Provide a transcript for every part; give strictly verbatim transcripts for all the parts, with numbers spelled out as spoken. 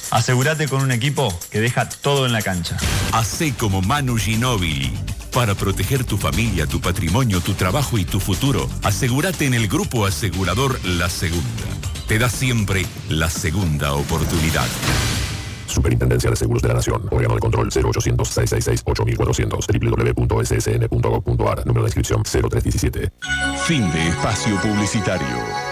Asegúrate con un equipo que deja todo en la cancha. Hacé como Manu Ginóbili. Para proteger tu familia, tu patrimonio, tu trabajo y tu futuro, asegúrate en el grupo asegurador La Segunda. Te da siempre la segunda oportunidad. Superintendencia de Seguros de la Nación. Órgano de control cero ochocientos, seiscientos sesenta y seis, ocho mil cuatrocientos. doble u doble u doble u punto s s n punto gov punto a r. Número de inscripción cero tres diecisiete. Fin de espacio publicitario.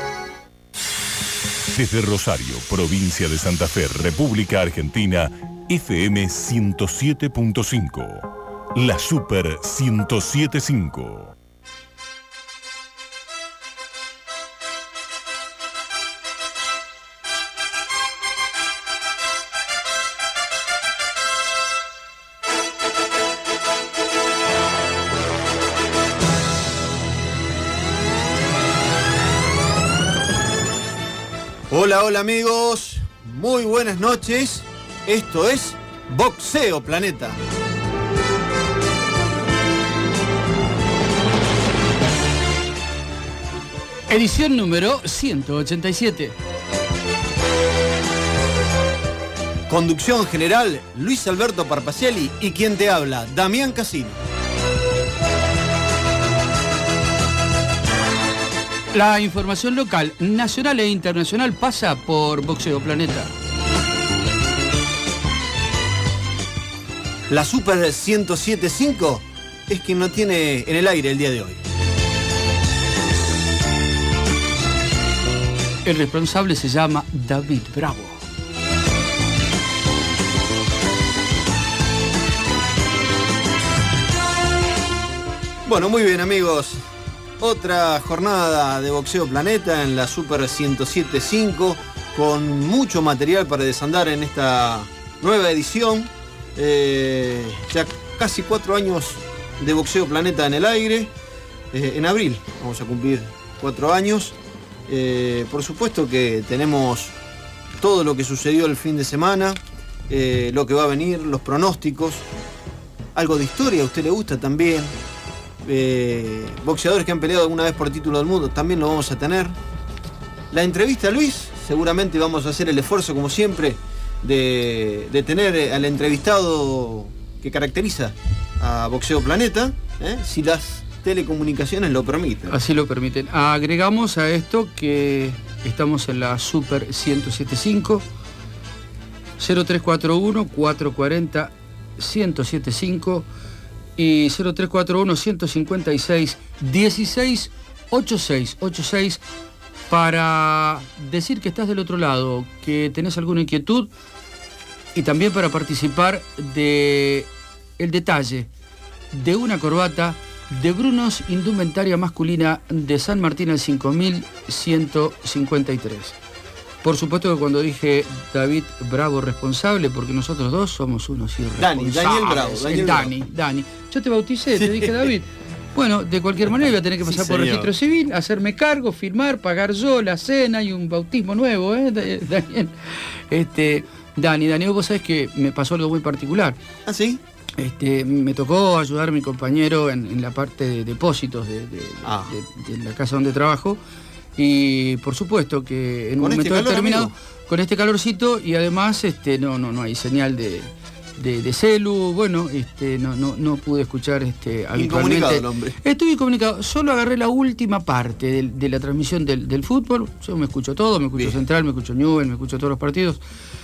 Desde Rosario, provincia de Santa Fe, República Argentina, F M ciento siete punto cinco. La Super ciento siete punto cinco. Hola, hola amigos, muy buenas noches. Esto es Boxeo Planeta. Edición número ciento ochenta y siete. Conducción general, Luis Alberto Parpacelli, y quien te habla, Damián Casino. La información local, nacional e internacional pasa por Boxeo Planeta. La Super ciento siete punto cinco es quien no tiene en el aire el día de hoy. El responsable se llama David Bravo. Bueno, muy bien amigos. Otra jornada de Boxeo Planeta en la Super ciento siete punto cinco con mucho material para desandar en esta nueva edición. Eh, ya casi cuatro años de Boxeo Planeta en el aire. Eh, en abril vamos a cumplir cuatro años. Eh, por supuesto que tenemos todo lo que sucedió el fin de semana, eh, lo que va a venir, los pronósticos, algo de historia, a usted le gusta también. Eh, boxeadores que han peleado alguna vez por título del mundo, también lo vamos a tener. La entrevista a Luis, seguramente vamos a hacer el esfuerzo como siempre de, de tener al entrevistado que caracteriza a Boxeo Planeta, ¿eh? Si las telecomunicaciones lo permiten. Así lo permiten. Agregamos a esto que estamos en la Super ciento siete punto cinco, cero tres cuatro uno, cuatro cuatro cero, ciento setenta y cinco y cero tres cuatro uno, ciento cincuenta y seis, dieciséis ochenta y seis ochenta y seis para decir que estás del otro lado, que tenés alguna inquietud y también para participar de el detalle de una corbata de Brunos Indumentaria Masculina de San Martín al cinco mil ciento cincuenta y tres. Por supuesto que cuando dije David Bravo responsable, porque nosotros dos somos unos irresponsables. Dani, Daniel Bravo. Daniel el Dani, Bravo. Dani. Yo te bauticé, te dije David. Bueno, de cualquier manera voy a tener que pasar sí, por registro civil, hacerme cargo, firmar, pagar yo la cena y un bautismo nuevo, ¿eh, Daniel? Este, Dani, Dani, vos sabés que me pasó algo muy particular. ¿Ah, sí? Este, me tocó ayudar a mi compañero en, en la parte de depósitos de, de, ah. de, de la casa donde trabajo. Y por supuesto que en un momento este determinado, amigo? Con este calorcito, y además este, no, no, no hay señal de, de, de celu, bueno, este, no, no, no pude escuchar este, habitualmente. Incomunicado el hombre. Estuve incomunicado, solo agarré la última parte de, de la transmisión del, del fútbol. Yo me escucho todo, me escucho Bien. Central, me escucho Newell, me escucho todos los partidos.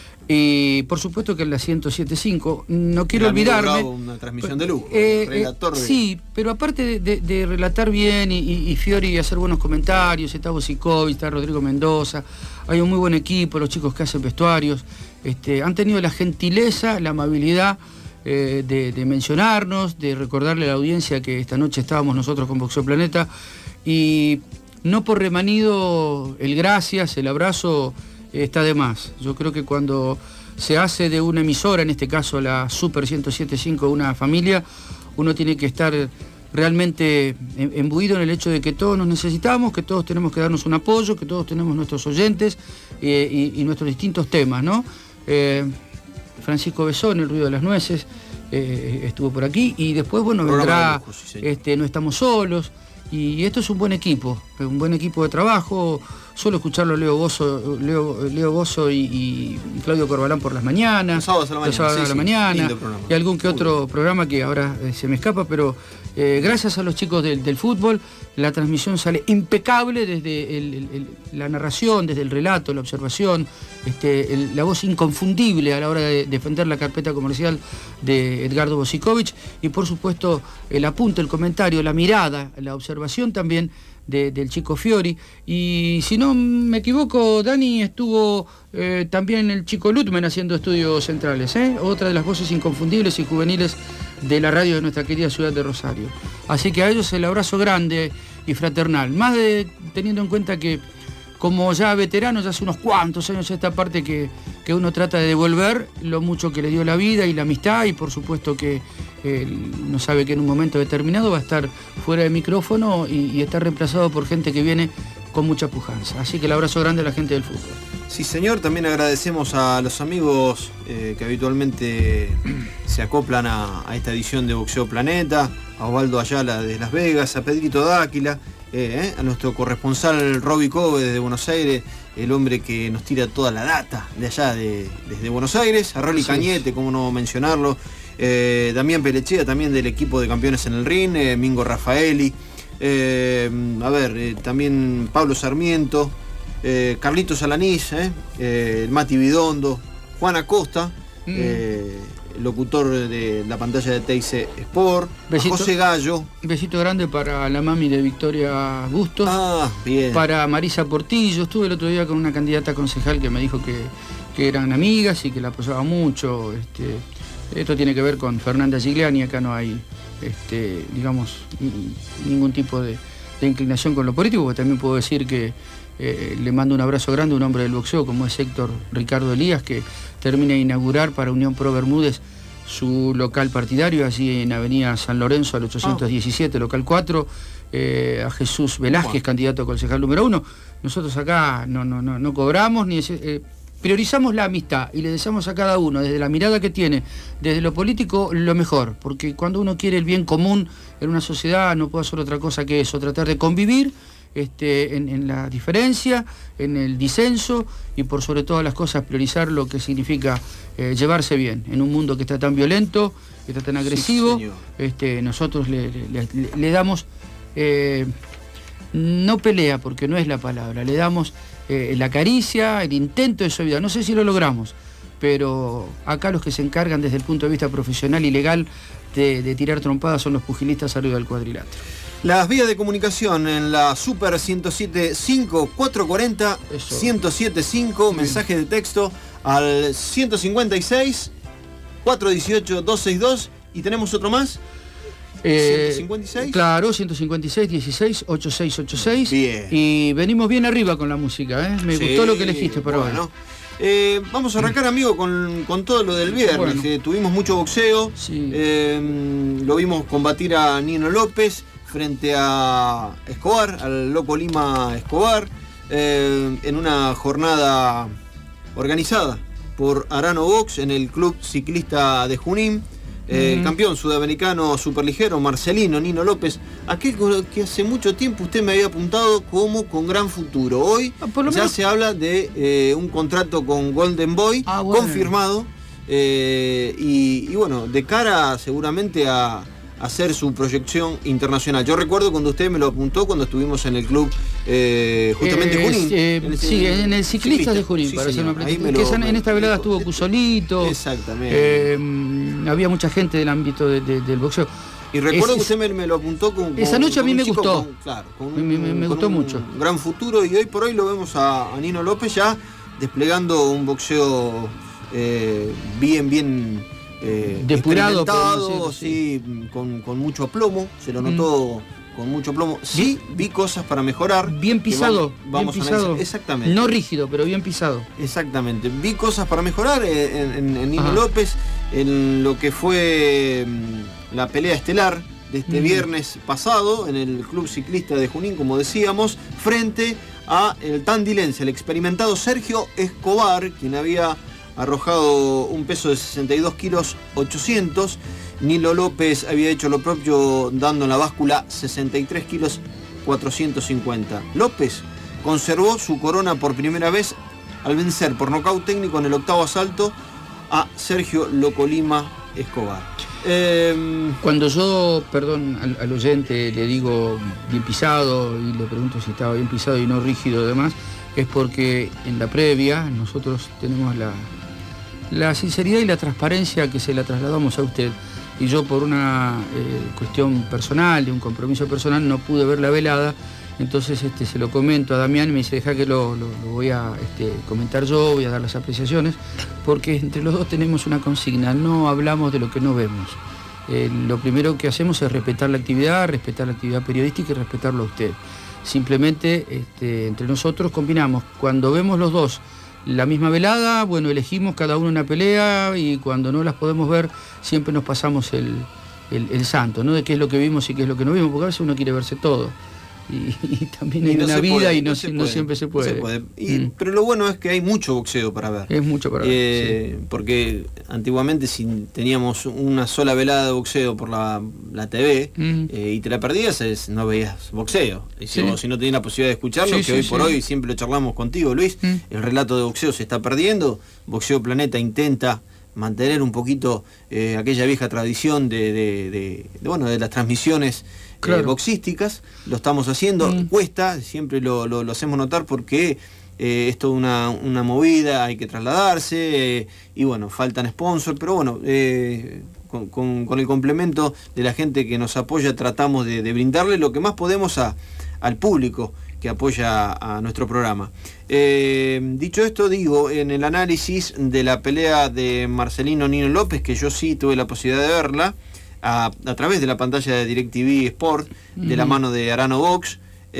Y por supuesto que en la ciento siete punto cinco, no quiero el olvidarme. Bravo, una transmisión de lujo, eh, relator eh, de... Sí, pero aparte de, de, de relatar bien y, y, y Fiori hacer buenos comentarios, está Bosicovic, está Rodrigo Mendoza, hay un muy buen equipo, los chicos que hacen vestuarios, este, han tenido la gentileza, la amabilidad eh, de, de mencionarnos, de recordarle a la audiencia que esta noche estábamos nosotros con Boxeo Planeta, y no por remanido el gracias, el abrazo está de más. Yo creo que cuando se hace de una emisora, en este caso la Super ciento siete punto cinco, una familia, uno tiene que estar realmente embuido en el hecho de que todos nos necesitamos, que todos tenemos que darnos un apoyo, que todos tenemos nuestros oyentes eh, y, y nuestros distintos temas, ¿no? Eh, Francisco Besón, El ruido de las nueces, eh, estuvo por aquí, y después, bueno, vendrá este, No estamos solos, y esto es un buen equipo, un buen equipo de trabajo. suelo escucharlo Leo Bozo, Leo, Leo Bozo y, y Claudio Corbalán por las mañanas, los sábados a la mañana, los sábados sí, a la sí, mañana y algún que otro Uy. programa que ahora eh, se me escapa, pero eh, gracias a los chicos del, del fútbol, la transmisión sale impecable desde el, el, el, la narración, desde el relato, la observación, este, el, la voz inconfundible a la hora de defender la carpeta comercial de Edgardo Bosikovich y por supuesto el apunte, el comentario, la mirada, la observación también de, del chico Fiori. Y si no me equivoco, Dani, estuvo eh, también el chico Lutmen haciendo estudios centrales, ¿eh? Otra de las voces inconfundibles y juveniles de la radio de nuestra querida ciudad de Rosario. Así que a ellos el abrazo grande y fraternal, más de teniendo en cuenta que como ya veteranos, ya hace unos cuantos años esta parte que, que uno trata de devolver lo mucho que le dio la vida y la amistad, y por supuesto que eh, uno sabe que en un momento determinado va a estar fuera de micrófono y, y estar reemplazado por gente que viene con mucha pujanza. Así que el abrazo grande a la gente del fútbol. Sí, señor, también agradecemos a los amigos eh, que habitualmente se acoplan a, a esta edición de Boxeo Planeta, a Osvaldo Ayala de Las Vegas, a Pedrito Dáquila, eh, eh, a nuestro corresponsal Roby Cove desde Buenos Aires, el hombre que nos tira toda la data de allá de, desde Buenos Aires, a Rolly Cañete, cómo no mencionarlo, eh, Damián Pelechea también del equipo de campeones en el ring, eh, Mingo Raffaeli, eh, a ver, eh, también Pablo Sarmiento, eh, Carlitos Alanís, eh, eh, el Mati Bidondo, Juan Acosta, mm. eh, locutor de la pantalla de T I C Sport, besito, José Gallo. Besito grande para la mami de Victoria Bustos, ah, bien. Para Marisa Portillo. Estuve el otro día con una candidata concejal que me dijo que, que eran amigas y que la apoyaba mucho. Este, esto tiene que ver con Fernanda Gigliani, acá no hay, este, digamos, ningún tipo de, de inclinación con lo político, porque también puedo decir que eh, le mando un abrazo grande a un hombre del boxeo como es Héctor Ricardo Elías, que termina de inaugurar para Unión Pro Bermúdez su local partidario, allí en Avenida San Lorenzo al ochocientos diecisiete, oh. local cuatro, eh, a Jesús Velázquez, wow. candidato a concejal número uno. Nosotros acá no, no, no, no cobramos, ni eh, priorizamos la amistad y le deseamos a cada uno, desde la mirada que tiene, desde lo político, lo mejor, porque cuando uno quiere el bien común en una sociedad no puede hacer otra cosa que eso, tratar de convivir Este, en, en la diferencia, en el disenso y por sobre todas las cosas priorizar lo que significa eh, llevarse bien en un mundo que está tan violento, que está tan agresivo. Sí, este, nosotros le, le, le, le damos eh, no pelea, porque no es la palabra, le damos eh, la caricia, el intento de suavidad. No sé si lo logramos, pero acá los que se encargan desde el punto de vista profesional y legal de, de tirar trompadas son los pugilistas arriba del cuadrilátero. Las vías de comunicación en la Super ciento siete punto cinco, cuatrocientos cuarenta, ciento siete punto cinco, mensaje de texto al ciento cincuenta y seis, cuatrocientos dieciocho, doscientos sesenta y dos, y tenemos otro más. Eh, ciento cincuenta y seis. Claro, ciento cincuenta y seis, dieciséis, ochenta y seis ochenta y seis. Bien. Y venimos bien arriba con la música, ¿eh? Me sí, gustó lo que elegiste para bueno. hoy. Eh, vamos a arrancar, amigo, con, con todo lo del viernes. Bueno. Eh, tuvimos mucho boxeo. Sí. Eh, lo vimos combatir a Nino López frente a Escobar, al Loco Lima Escobar, eh, en una jornada organizada por Arano Box en el Club Ciclista de Junín. Eh, mm. Campeón sudamericano superligero, Marcelino Nino López, aquel que hace mucho tiempo usted me había apuntado como con gran futuro. Hoy ah, ya menos... se habla de eh, un contrato con Golden Boy, ah, bueno. confirmado, eh, y, y bueno, de cara seguramente a hacer su proyección internacional. Yo recuerdo cuando usted me lo apuntó cuando estuvimos en el club eh, justamente eh, Junín. Eh, en el, sí, en el ciclista, ciclista. de Junín, sí, para hacer una presentación. En esta velada estuvo Cusolito. Exactamente. Eh, había mucha gente del ámbito de, de, del boxeo. Y recuerdo es, que usted me, me lo apuntó con, con esa noche con a mí me gustó. Con, claro, con me, me, me con gustó un mucho. Gran futuro, y hoy por hoy lo vemos a, a Nino López ya desplegando un boxeo eh, bien, bien Eh, depurado, decir, sí, sí. Con, con mucho aplomo, se lo notó mm. con mucho aplomo. Sí, vi cosas para mejorar. Bien pisado, vamos, vamos bien pisado. A exactamente. No rígido, pero bien pisado. Exactamente. Vi cosas para mejorar en, en, en Nino Ajá. López, en lo que fue la pelea estelar de este mm. viernes pasado en el Club Ciclista de Junín, como decíamos, frente a el tandilense, el experimentado Sergio Escobar, quien había arrojado un peso de sesenta y dos kilos ochocientos. Nilo López había hecho lo propio dando en la báscula sesenta y tres kilos cuatrocientos cincuenta. López conservó su corona por primera vez al vencer por nocaut técnico en el octavo asalto a Sergio Loco Lima Escobar. Eh, Cuando yo, perdón, al, al oyente le digo bien pisado y le pregunto si estaba bien pisado y no rígido y demás, es porque en la previa nosotros tenemos la, la sinceridad y la transparencia que se la trasladamos a usted. Y yo por una eh, cuestión personal, de un compromiso personal, no pude ver la velada. Entonces este, se lo comento a Damián y me dice, deja que lo, lo, lo voy a este, comentar yo, voy a dar las apreciaciones, porque entre los dos tenemos una consigna, no hablamos de lo que no vemos. Eh, lo primero que hacemos es respetar la actividad, respetar la actividad periodística y respetarlo a usted. Simplemente este, entre nosotros combinamos, cuando vemos los dos la misma velada, bueno, elegimos cada uno una pelea y cuando no las podemos ver siempre nos pasamos el, el, el santo, ¿no? De qué es lo que vimos y qué es lo que no vimos, porque a veces uno quiere verse todo. Y, y también hay y no una vida puede, y no, no, se no puede, siempre se puede. No se puede. Y, mm. Pero lo bueno es que hay mucho boxeo para ver. Es mucho para ver. Eh, sí. Porque antiguamente si teníamos una sola velada de boxeo por la, la T V mm. eh, y te la perdías, es, no veías boxeo. Y si, sí. vos, si no tenías la posibilidad de escucharlo, sí, que sí, hoy sí. por hoy siempre lo charlamos contigo, Luis, mm. el relato de boxeo se está perdiendo. Boxeo Planeta intenta mantener un poquito eh, aquella vieja tradición de, de, de, de, bueno, de las transmisiones claro. eh, boxísticas. Lo estamos haciendo, mm. cuesta, siempre lo, lo, lo hacemos notar porque eh, es toda una, una movida, hay que trasladarse eh, y bueno, faltan sponsors, pero bueno, eh, con, con, con el complemento de la gente que nos apoya tratamos de, de brindarle lo que más podemos a, al público que apoya a nuestro programa. Eh, dicho esto, digo, en el análisis de la pelea de Marcelino Nino López, que yo sí tuve la posibilidad de verla, a, a través de la pantalla de DirecTV Sport, mm. de la mano de Arano Box,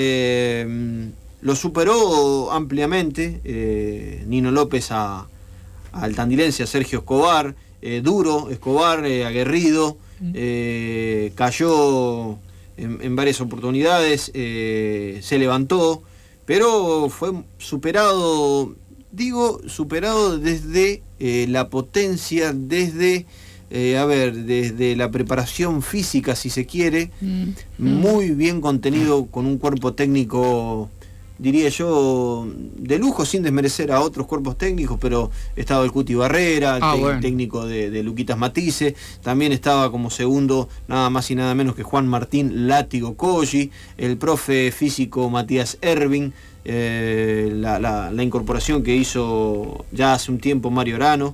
eh, lo superó ampliamente eh, Nino López a, al tandilense, a Sergio Escobar, eh, duro, Escobar, eh, aguerrido, mm. eh, cayó En, en varias oportunidades, eh, se levantó, pero fue superado, digo, superado desde eh, la potencia, desde, eh, a ver, desde la preparación física, si se quiere, mm. muy bien contenido, con un cuerpo técnico, diría yo, de lujo, sin desmerecer a otros cuerpos técnicos, pero estaba el Cuti Barrera, el ah, bueno. técnico de, de Luquitas Matisse, también estaba como segundo nada más y nada menos que Juan Martín Látigo Colli, el profe físico Matías Ervin, eh, la, la, la incorporación que hizo ya hace un tiempo Mario Arano.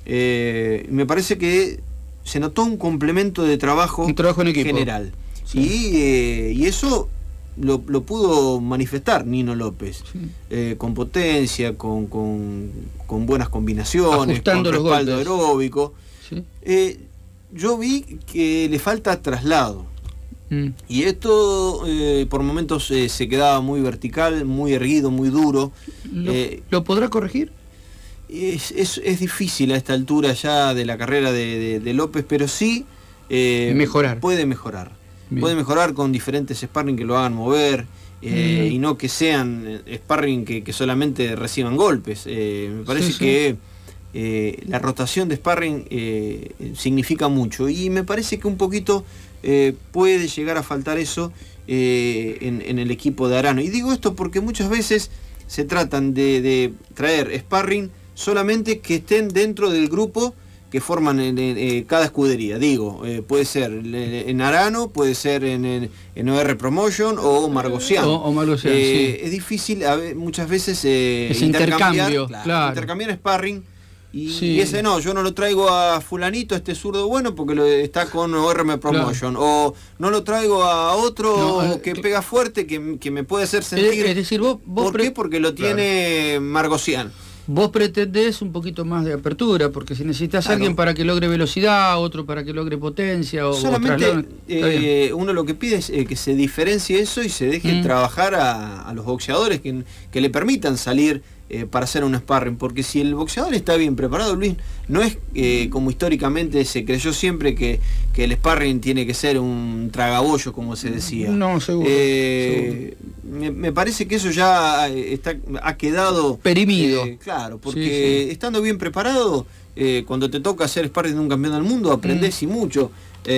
Eh, me parece que se notó un complemento de trabajo, un trabajo en equipo general. Sí. Y, eh, y eso Lo, lo pudo manifestar Nino López, sí. eh, con potencia, con, con, con buenas combinaciones, ajustando con respaldo los aeróbico. Sí. Eh, yo vi que le falta traslado. Mm. Y esto eh, por momentos eh, se quedaba muy vertical, muy erguido, muy duro. ¿Lo, eh, ¿lo podrá corregir? Es, es, es difícil a esta altura ya de la carrera de, de, de López, pero sí eh, mejorar. puede mejorar. Bien. Puede mejorar con diferentes sparring que lo hagan mover eh, mm. y no que sean sparring que, que solamente reciban golpes. Eh, me parece sí, sí. que eh, la rotación de sparring eh, significa mucho y me parece que un poquito eh, puede llegar a faltar eso eh, en, en el equipo de Arano. Y digo esto porque muchas veces se tratan de, de traer sparring solamente que estén dentro del grupo que forman en, en, en cada escudería. Digo, eh, puede ser en Arano, puede ser en, en, en O R Promotion o Margosian. O, o Margosian, eh, sí. Es difícil a ver, muchas veces eh, es intercambiar, claro, claro. intercambiar sparring y, sí. y ese no, yo no lo traigo a fulanito, este zurdo bueno, porque lo, está con O R M Promotion. Claro. O no lo traigo a otro no, que, que pega fuerte, que, que me puede hacer sentir. Es decir, vos, vos ¿Por qué? Porque lo tiene claro. Margosian. Vos pretendés un poquito más de apertura, porque si necesitas claro. a alguien para que logre velocidad, otro para que logre potencia o solamente o eh, uno lo que pide es eh, que se diferencie eso y se deje mm. trabajar a, a los boxeadores que, que le permitan salir eh, para hacer un sparring, porque si el boxeador está bien preparado, Luis, no es eh, como históricamente se creyó siempre que, que el sparring tiene que ser un tragabollo, como se decía. No, seguro. Eh, seguro. Me, me parece que eso ya está, ha quedado perimido. Eh, claro, porque sí, sí. estando bien preparado, eh, cuando te toca hacer sparring de un campeón del mundo, aprendés mm. y mucho.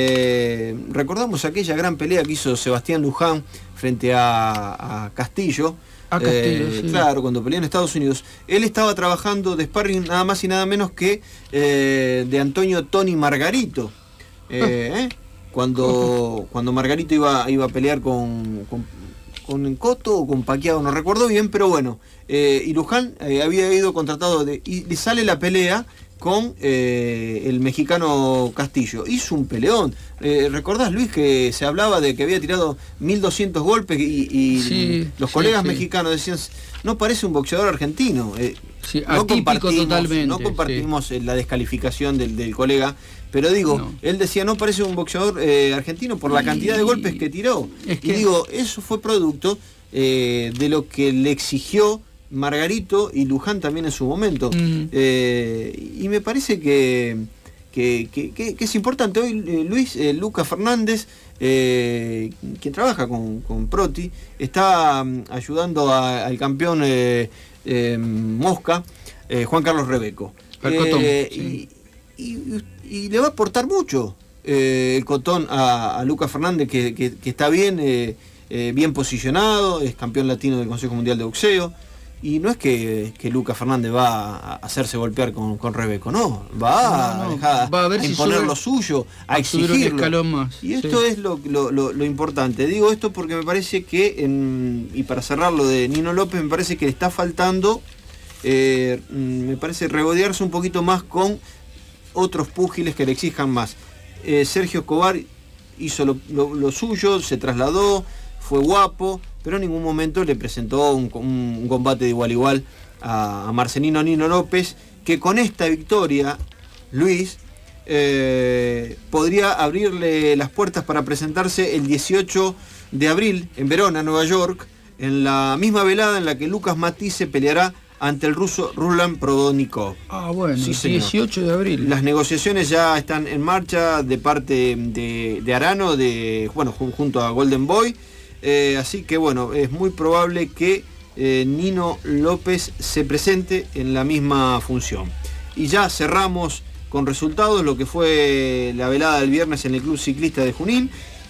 Eh, recordamos aquella gran pelea que hizo Sebastián Luján frente a, a Castillo, A Castillo, eh, sí. Claro, cuando peleó en Estados Unidos. Él estaba trabajando de sparring nada más y nada menos que eh, de Antonio Tony Margarito. Eh, eh, cuando, cuando Margarito iba, iba a pelear con, con, con Cotto o con Pacquiao, no recuerdo bien, pero bueno. Eh, y Luján eh, había ido contratado de, y le sale la pelea con eh, el mexicano Castillo. Hizo un peleón. Eh, ¿Recordás, Luis, que se hablaba de que había tirado mil doscientos golpes y, y sí, los sí, colegas sí. mexicanos decían, no parece un boxeador argentino? Eh, Sí, no atípico compartimos, totalmente, no compartimos sí. la descalificación del, del colega, pero digo, no. él decía, no parece un boxeador eh, argentino por la cantidad de golpes que tiró. Es que... Y digo, eso fue producto eh, de lo que le exigió Margarito y Luján también en su momento. Mm. Eh, y me parece que, que, que, que, que es importante. Hoy eh, Luis, eh, Lucas Fernández, eh, quien trabaja con, con Proti, está um, ayudando a, al campeón eh, eh, Mosca, eh, Juan Carlos Rebeco. El Cotón, eh, sí. y, y, y le va a aportar mucho eh, el Cotón a, a Lucas Fernández, que, que, que está bien, eh, eh, bien posicionado, es campeón latino del Consejo Mundial de Boxeo. Y no es que, que Lucas Fernández va a hacerse golpear con, con Rebeco, no, va no, no, a dejar va a, ver a si imponer sube, lo suyo, a, a exigirlo. Más, y esto sí. es lo, lo, lo, lo importante. Digo esto porque me parece que, en, y para cerrar lo de Nino López, me parece que le está faltando, eh, me parece regodearse un poquito más con otros púgiles que le exijan más. Eh, Sergio Escobar hizo lo, lo, lo suyo, se trasladó, fue guapo, pero en ningún momento le presentó un, un combate de igual a igual a, a Marcelino Nino López, que con esta victoria, Luis, eh, podría abrirle las puertas para presentarse el dieciocho de abril en Verona, Nueva York, en la misma velada en la que Lucas Matisse peleará ante el ruso Ruslan Provodnikov. Ah, bueno, sí, dieciocho de abril. Las negociaciones ya están en marcha de parte de, de Arano, de, bueno, junto a Golden Boy. Eh, así que bueno, es muy probable que eh, Nino López se presente en la misma función. Y ya cerramos con resultados lo que fue la velada del viernes en el Club Ciclista de Junín.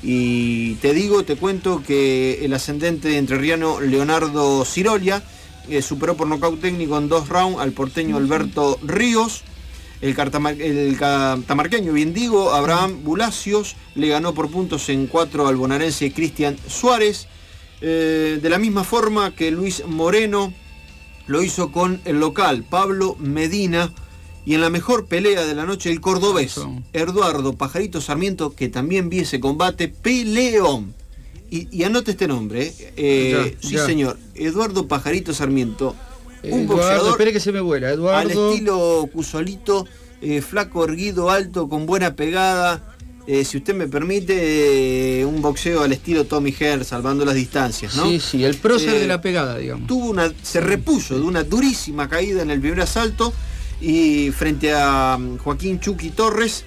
Y te digo, te cuento que el ascendente entrerriano Leonardo Cirolia eh, superó por nocaut técnico en dos rounds al porteño Alberto Ríos. El, cartamar, el catamarqueño Viendigo Abraham Bulacios le ganó por puntos en cuatro al bonaerense Cristian Suárez. Eh, de la misma forma que Luis Moreno lo hizo con el local Pablo Medina. Y en la mejor pelea de la noche, el cordobés Eduardo Pajarito Sarmiento, que también vi ese combate, peleón. Y, y anote este nombre, eh. Eh, ya, sí ya. señor, Eduardo Pajarito Sarmiento. Un Eduardo, boxeador, espere que se me vuela, Eduardo. Al estilo Cusolito, eh, flaco, erguido, alto, con buena pegada. Eh, si usted me permite, eh, un boxeo al estilo Tommy Hearn, salvando las distancias, ¿no? Sí, sí, el prócer eh, de la pegada, digamos. Tuvo una, se repuso de una durísima caída en el primer asalto y frente a Joaquín Chucky Torres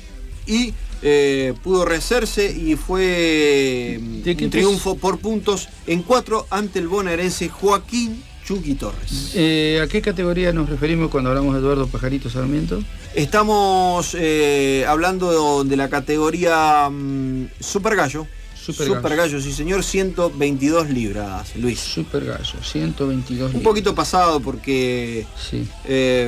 y eh, pudo rehacerse y fue un triunfo por puntos en cuatro ante el bonaerense Joaquín Chucky Torres. Eh, ¿A qué categoría nos referimos cuando hablamos de Eduardo Pajarito Sarmiento? Estamos eh, hablando de la categoría um, Super Gallo. Super, Super Gallo. Gallo, sí señor, ciento veintidós libras, Luis. Super Gallo, ciento veintidós libras. Un poquito pasado porque sí. eh,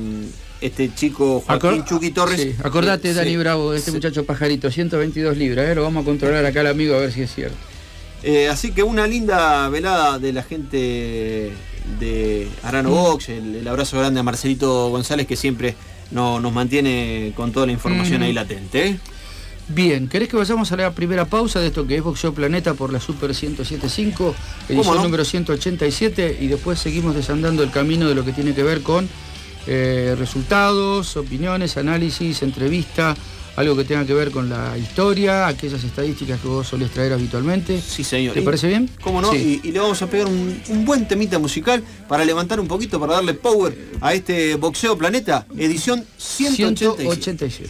este chico Joaquín Acor Chucky Torres... Sí. Acordate, eh, Dani sí, Bravo, de este sí. muchacho Pajarito, ciento veintidós libras, eh, lo vamos a controlar acá al amigo a ver si es cierto. Eh, así que una linda velada de la gente de Arano mm. Box, el, el abrazo grande a Marcelito González, que siempre no, nos mantiene con toda la información mm. ahí latente. ¿eh? Bien, ¿querés que vayamos a la primera pausa de esto que es Boxeo Planeta por la Super ciento siete punto cinco, edición no? número ciento ochenta y siete, y después seguimos desandando el camino de lo que tiene que ver con eh, resultados, opiniones, análisis, entrevista, algo que tenga que ver con la historia, aquellas estadísticas que vos solés traer habitualmente. Sí, señor. ¿Te y, parece bien? ¿Cómo no? Sí. Y, y le vamos a pegar un, un buen temita musical para levantar un poquito, para darle power a este Boxeo Planeta, edición ciento ochenta y siete.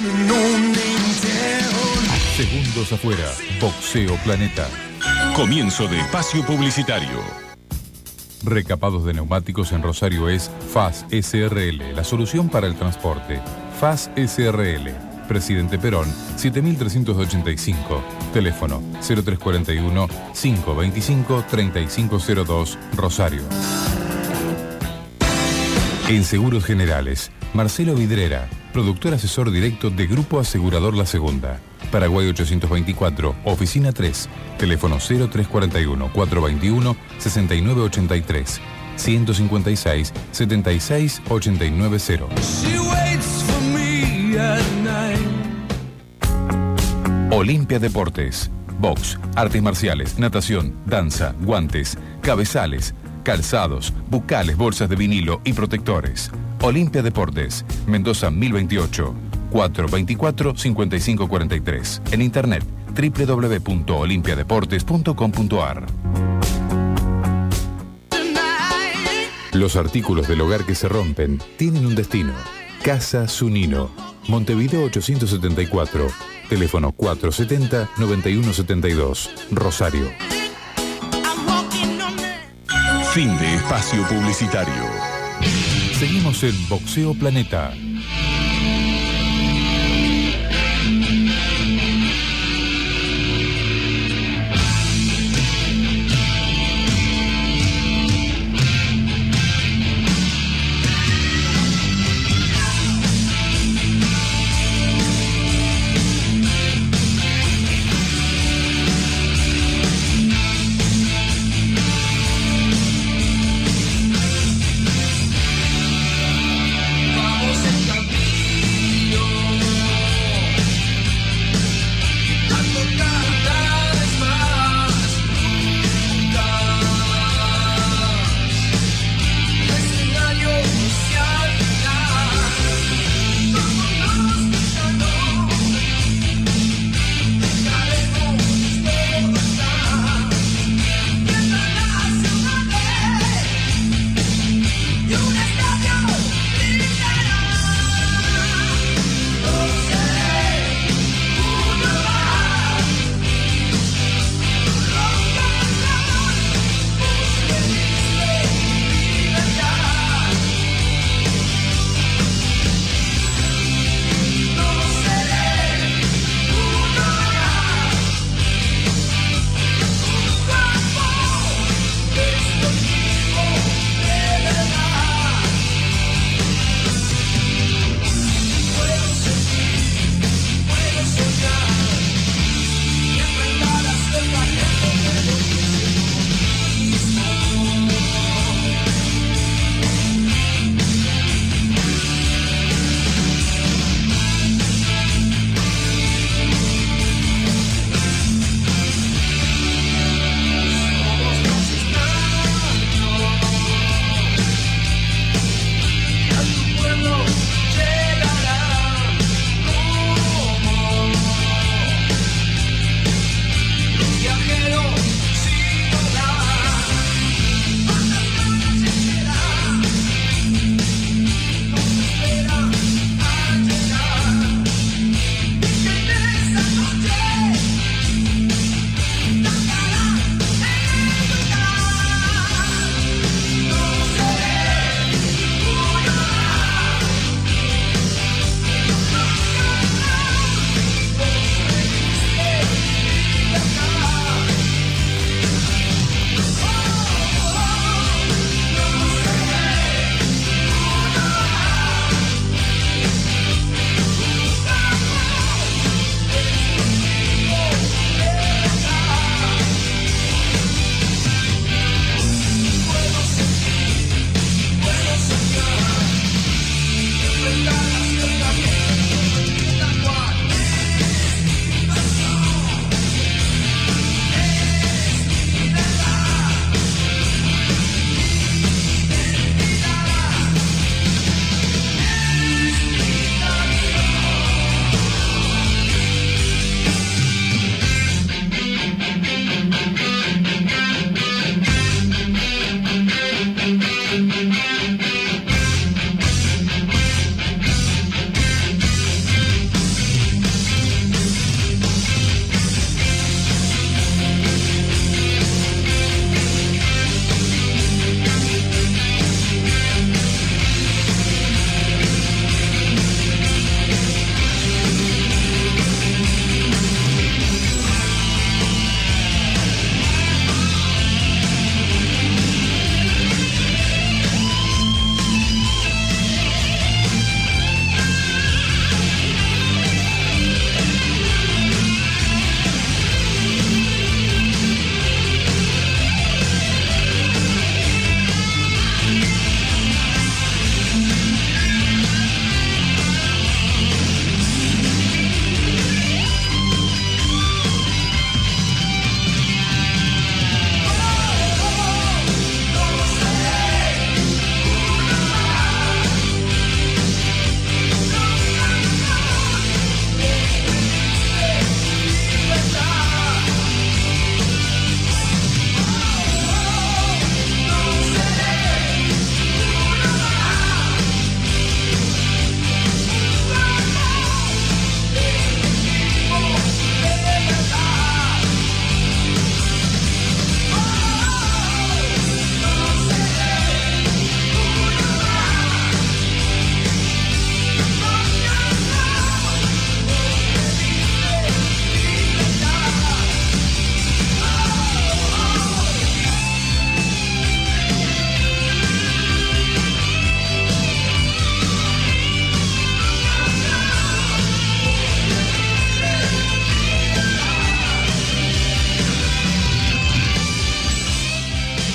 Segundos afuera, Boxeo Planeta. Comienzo de espacio publicitario. Recapados de neumáticos en Rosario es F A S S R L, la solución para el transporte. F A S S R L. Presidente Perón, siete mil trescientos ochenta y cinco. Teléfono cero tres cuatro uno, cinco veinticinco, treinta y cinco cero dos, Rosario. En Seguros Generales, Marcelo Vidrera, productor asesor directo de Grupo Asegurador La Segunda. Paraguay ochocientos veinticuatro, Oficina tres. Teléfono cero tres cuatro uno, cuatro veintiuno, sesenta y nueve ochenta y tres. ciento cincuenta y seis, setenta y seis, ochenta y nueve cero. Olimpia Deportes. Box, artes marciales, natación, danza, guantes, cabezales, calzados, bucales, bolsas de vinilo y protectores. Olimpia Deportes, Mendoza mil veintiocho, cuatro veinticuatro, cincuenta y cinco cuarenta y tres. En internet doble u doble u doble u punto olimpia deportes punto com punto a r. Los artículos del hogar que se rompen tienen un destino. Casa Zunino, Montevideo ochocientos setenta y cuatro. Teléfono cuatro setenta, noventa y uno setenta y dos, Rosario. Fin de espacio publicitario. Seguimos en Boxeo Planeta. Vamos a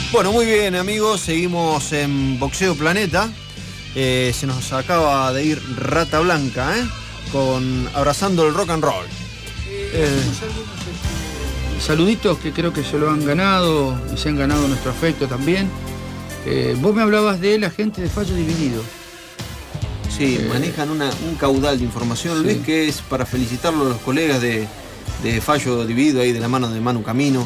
Bueno, muy bien amigos, seguimos en Boxeo Planeta. Eh, se nos acaba de ir Rata Blanca, ¿eh? Con Abrazando el Rock and Roll. Eh, saluditos que creo que se lo han ganado y se han ganado nuestro afecto también. Eh, vos me hablabas de la gente de Fallo Dividido. Sí, eh, manejan una, un caudal de información, sí. Luis, que es para felicitarlo a los colegas de, de Fallo Dividido, ahí de la mano de Manu Camino.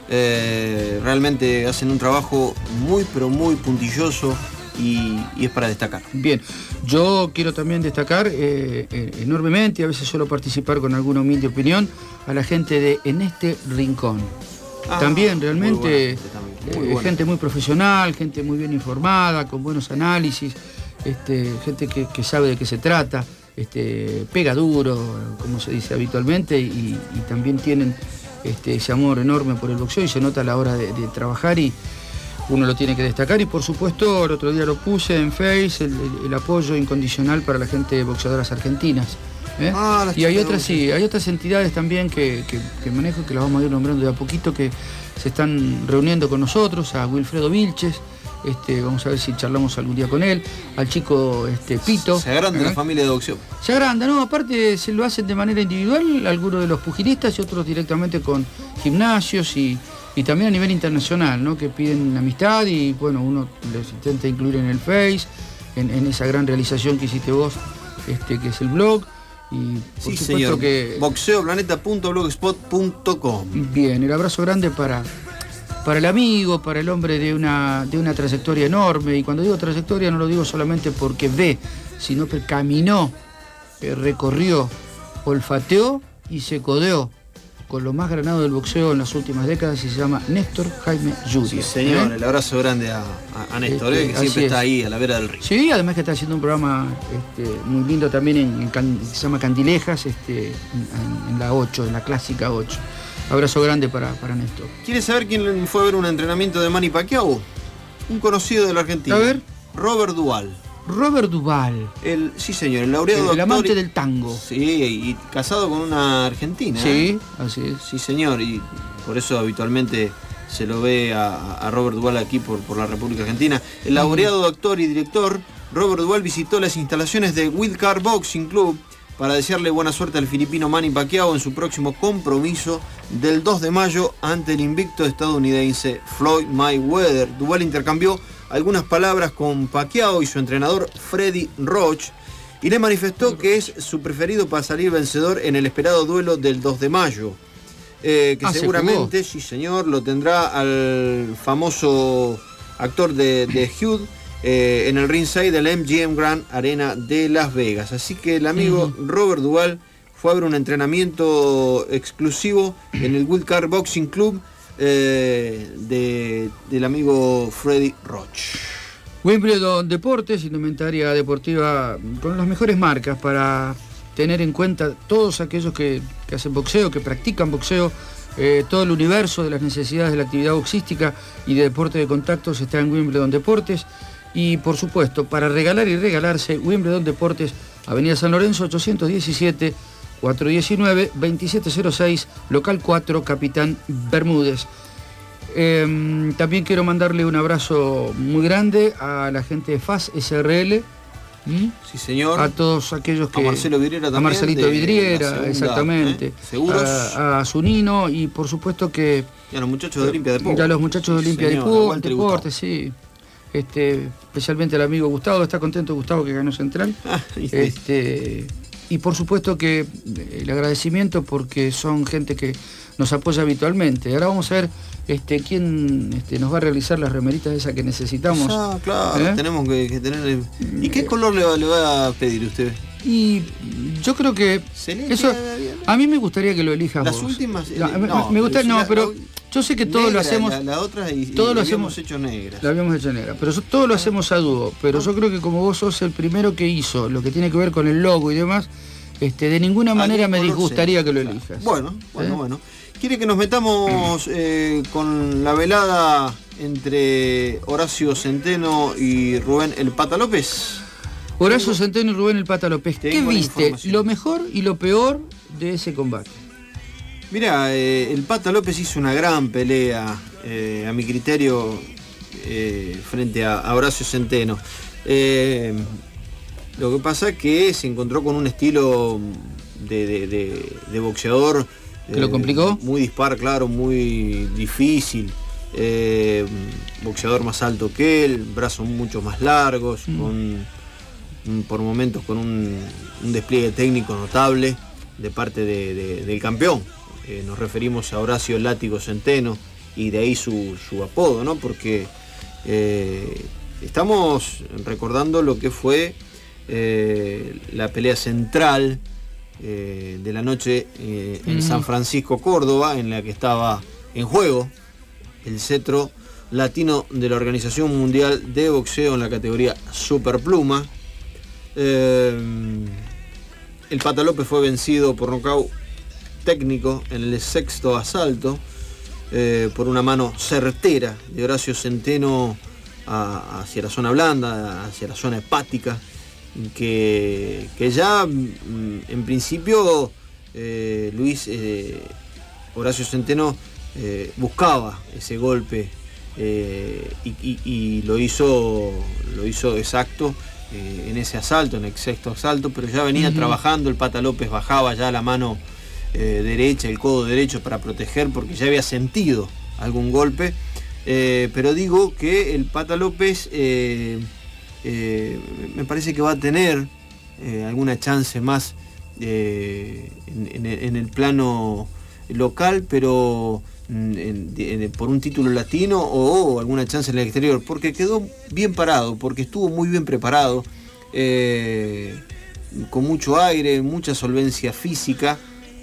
Eh, realmente hacen un trabajo muy, pero muy puntilloso y, y es para destacar. Bien, yo quiero también destacar eh, eh, enormemente, a veces suelo participar con alguna humilde opinión, a la gente de En Este Rincón. Ah, también realmente muy buena gente, también. Muy eh, buena. gente muy profesional, gente muy bien informada, con buenos análisis, este, gente que, que sabe de qué se trata, este, pega duro, como se dice habitualmente, y, y también tienen este, ese amor enorme por el boxeo y se nota a la hora de, de trabajar y uno lo tiene que destacar. Y por supuesto, el otro día lo puse en Face, el, el, el apoyo incondicional para la gente de boxeadoras argentinas. ¿eh? Ah, y hay otras, sí, hay otras entidades también que, que, que manejo, que las vamos a ir nombrando de a poquito, que se están reuniendo con nosotros, a Wilfredo Vilches, este, vamos a ver si charlamos algún día con él, al chico este, Pito. Se agranda ¿eh? la familia de boxeo. Se agranda, ¿no? Aparte se lo hacen de manera individual, algunos de los pugilistas y otros directamente con gimnasios y, y también a nivel internacional, ¿no? Que piden amistad y bueno, uno les intenta incluir en el Face, en, en esa gran realización que hiciste vos, este, que es el blog. Y por Sí, supuesto señor. que boxeoplaneta punto blogspot punto com. bien, el abrazo grande para, para el amigo, para el hombre de una, de una trayectoria enorme. Y cuando digo trayectoria no lo digo solamente porque ve, sino que caminó, eh, recorrió, olfateó y se codeó con lo más granado del boxeo en las últimas décadas y se llama Néstor Jaime Yuria. Sí, señor. ¿eh? El abrazo grande a, a, a Néstor, Este, eh, que así siempre está es. ahí a la vera del río. Sí, además que está haciendo un programa este, muy lindo también en, en Can- se llama Candilejas, este, en, en la ocho, en la clásica ocho. Abrazo grande para, para Néstor. ¿Quieres saber quién fue a ver un entrenamiento de Manny Pacquiao? Un conocido de la Argentina. A ver. Robert Duval. Robert Duval, El, sí, señor, el laureado el, el actor amante y- del tango. Sí, y casado con una argentina. Sí, ¿eh? así es. Sí, señor, y por eso habitualmente se lo ve a, a Robert Duval aquí por, por la República Argentina. El laureado actor y director Robert Duval visitó las instalaciones de Wildcard Boxing Club para desearle buena suerte al filipino Manny Pacquiao en su próximo compromiso del dos de mayo ante el invicto estadounidense Floyd Mayweather. Duval intercambió algunas palabras con Pacquiao y su entrenador Freddie Roach y le manifestó que es su preferido para salir vencedor en el esperado duelo del dos de mayo. Eh, que Ah, ¿se seguramente, sí señor, lo tendrá al famoso actor de, de Hugh eh, en el ringside del M G M Grand Arena de Las Vegas. Así que el amigo uh-huh. Robert Duval fue a ver un entrenamiento exclusivo en el Wildcard Boxing Club eh, de, del amigo Freddie Roach. Wimbledon Deportes, indumentaria deportiva con las mejores marcas para tener en cuenta todos aquellos que, que hacen boxeo, que practican boxeo, eh, todo el universo de las necesidades de la actividad boxística y de deporte de contactos está en Wimbledon Deportes. Y por supuesto, para regalar y regalarse, Wimbledon Deportes, Avenida San Lorenzo ochocientos diecisiete, cuatrocientos diecinueve, veintisiete cero seis, local cuatro, Capitán Bermúdez. Eh, también quiero mandarle un abrazo muy grande a la gente de F A S S R L. ¿Mm? Sí, señor. A todos aquellos que... A Marcelo Vidriera también. A Marcelito Vidriera, segunda, exactamente. ¿eh? Seguros. A, a Zunino y por supuesto que... Y a los muchachos de Olimpia de Deportes. Y a los muchachos de Sí, Olimpia señor, de Deportes, sí. Este, especialmente al amigo Gustavo, está contento Gustavo que ganó Central. Ah, este, y por supuesto que el agradecimiento porque son gente que nos apoya habitualmente. Ahora vamos a ver este, quién este, nos va a realizar las remeritas esas que necesitamos. Ah, claro, ¿Eh? tenemos que, que tener... ¿Y qué color le va, le va a pedir usted? Y yo creo que eso, a mí me gustaría que lo elijas las vos. últimas No, no, me gusta, pero no, la, pero la, yo sé que todos negra, lo hacemos. La, la otra y, todo y lo la hacemos habíamos hecho negra. La habíamos hecho negra, pero todo lo hacemos a dúo. Pero yo creo que como vos sos el primero que hizo lo que tiene que ver con el logo y demás, este, de ninguna manera me disgustaría que lo claro. elijas. Bueno, bueno, ¿Eh? bueno. ¿Quiere que nos metamos eh, con la velada entre Horacio Centeno y Rubén El Pata López? Horacio Centeno y Rubén El Pata López, ¿qué Tengo viste? Lo mejor y lo peor de ese combate. Mirá, eh, el Pata López hizo una gran pelea, eh, a mi criterio eh, frente a, a Horacio Centeno. Eh, lo que pasa es que se encontró con un estilo de, de, de, de boxeador ¿que lo complicó? Muy dispar, claro, muy difícil. Eh, boxeador más alto que él, brazos mucho más largos, mm. con, por momentos con un, un despliegue técnico notable de parte de, de, del campeón. Eh, nos referimos a Horacio Látigo Centeno, y de ahí su, su apodo, ¿no? Porque eh, estamos recordando lo que fue eh, la pelea central Eh, de la noche eh, en uh-huh. San Francisco, Córdoba, en la que estaba en juego el cetro latino de la Organización Mundial de Boxeo en la categoría Superpluma. Eh, el Pata López fue vencido por nocaut técnico en el sexto asalto eh, por una mano certera de Horacio Centeno a, hacia la zona blanda, hacia la zona hepática. Que, que ya en principio eh, Luis eh, Horacio Centeno eh, buscaba ese golpe eh, y, y, y lo hizo lo hizo exacto eh, en ese asalto, en el sexto asalto, pero ya venía uh-huh. trabajando. El Pata López bajaba ya la mano eh, derecha, el codo derecho, para proteger, porque ya había sentido algún golpe, eh, pero digo que el Pata López eh, Eh, me parece que va a tener eh, alguna chance más eh, en, en, en el plano local, pero en, en, por un título latino, o, o alguna chance en el exterior, porque quedó bien parado, porque estuvo muy bien preparado, eh, con mucho aire, mucha solvencia física,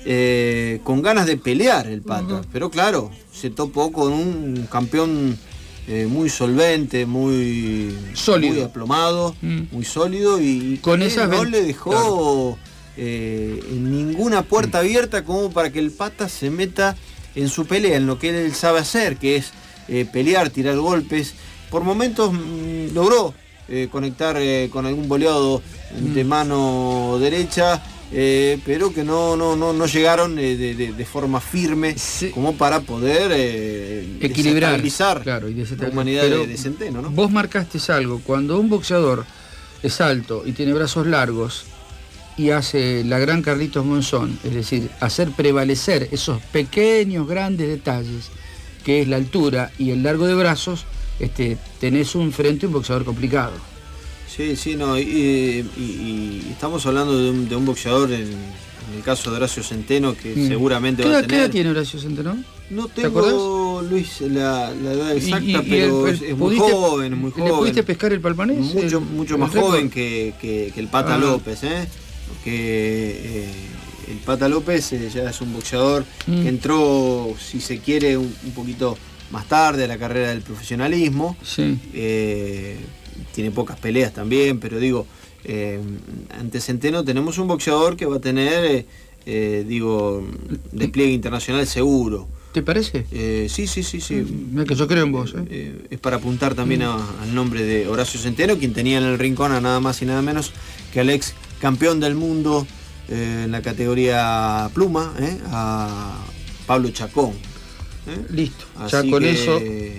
eh, con ganas de pelear el Pata. Uh-huh. Pero claro, se topó con un campeón Eh, muy solvente, muy sólido, muy aplomado, mm. muy sólido, y con esas no ven... le dejó claro. eh, ninguna puerta mm. abierta como para que el Pata se meta en su pelea, en lo que él sabe hacer, que es eh, pelear, tirar golpes. Por momentos mm, logró eh, conectar eh, con algún boleado mm. de mano derecha, Eh, pero que no, no, no, no llegaron eh, de, de, de forma firme, sí, como para poder eh, equilibrar, desestabilizar claro, y la humanidad de, de Centeno, ¿no? Vos marcaste algo: cuando un boxeador es alto y tiene brazos largos y hace la gran Carlitos Monzón, es decir, hacer prevalecer esos pequeños, grandes detalles, que es la altura y el largo de brazos, este, tenés un frente un boxeador complicado. Sí, sí, no, y, y, y estamos hablando de un, de un boxeador, en, en el caso de Horacio Centeno, que mm. seguramente va a tener... ¿Qué edad tiene Horacio Centeno? No tengo, Luis, la, la edad exacta, y, y, pero el, el, es muy joven, muy joven. ¿Le pudiste pescar el palmarés? Mucho, el, mucho más joven que, que, que el Pata ah. López, ¿eh? Porque eh, el Pata López eh, ya es un boxeador mm. que entró, si se quiere, un, un poquito más tarde a la carrera del profesionalismo. Sí. Eh, tiene pocas peleas también, pero digo, eh, ante Centeno tenemos un boxeador que va a tener, eh, eh, digo, despliegue internacional seguro. ¿Te parece? Eh, sí, sí, sí, sí. Mira que yo creo en vos. ¿eh? Eh, es para apuntar también a, al nombre de Horacio Centeno, quien tenía en el rincón a nada más y nada menos que al ex campeón del mundo eh, en la categoría pluma, eh, a Pablo Chacón. ¿eh? Listo. Así ya con que, eso.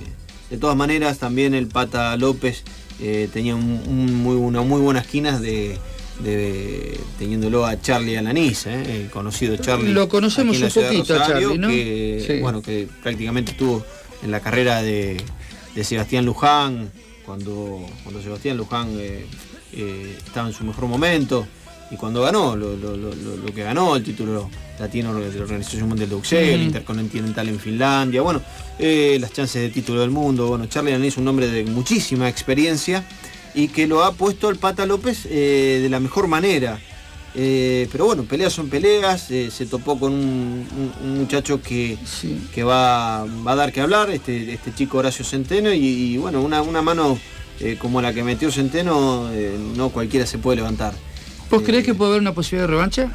De todas maneras, también el Pata López eh, tenía un, un muy, una muy buenas esquinas de, de teniéndolo a Charlie Alanís, eh, el conocido Charlie. Lo conocemos un poquito, Rosario, Charlie, ¿no? Que, sí. Bueno, que prácticamente estuvo en la carrera de, de Sebastián Luján, cuando, cuando Sebastián Luján eh, eh, estaba en su mejor momento, y cuando ganó lo, lo, lo, lo que ganó, el título latino de la Organización Mundial de Boxeo, mm. el Intercontinental en Finlandia, bueno, eh, las chances de título del mundo. Bueno, Charlie Alanís es un hombre de muchísima experiencia y que lo ha puesto el Pata López eh, de la mejor manera. Eh, pero bueno, peleas son peleas, eh, se topó con un, un, un muchacho que, sí. que va, va a dar que hablar, este, este chico Horacio Centeno, y, y bueno, una, una mano eh, como la que metió Centeno, eh, no cualquiera se puede levantar. ¿Vos eh, creés que puede haber una posibilidad de revancha?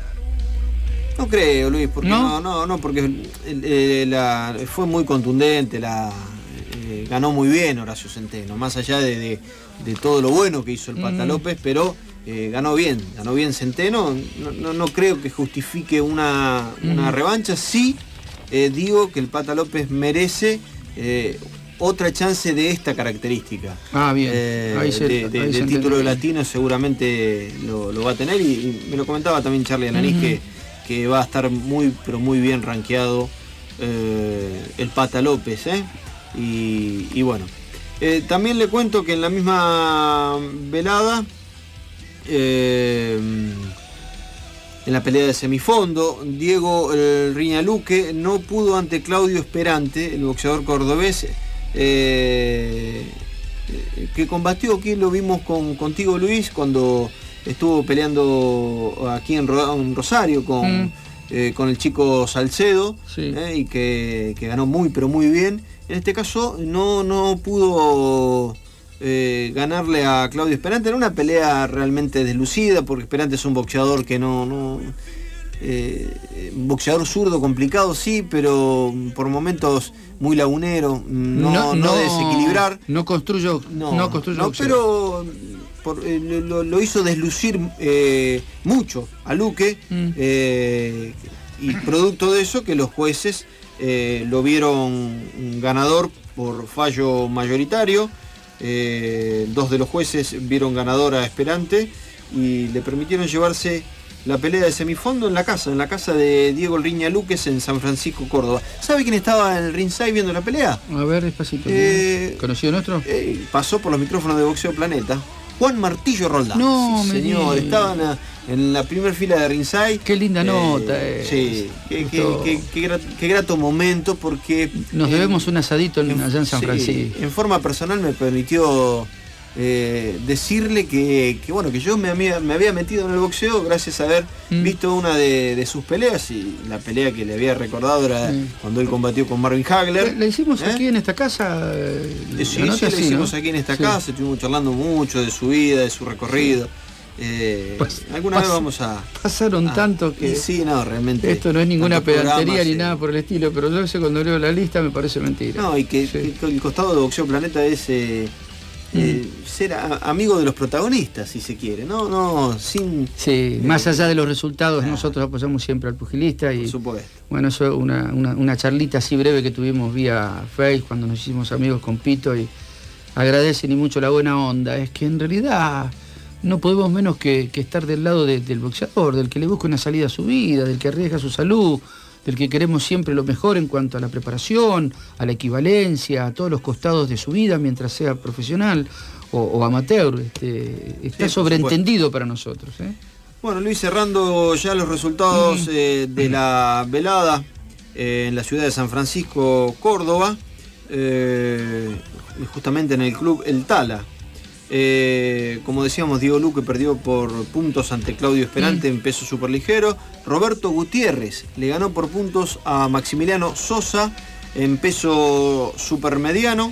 No creo, Luis, porque no, no, no, no porque eh, la, fue muy contundente, la, eh, ganó muy bien Horacio Centeno, más allá de, de, de todo lo bueno que hizo el Pata mm. López, pero eh, ganó bien, ganó bien Centeno. No, no, no creo que justifique una, mm. una revancha. Sí, eh, digo que el Pata López merece eh, otra chance de esta característica. Ah, bien. Eh, ahí se, de, de, ahí de se título entiende. latino seguramente lo, lo va a tener, y, y me lo comentaba también Charlie Ananís, uh-huh. que, que va a estar muy, pero muy bien rankeado eh, el Pata López, ¿eh? Y, y bueno, eh, también le cuento que en la misma velada, eh, en la pelea de semifondo, Diego el Riñaluque no pudo ante Claudio Esperante, el boxeador cordobés, eh, que combatió aquí, lo vimos con, contigo Luis, cuando estuvo peleando aquí en, Ro, en Rosario con, mm. eh, con el chico Salcedo, sí. eh, y que, que ganó muy pero muy bien. En este caso no, no pudo eh, ganarle a Claudio Esperante. Era una pelea realmente deslucida, porque Esperante es un boxeador que no... no eh, boxeador zurdo complicado, sí, pero por momentos muy lagunero, no, no, no de desequilibrar. No construyó, no, no construyó. No, pero por, eh, lo, lo hizo deslucir eh, mucho a Luque, mm. eh, y producto de eso que los jueces eh, lo vieron ganador por fallo mayoritario. Eh, dos de los jueces vieron ganador a Esperante y le permitieron llevarse la pelea de semifondo en la casa, en la casa de Diego el Riñaluques en San Francisco, Córdoba. ¿Sabe quién estaba en el ringside viendo la pelea? A ver, despacito. Eh, ¿Conocido nuestro? Eh, pasó por los micrófonos de Boxeo Planeta. Juan Martillo Roldán. No, sí, señor, me estaban a, en la primera fila de ringside. Qué linda eh, nota. Eh. Sí, qué, qué, qué, qué, grato, qué grato momento, porque... Nos debemos en, un asadito en, allá en San sí, Francisco. En forma personal me permitió... Eh, decirle que, que bueno que yo me, me había metido en el boxeo gracias a haber mm. visto una de, de sus peleas, y la pelea que le había recordado era mm. cuando él combatió con Marvin Hagler. La, la hicimos ¿Eh? aquí en esta casa. Eh, sí, sí, la sí, hicimos ¿no? aquí en esta sí. casa, estuvimos charlando mucho de su vida, de su recorrido. Sí. Eh, pues, alguna pas, vez vamos a... Pasaron a, tanto que... Sí, no, realmente... Esto no es ninguna pedantería ni eh, nada por el estilo, pero yo sé cuando leo la lista me parece mentira. No, y que, sí. que el costado de Boxeo Planeta es... Eh, Eh, mm. ser a, amigo de los protagonistas, si se quiere, no, no, sin... Sí, eh, más allá de los resultados, ah, nosotros apoyamos siempre al pugilista y... Por supuesto. Bueno, eso una, una, una charlita así breve que tuvimos vía Face cuando nos hicimos amigos con Pito, y agradecen y mucho la buena onda. Es que en realidad no podemos menos que, que estar del lado de, del boxeador, del que le busca una salida a su vida, del que arriesga su salud, del que queremos siempre lo mejor en cuanto a la preparación, a la equivalencia, a todos los costados de su vida mientras sea profesional o, o amateur. Este, está sí, sobreentendido para nosotros. ¿eh? Bueno, Luis, cerrando ya los resultados mm. eh, de la velada eh, en la ciudad de San Francisco, Córdoba, eh, justamente en el club El Tala. Eh, como decíamos, Diego Luque perdió por puntos ante Claudio Esperante mm. en peso superligero. Roberto Gutiérrez le ganó por puntos a Maximiliano Sosa en peso supermediano.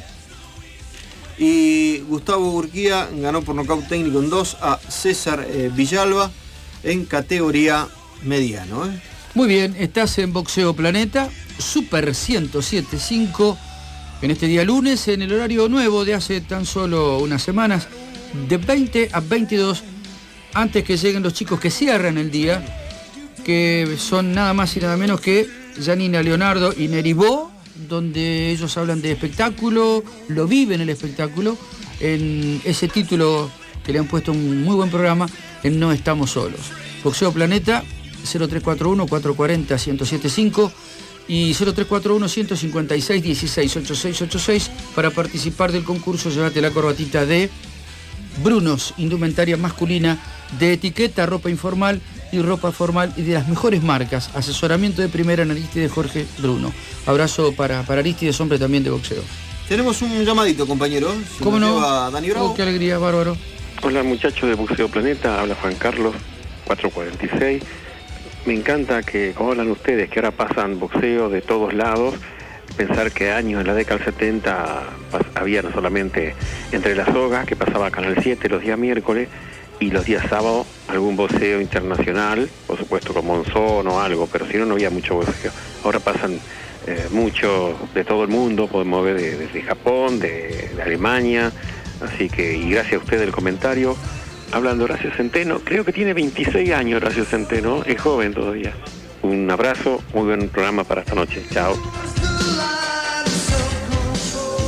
Y Gustavo Urquía ganó por nocaut técnico en dos a César eh, Villalba en categoría mediano. ¿eh? Muy bien, estás en Boxeo Planeta, Super ciento siete punto cinco. En este día lunes, en el horario nuevo de hace tan solo unas semanas, de veinte a veintidós, antes que lleguen los chicos que cierran el día, que son nada más y nada menos que Janina Leonardo y Neribó, donde ellos hablan de espectáculo, lo viven el espectáculo, en ese título que le han puesto un muy buen programa, en No Estamos Solos. Boxeo Planeta, cero tres cuatro uno, cuatro cuatro cero, uno cero siete cinco, y cero tres cuatro uno, uno cinco seis, uno seis ocho seis ocho seis para participar del concurso. Llévate la corbatita de Brunos, indumentaria masculina de etiqueta, ropa informal y ropa formal y de las mejores marcas. Asesoramiento de primera en Aristides Jorge Bruno. Abrazo para, para Aristides, hombre también de boxeo. Tenemos un llamadito, compañero. Si ¿Cómo no? Dani Bravo. Oh, qué alegría, bárbaro. Hola, muchachos de Boxeo Planeta, habla Juan Carlos, cuatro cuarenta y seis. Me encanta que, como hablan ustedes, que ahora pasan boxeo de todos lados. Pensar que años, en la década del setenta, había no solamente Entre las Sogas, que pasaba Canal siete los días miércoles, y los días sábados algún boxeo internacional, por supuesto con Monzón o algo, pero si no, no había mucho boxeo. Ahora pasan eh, mucho de todo el mundo, podemos ver desde de, de Japón, de, de Alemania, así que, y gracias a usted el comentario. Hablando Horacio Centeno, creo que tiene veintiséis años Horacio Centeno, es joven todavía. Un abrazo, muy buen programa para esta noche. Chao.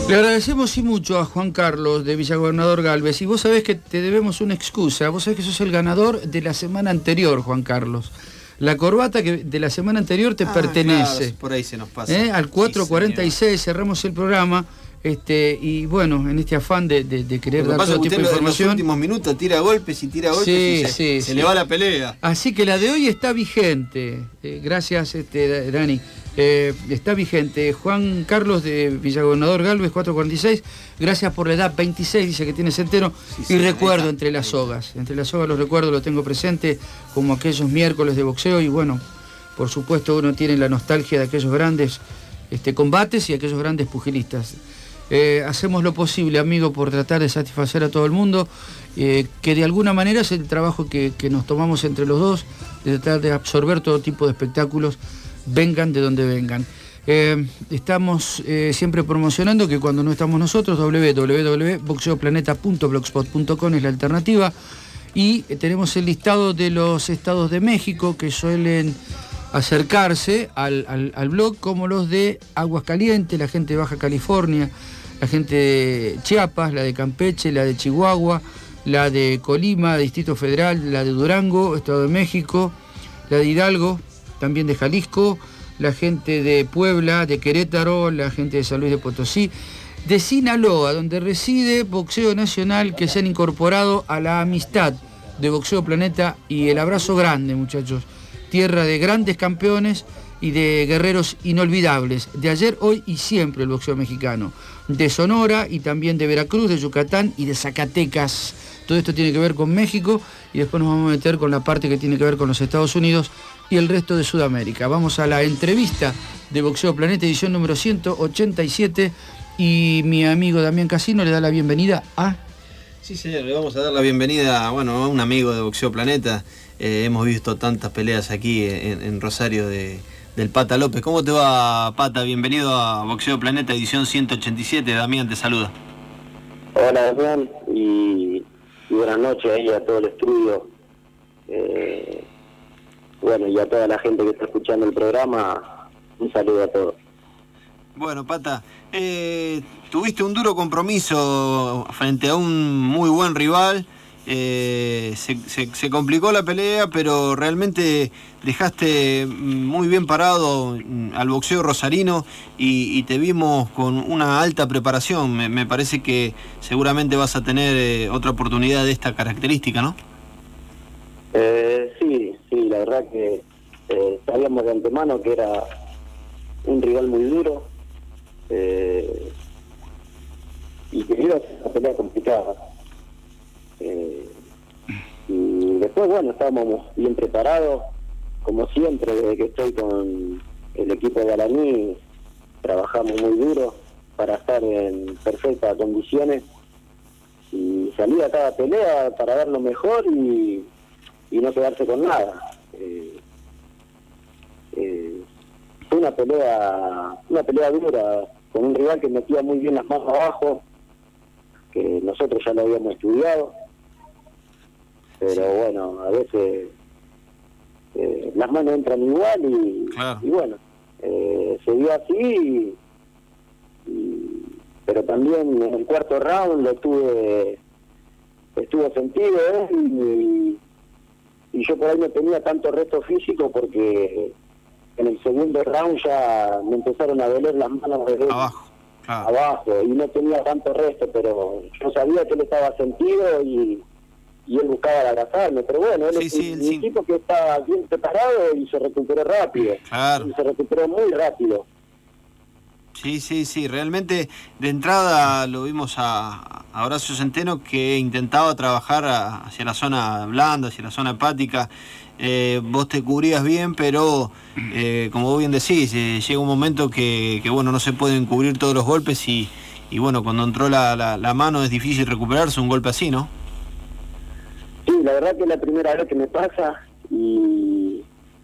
Le agradecemos y mucho a Juan Carlos de Villagobernador Galvez. Y vos sabés que te debemos una excusa. Vos sabés que sos el ganador de la semana anterior, Juan Carlos. La corbata que de la semana anterior te ah, pertenece. Claro, por ahí se nos pasa. ¿Eh? Al cuatro cuarenta y seis sí, cerramos el programa. Este, y bueno, en este afán de, de, de querer dar todo tipo de información. En los últimos minutos tira golpes y tira golpes sí, y se, sí, se sí. le va la pelea. Así que la de hoy está vigente. Eh, gracias, este, Dani. Eh, está vigente. Juan Carlos de Villagobernador Galvez, cuatro cuarenta y seis. Gracias por la edad, veintiséis, dice que tiene entero. Sí, sí, y recuerdo está. entre las sogas. Entre las sogas los recuerdo, lo tengo presente, como aquellos miércoles de boxeo. Y bueno, por supuesto uno tiene la nostalgia de aquellos grandes este, combates y aquellos grandes pugilistas. Eh, hacemos lo posible, amigo, por tratar de satisfacer a todo el mundo, eh, que de alguna manera es el trabajo que, que nos tomamos entre los dos, de tratar de absorber todo tipo de espectáculos, vengan de donde vengan. Eh, estamos eh, siempre promocionando que cuando no estamos nosotros, doble u doble u doble u punto boxeo planeta punto blogspot punto com es la alternativa, y eh, tenemos el listado de los estados de México que suelen acercarse al, al, al blog, como los de Aguascalientes, la gente de Baja California, la gente de Chiapas, la de Campeche, la de Chihuahua, la de Colima, Distrito Federal, la de Durango, Estado de México, la de Hidalgo, también de Jalisco, la gente de Puebla, de Querétaro, la gente de San Luis de Potosí, de Sinaloa, donde reside Boxeo Nacional, que se han incorporado a la amistad de Boxeo Planeta, y el abrazo grande, muchachos. Tierra de grandes campeones y de guerreros inolvidables, de ayer, hoy y siempre el boxeo mexicano, de Sonora y también de Veracruz, de Yucatán y de Zacatecas. Todo esto tiene que ver con México, y después nos vamos a meter con la parte que tiene que ver con los Estados Unidos y el resto de Sudamérica. Vamos a la entrevista de Boxeo Planeta, edición número ciento ochenta y siete, y mi amigo Damián Casino le da la bienvenida a... Sí, señor, le vamos a dar la bienvenida bueno, a un amigo de Boxeo Planeta. Eh, hemos visto tantas peleas aquí en, en Rosario de, del Pata López. ¿Cómo te va, Pata? Bienvenido a Boxeo Planeta, edición ciento ochenta y siete. Damián te saluda. Hola, Damián, y, y buenas noches ahí a todo el estudio. Eh, bueno, y a toda la gente que está escuchando el programa, un saludo a todos. Bueno, Pata, eh, tuviste un duro compromiso frente a un muy buen rival. Eh, se, se, se complicó la pelea, pero realmente dejaste muy bien parado al boxeo rosarino, y, y te vimos con una alta preparación. Me, me parece que seguramente vas a tener eh, otra oportunidad de esta característica, ¿no? Eh, sí, sí, la verdad que eh, sabíamos de antemano que era un rival muy duro, eh, y que iba a ser una pelea complicada. Eh, y después, bueno, estábamos bien preparados, como siempre, desde que estoy con el equipo de Alaní, trabajamos muy duro para estar en perfectas condiciones y salir a cada pelea para dar lo mejor y, y no quedarse con nada. Eh, eh, fue una pelea, una pelea dura, con un rival que metía muy bien las manos abajo, que nosotros ya lo habíamos estudiado. Pero sí, bueno, a veces eh, las manos entran igual y, claro. y bueno, eh, se dio así, y, y, pero también en el cuarto round lo tuve, estuvo sentido, ¿eh? y, y yo por ahí no tenía tanto resto físico, porque en el segundo round ya me empezaron a doler las manos desde abajo, claro. abajo, y no tenía tanto resto, pero yo sabía que él estaba sentido y y él buscaba abrazarme, pero bueno, él sí, es sí, un, sí. un tipo que está bien preparado y se recuperó rápido, claro. y se recuperó muy rápido. Sí, sí, sí, realmente de entrada lo vimos a, a Horacio Centeno, que intentaba trabajar a, hacia la zona blanda, hacia la zona hepática. Eh, vos te cubrías bien, pero eh, como vos bien decís, eh, llega un momento que, que bueno, no se pueden cubrir todos los golpes, y, y bueno, cuando entró la, la, la mano es difícil recuperarse un golpe así, ¿no? Sí, la verdad que es la primera vez que me pasa, y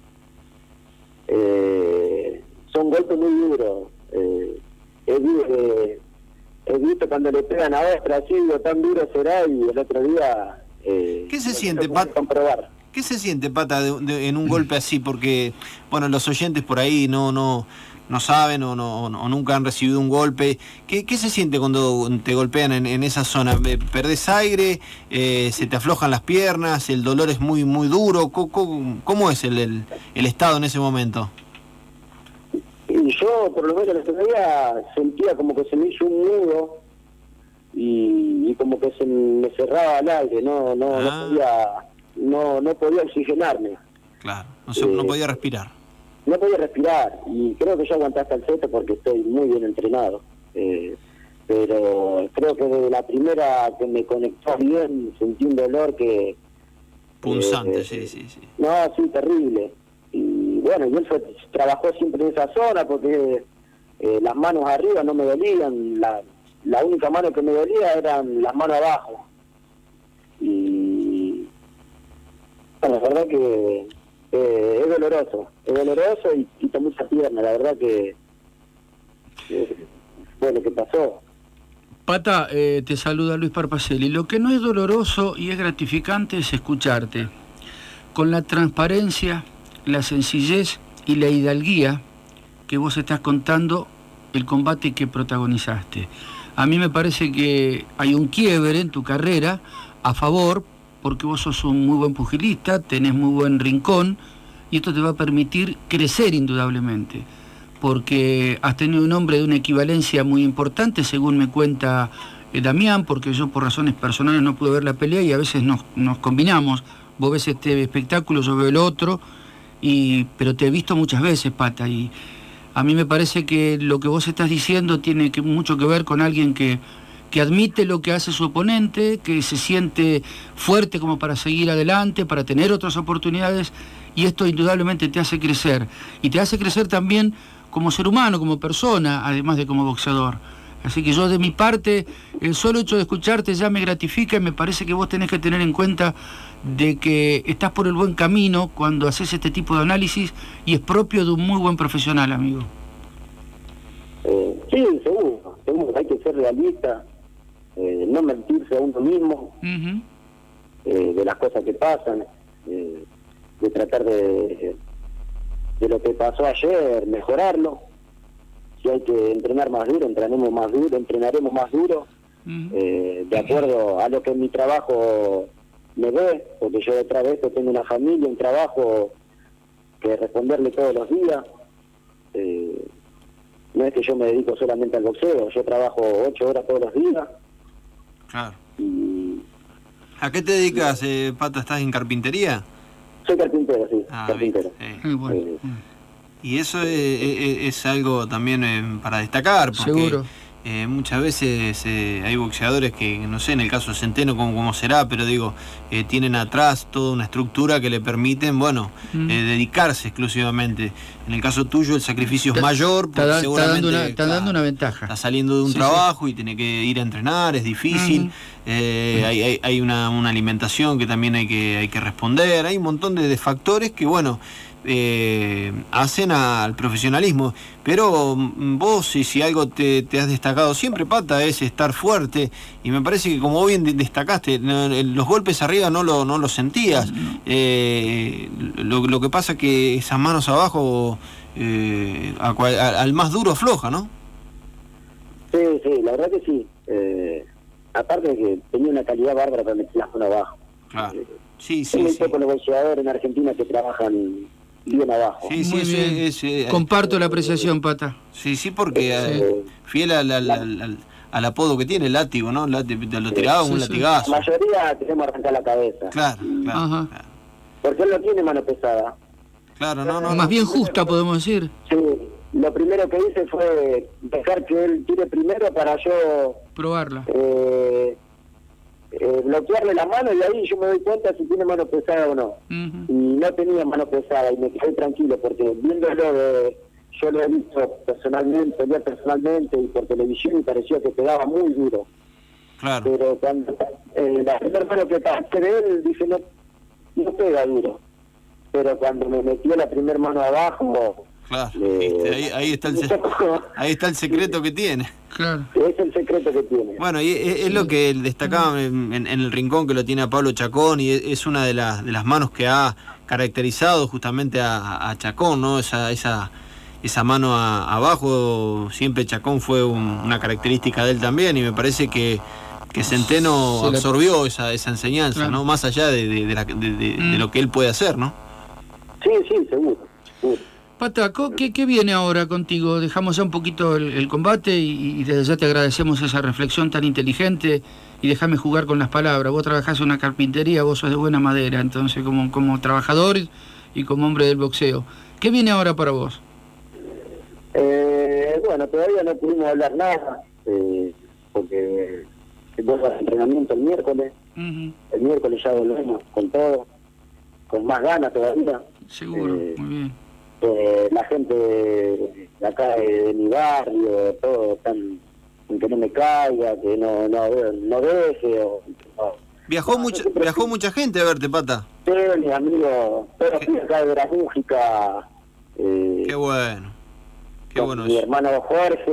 eh, son golpes muy duros. Eh, he, eh, he visto cuando le pegan a otra, así, digo, tan duro será, y el otro día... Eh, ¿Qué se siente, Pat? comprobar. ¿Qué se siente, Pata, de, de, en un golpe así? Porque, bueno, los oyentes por ahí no no no saben o, no, o nunca han recibido un golpe. ¿Qué, qué se siente cuando te golpean en, en esa zona? ¿Perdés aire? Eh, ¿Se te aflojan las piernas? ¿El dolor es muy muy duro? ¿Cómo, cómo es el, el, el estado en ese momento? Y yo, por lo menos, el otro día sentía como que se me hizo un nudo y, y como que se me cerraba el aire, no no, ah. no podía no no podía oxigenarme. Claro, no, se, eh, no podía respirar. No podía respirar, y creo que yo aguanté hasta el seto porque estoy muy bien entrenado. Eh, pero creo que desde la primera que me conectó bien sentí un dolor que... Punzante, eh, sí, sí, sí. No, sí, terrible. Y bueno, y él fue, trabajó siempre en esa zona porque eh, las manos arriba no me dolían, la, la única mano que me dolía eran las manos abajo. Y bueno, la verdad que eh, es doloroso, es doloroso y quita mucha pierna, la verdad que eh, fue lo que pasó. Pata, eh, te saluda Luis Parpacelli. Lo que no es doloroso y es gratificante es escucharte con la transparencia, la sencillez y la hidalguía que vos estás contando el combate que protagonizaste. A mí me parece que hay un quiebre en tu carrera a favor, porque vos sos un muy buen pugilista, tenés muy buen rincón, y esto te va a permitir crecer indudablemente, porque has tenido un hombre de una equivalencia muy importante, según me cuenta eh, Damián, porque yo por razones personales no pude ver la pelea y a veces nos, nos combinamos. Vos ves este espectáculo, yo veo el otro, y pero te he visto muchas veces, Pata, y a mí me parece que lo que vos estás diciendo tiene que, mucho que ver con alguien que, que admite lo que hace su oponente, que se siente fuerte como para seguir adelante, para tener otras oportunidades, y esto indudablemente te hace crecer, y te hace crecer también como ser humano, como persona, además de como boxeador. Así que yo de mi parte, el solo hecho de escucharte ya me gratifica y me parece que vos tenés que tener en cuenta de que estás por el buen camino cuando haces este tipo de análisis y es propio de un muy buen profesional, amigo. Eh, sí, seguro, seguro, hay que ser realista, eh, no mentirse a uno mismo, uh-huh. eh, de las cosas que pasan, eh, de tratar de... de lo que pasó ayer, mejorarlo. Si hay que entrenar más duro, entrenaremos más duro, entrenaremos más duro, uh-huh. eh, de acuerdo a lo que mi trabajo me ve, porque yo detrás de esto tengo una familia, un trabajo que responderle todos los días. Eh, no es que yo me dedico solamente al boxeo, yo trabajo ocho horas todos los días. Claro. Y... ¿A qué te dedicas, eh, Pata? ¿Estás en carpintería? Soy carpintero, sí, ah, carpintero. Eh. Muy bueno. Eh, y eso es, es, es algo también eh, para destacar, porque seguro. Eh, muchas veces eh, hay boxeadores que, no sé, en el caso de Centeno cómo, cómo será, pero digo, eh, tienen atrás toda una estructura que le permiten, bueno, mm. eh, dedicarse exclusivamente. En el caso tuyo el sacrificio es mayor, porque está, seguramente está dando, una, está está, dando una ventaja. Está saliendo de un sí, trabajo sí. y tiene que ir a entrenar, es difícil. Mm. Eh, mm. Hay, hay, hay una, una alimentación que también hay que, hay que responder, hay un montón de, de factores que, bueno, Eh, hacen al profesionalismo, pero vos si, si algo te, te has destacado siempre, Pata, es estar fuerte, y me parece que como bien destacaste, los golpes arriba no lo, no los sentías, eh, lo, lo que pasa que esas manos abajo eh, a, a, al más duro afloja, ¿no? Sí, sí, la verdad que sí, eh, aparte de que tenía una calidad bárbara para meter las manos abajo. Claro, eh, sí, sí, hay muy sí. pocos los boxeadores en Argentina que trabajan bien abajo. Sí, sí, muy sí, bien. Es, es, comparto eh, la apreciación, Pata. Sí, sí, porque eh, eh, fiel al, al, al, al, al apodo que tiene, el látigo, ¿no? Látigo, te lo tiraba sí, un sí, latigazo. La mayoría tenemos que arrancar la cabeza. Claro, claro, Ajá. claro. Porque él no tiene mano pesada. Claro, no, no. Más no. bien justa, podemos decir. Sí, lo primero que hice fue dejar que él tire primero para yo... probarla. Eh, Eh, bloquearle la mano y ahí yo me doy cuenta si tiene mano pesada o no. Uh-huh. Y no tenía mano pesada y me quedé tranquilo porque viéndolo de, yo lo he visto personalmente, pelear personalmente y por televisión y pareció que pegaba muy duro. Claro. Pero cuando eh, la primera mano que pasé de él dije no, no pega duro. Pero cuando me metió la primera mano abajo Claro, Le- ahí, ahí está el, se- ahí está el secreto que tiene. Claro. Es el secreto que tiene. Bueno, y es, es lo que destacaba en, en- en el rincón que lo tiene a Pablo Chacón, y es, es una de las, de las manos que ha caracterizado justamente a, a Chacón, ¿no? Esa, esa, esa mano a- abajo, siempre Chacón fue un- una característica de él también, y me parece que, que Centeno Se la- absorbió esa, esa enseñanza, Claro. ¿no? Más allá de, de- de la- de- de- de lo que él puede hacer, ¿no? Sí, sí, seguro. seguro. Pataco, ¿qué, ¿qué viene ahora contigo? Dejamos ya un poquito el, el combate y, y desde ya te agradecemos esa reflexión tan inteligente y déjame jugar con las palabras. Vos trabajás en una carpintería, vos sos de buena madera, entonces como, como trabajador y como hombre del boxeo. ¿Qué viene ahora para vos? Eh, bueno, todavía no pudimos hablar nada, eh, porque vuelvo al entrenamiento el miércoles. Ujú, El miércoles ya volvemos con todo, con más ganas todavía. seguro, Eh, muy bien. Eh, la gente de acá de, de mi barrio, todos están en que no me caiga, que no no, no deje. O, no. Viajó, mucha, viajó mucha gente a verte, Pata. Todos mis amigos, todos los que acá de la música. Eh, Qué bueno. Qué con bueno mi eso. hermano Jorge,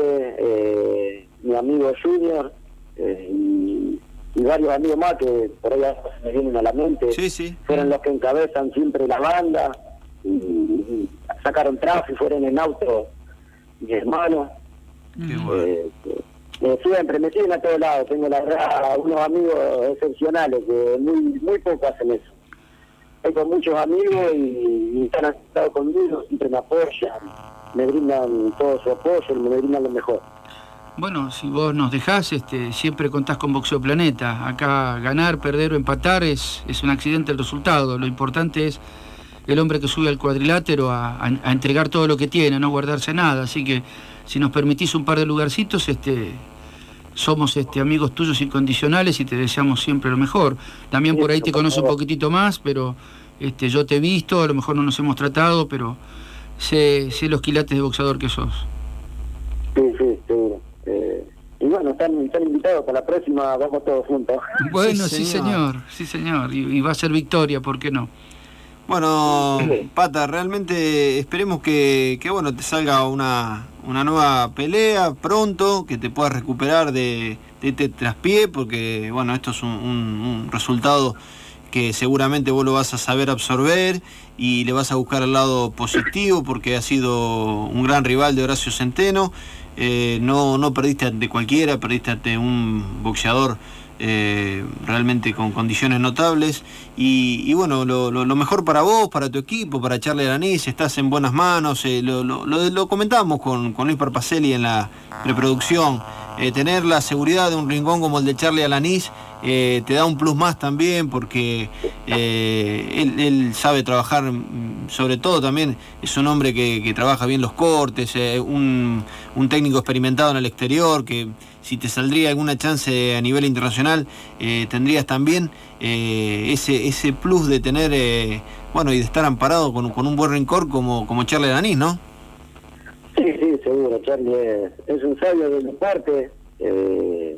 eh, mi amigo Junior, eh, y, y varios amigos más que por ahí me vienen a la mente. Sí, sí. Fueron los que encabezan siempre la banda, y, y sacaron tráfico, fueron en auto mi hermano. Qué bueno. Eh, eh, siempre me siguen a todos lados, tengo la verdad unos amigos excepcionales que muy muy poco hacen eso. Tengo muchos amigos y, y están asentados conmigo, siempre me apoyan, me brindan todo su apoyo, me brindan lo mejor. Bueno, si vos nos dejás, este, siempre contás con Boxeo Planeta. Acá ganar, perder o empatar es, es un accidente el resultado. Lo importante es el hombre que sube al cuadrilátero a, a, a entregar todo lo que tiene, a no guardarse nada. Así que si nos permitís un par de lugarcitos, este, somos este, amigos tuyos incondicionales y te deseamos siempre lo mejor. También por ahí te conozco un poquitito más, pero este, yo te he visto, a lo mejor no nos hemos tratado, pero sé, sé los quilates de boxeador que sos. Sí, sí, seguro. Eh, y bueno, están, están invitados para la próxima, vamos todos juntos. Bueno, Sí, sí, señor. señor, sí, señor. Y, y va a ser victoria, ¿por qué no? Bueno, Pata, realmente esperemos que, que bueno, te salga una, una nueva pelea pronto, que te puedas recuperar de, de este traspié, porque bueno, esto es un, un, un resultado que seguramente vos lo vas a saber absorber y le vas a buscar el lado positivo, porque ha sido un gran rival de Horacio Centeno. Eh, no, no perdiste ante cualquiera, perdiste ante un boxeador eh, realmente con condiciones notables y, y bueno, lo, lo, lo mejor para vos, para tu equipo, para Charlie Alanís, estás en buenas manos. eh, lo, lo, lo, lo comentábamos con, con Luis Parpacelli en la preproducción. Eh, tener la seguridad de un rincón como el de Charlie Alanís eh, te da un plus más también, porque eh, él, él sabe trabajar, sobre todo también es un hombre que, que trabaja bien los cortes, eh, un, un técnico experimentado en el exterior, que si te saldría alguna chance a nivel internacional eh, tendrías también eh, ese ese plus de tener, eh, bueno, y de estar amparado con, con un buen rincón como, como Charlie Alanís, ¿no? Sí, sí, seguro, Charlie es, es un sabio de mi parte, eh,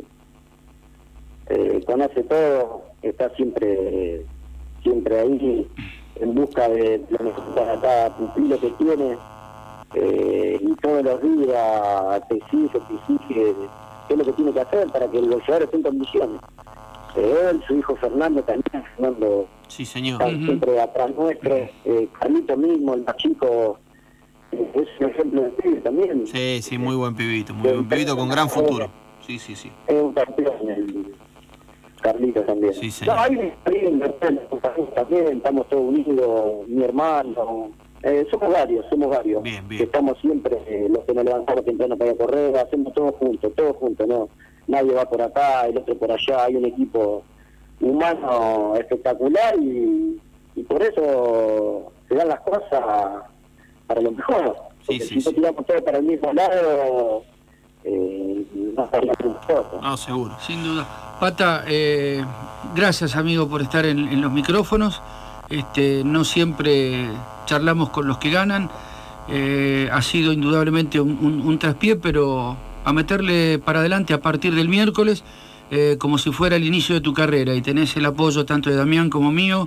eh, conoce todo, está siempre siempre ahí en busca de lo mejor para cada pupilo que tiene, eh, y todos los días te exige, te exige qué es lo que tiene que hacer para que el boxeador esté en condiciones. Eh, él, su hijo Fernando también, Fernando Sí, señor. está siempre atrás nuestro, eh, Carlito mismo, el más chico, es un ejemplo de pibe también. Sí, sí, muy buen pibito, muy buen pibito con gran futuro. Sí, sí, sí. Es un campeón, el Carlito también. Sí, señor. No, ahí también, también estamos todos unidos, mi hermano. Eh, somos varios, somos varios. Bien, bien. Que estamos siempre, eh, los que nos levantamos temprano para ir a correr, hacemos todo juntos, todos juntos, ¿no? Nadie va por acá, el otro por allá, hay un equipo humano espectacular y, y por eso se dan las cosas para lo mejor. Sí, Porque sí, si no sí. tiramos todos para el mismo lado, eh, no estaría mejor. No, seguro. Sin duda. Pata, eh, gracias amigo por estar en, en los micrófonos. Este, no siempre charlamos con los que ganan. Eh, ha sido indudablemente un, un, un traspié, pero a meterle para adelante a partir del miércoles, eh, como si fuera el inicio de tu carrera, y tenés el apoyo tanto de Damián como mío,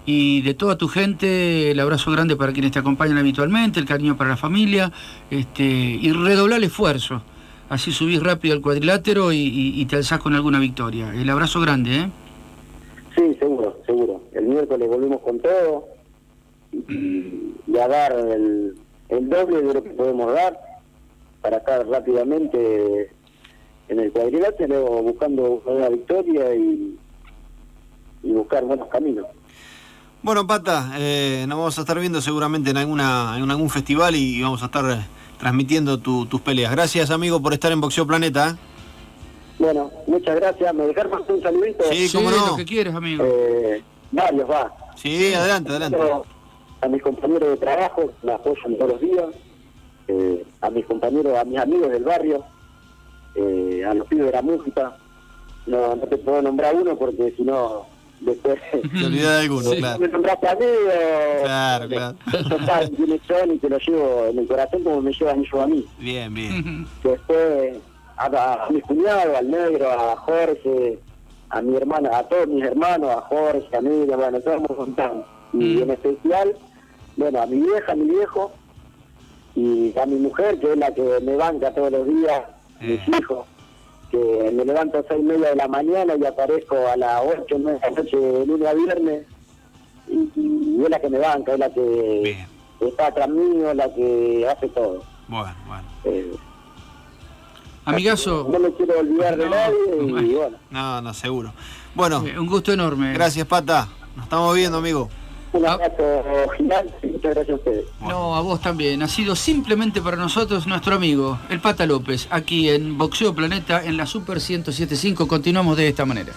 y de toda tu gente, el abrazo grande para quienes te acompañan habitualmente, el cariño para la familia, este, y redoblar el esfuerzo. Así subís rápido al cuadrilátero y, y, y te alzás con alguna victoria. El abrazo grande, ¿eh? Sí, seguro, seguro. El miércoles volvemos con todo y, y a dar el, el doble de lo que podemos dar para estar rápidamente en el cuadrilátero buscando una victoria y, y buscar buenos caminos. Bueno, Pata, eh, nos vamos a estar viendo seguramente en alguna en algún festival y vamos a estar eh, transmitiendo tu, tus peleas. Gracias, amigo, por estar en Boxeo Planeta. ¿eh? Bueno, muchas gracias. ¿Me dejar más un saludito? Sí, cómo no. Lo que quieres, amigo. Eh, varios, va. Sí, adelante, adelante. A mis compañeros de trabajo, me apoyan todos los días. Eh, a mis compañeros, a mis amigos del barrio, eh, a los pibes de la música. No, no te puedo nombrar uno porque si no... Después te olvidás de alguno, sí. Claro. Me nombraste a mí, o... Claro, claro. Total, quiénes son y te lo llevo en el corazón como me llevan ellos a mí. Bien, bien. Después a, a, a mis cuñados, al negro, a Jorge, a mi hermana, a todos mis hermanos, a Jorge, a mí, bueno, todos nos juntamos. Y mm. en especial, bueno, a mi vieja, a mi viejo, y a mi mujer, que es la que me banca todos los días, eh. mis hijos. Que me levanto a seis y media de la mañana y aparezco a las ocho, nueve de la noche de lunes a viernes y, y, y es la que me banca, es la que Bien. está atrás mío, la que hace todo. Bueno, bueno. Eh, Amigazo. No me quiero olvidar de no, nadie y, no, bueno. No, no, seguro. Bueno. Eh, un gusto enorme. Gracias, Pata. Nos estamos viendo, amigo. Un abrazo gigante y muchas gracias a ustedes. No, a vos también. Ha sido simplemente para nosotros nuestro amigo, el Pata López, aquí en Boxeo Planeta, en la Super ciento siete punto cinco. Continuamos de esta manera.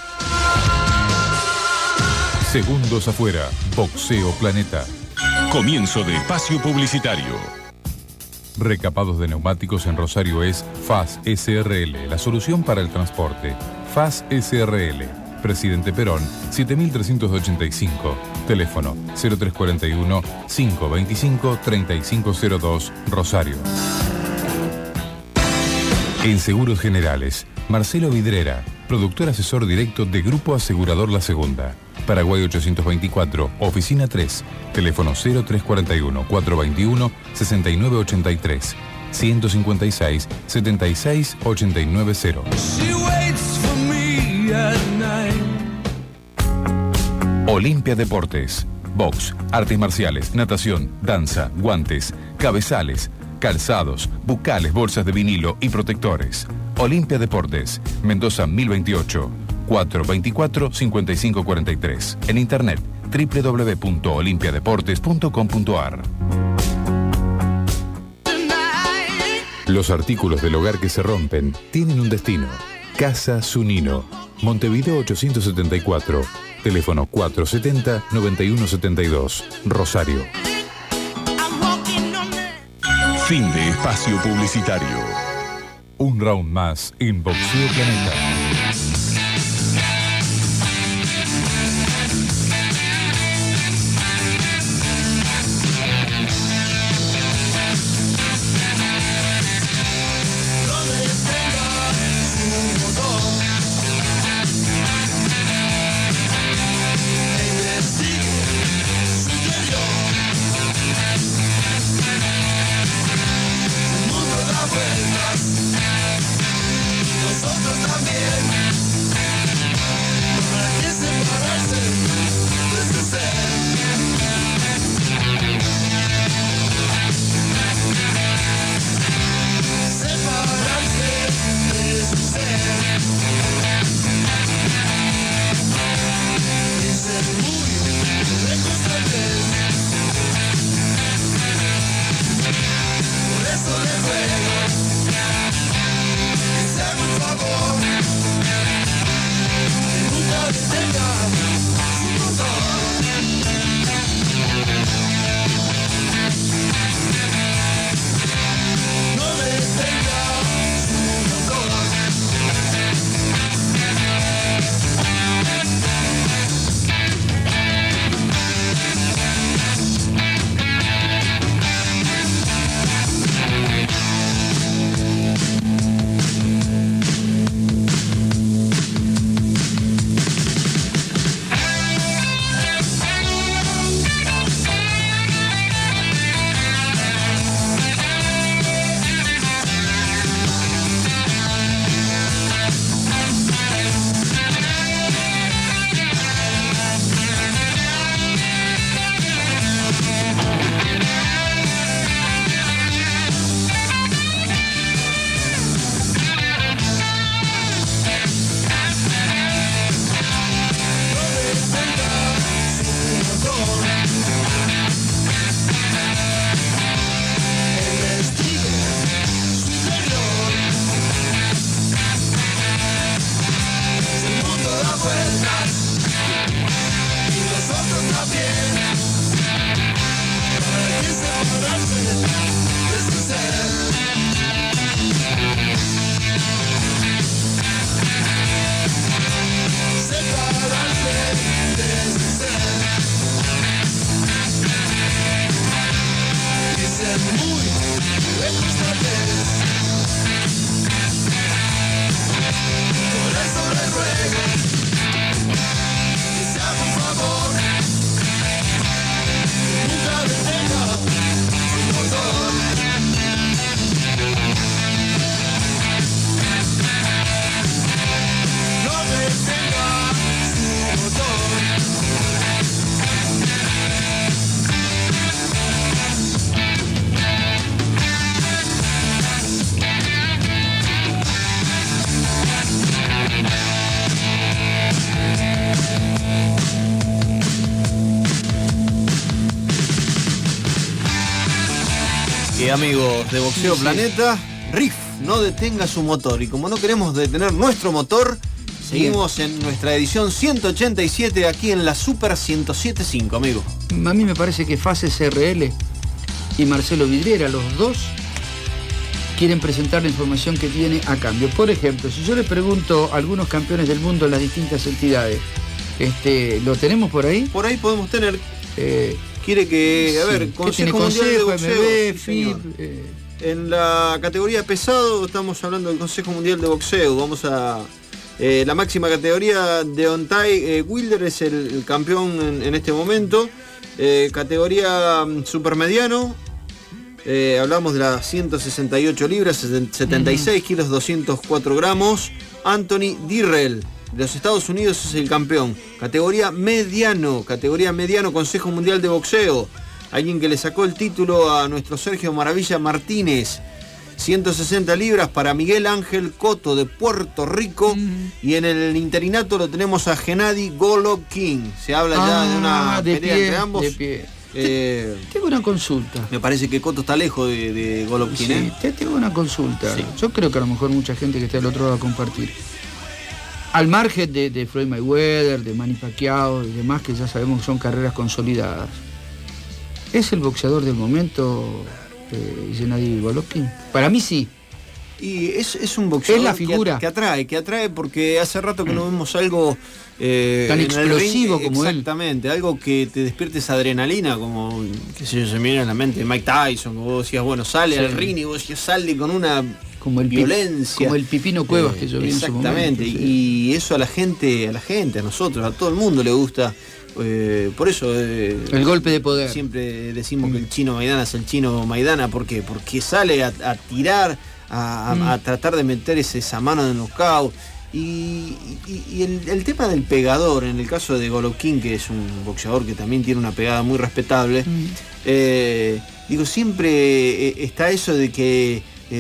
Segundos afuera, Boxeo Planeta. Comienzo de espacio publicitario. Recapados de neumáticos en Rosario es F A S S R L, la solución para el transporte. F A S S R L. Presidente Perón, siete mil trescientos ochenta y cinco. Teléfono cero tres cuatro uno, cinco dos cinco, tres cinco cero dos, Rosario. En Seguros Generales, Marcelo Vidrera, productor asesor directo de Grupo Asegurador La Segunda. Paraguay ochocientos veinticuatro, Oficina tres. Teléfono cero tres cuatro uno, cuatro dos uno, seis nueve ocho tres. ciento cincuenta y seis, setenta y seis, ochenta y nueve cero. Olimpia Deportes. Box, artes marciales, natación, danza, guantes, cabezales, calzados, bucales, bolsas de vinilo y protectores. Olimpia Deportes, Mendoza mil veintiocho, cuatro veinticuatro, cincuenta y cinco cuarenta y tres. En internet doble u doble u doble u punto olimpia deportes punto com punto a r. Los artículos del hogar que se rompen tienen un destino. Casa Zunino, Montevideo ochocientos setenta y cuatro, teléfono cuatro setenta, noventa y uno setenta y dos, Rosario. Fin de espacio publicitario. Un round más en Boxeo Planeta. Nosotros también. Y amigos de Boxeo Sí, sí. Planeta, R I F no detenga su motor. Y como no queremos detener nuestro motor, seguimos en nuestra edición ciento ochenta y siete aquí en la Super ciento siete punto cinco, amigo. A mí me parece que Fases R L y Marcelo Vidriera, los dos, quieren presentar la información que tiene a cambio. Por ejemplo, si yo le pregunto a algunos campeones del mundo en las distintas entidades, este, ¿lo tenemos por ahí? Por ahí podemos tener... Eh, Quiere que, a sí. ver, ¿Qué Consejo tiene? Mundial de Consejo, Boxeo. M B, Sí, F I señor. B, eh, En la categoría pesado estamos hablando del Consejo Mundial de Boxeo. Vamos a... Eh, la máxima categoría de Deontay eh, Wilder es el, el campeón en, en este momento. Eh, categoría mm, supermediano. Eh, hablamos de las ciento sesenta y ocho libras, setenta y seis kilos, doscientos cuatro gramos. Anthony Dirrell, de los Estados Unidos, es el campeón. Categoría mediano, categoría mediano, Consejo Mundial de Boxeo. Alguien que le sacó el título a nuestro Sergio Maravilla Martínez. ciento sesenta libras para Miguel Ángel Cotto de Puerto Rico. Mm. Y en el interinato lo tenemos a Gennady Golovkin. Se habla ah, ya de una de pelea pie, entre ambos. De pie. Eh, tengo una consulta. Me parece que Cotto está lejos de, de Golovkin. Sí, ¿eh? te tengo una consulta. Sí. Yo creo que a lo mejor mucha gente que está del otro lado va a compartir. Al margen de, de Floyd Mayweather, de Manny Pacquiao y demás, que ya sabemos que son carreras consolidadas, ¿es el boxeador del momento eh, Gennady Golovkin? Para mí sí. Y es, es un boxeador es la figura. Que, que atrae, que atrae porque hace rato que no vemos algo eh, tan explosivo ring, como exactamente, él. Exactamente, algo que te despierte esa adrenalina, como, qué sé yo, se me viene a la mente Mike Tyson, como vos decías, bueno, sale sí. al ring y vos decías, sale con una como el violencia. Como el Pipino Cuevas eh, que yo vi en su momento. Exactamente, Sí. Y eso a la gente, a la gente, a nosotros, a todo el mundo le gusta. Eh, por eso eh, el golpe de poder. Siempre decimos mm. que el chino Maidana es el chino Maidana. ¿Por qué? Porque sale a, a tirar, a, a, mm. a tratar de meter ese, esa mano de knockout. Y, y, y el, el tema del pegador, en el caso de Golovkin, que es un boxeador que también tiene una pegada muy respetable, mm. eh, digo, siempre eh, está eso de que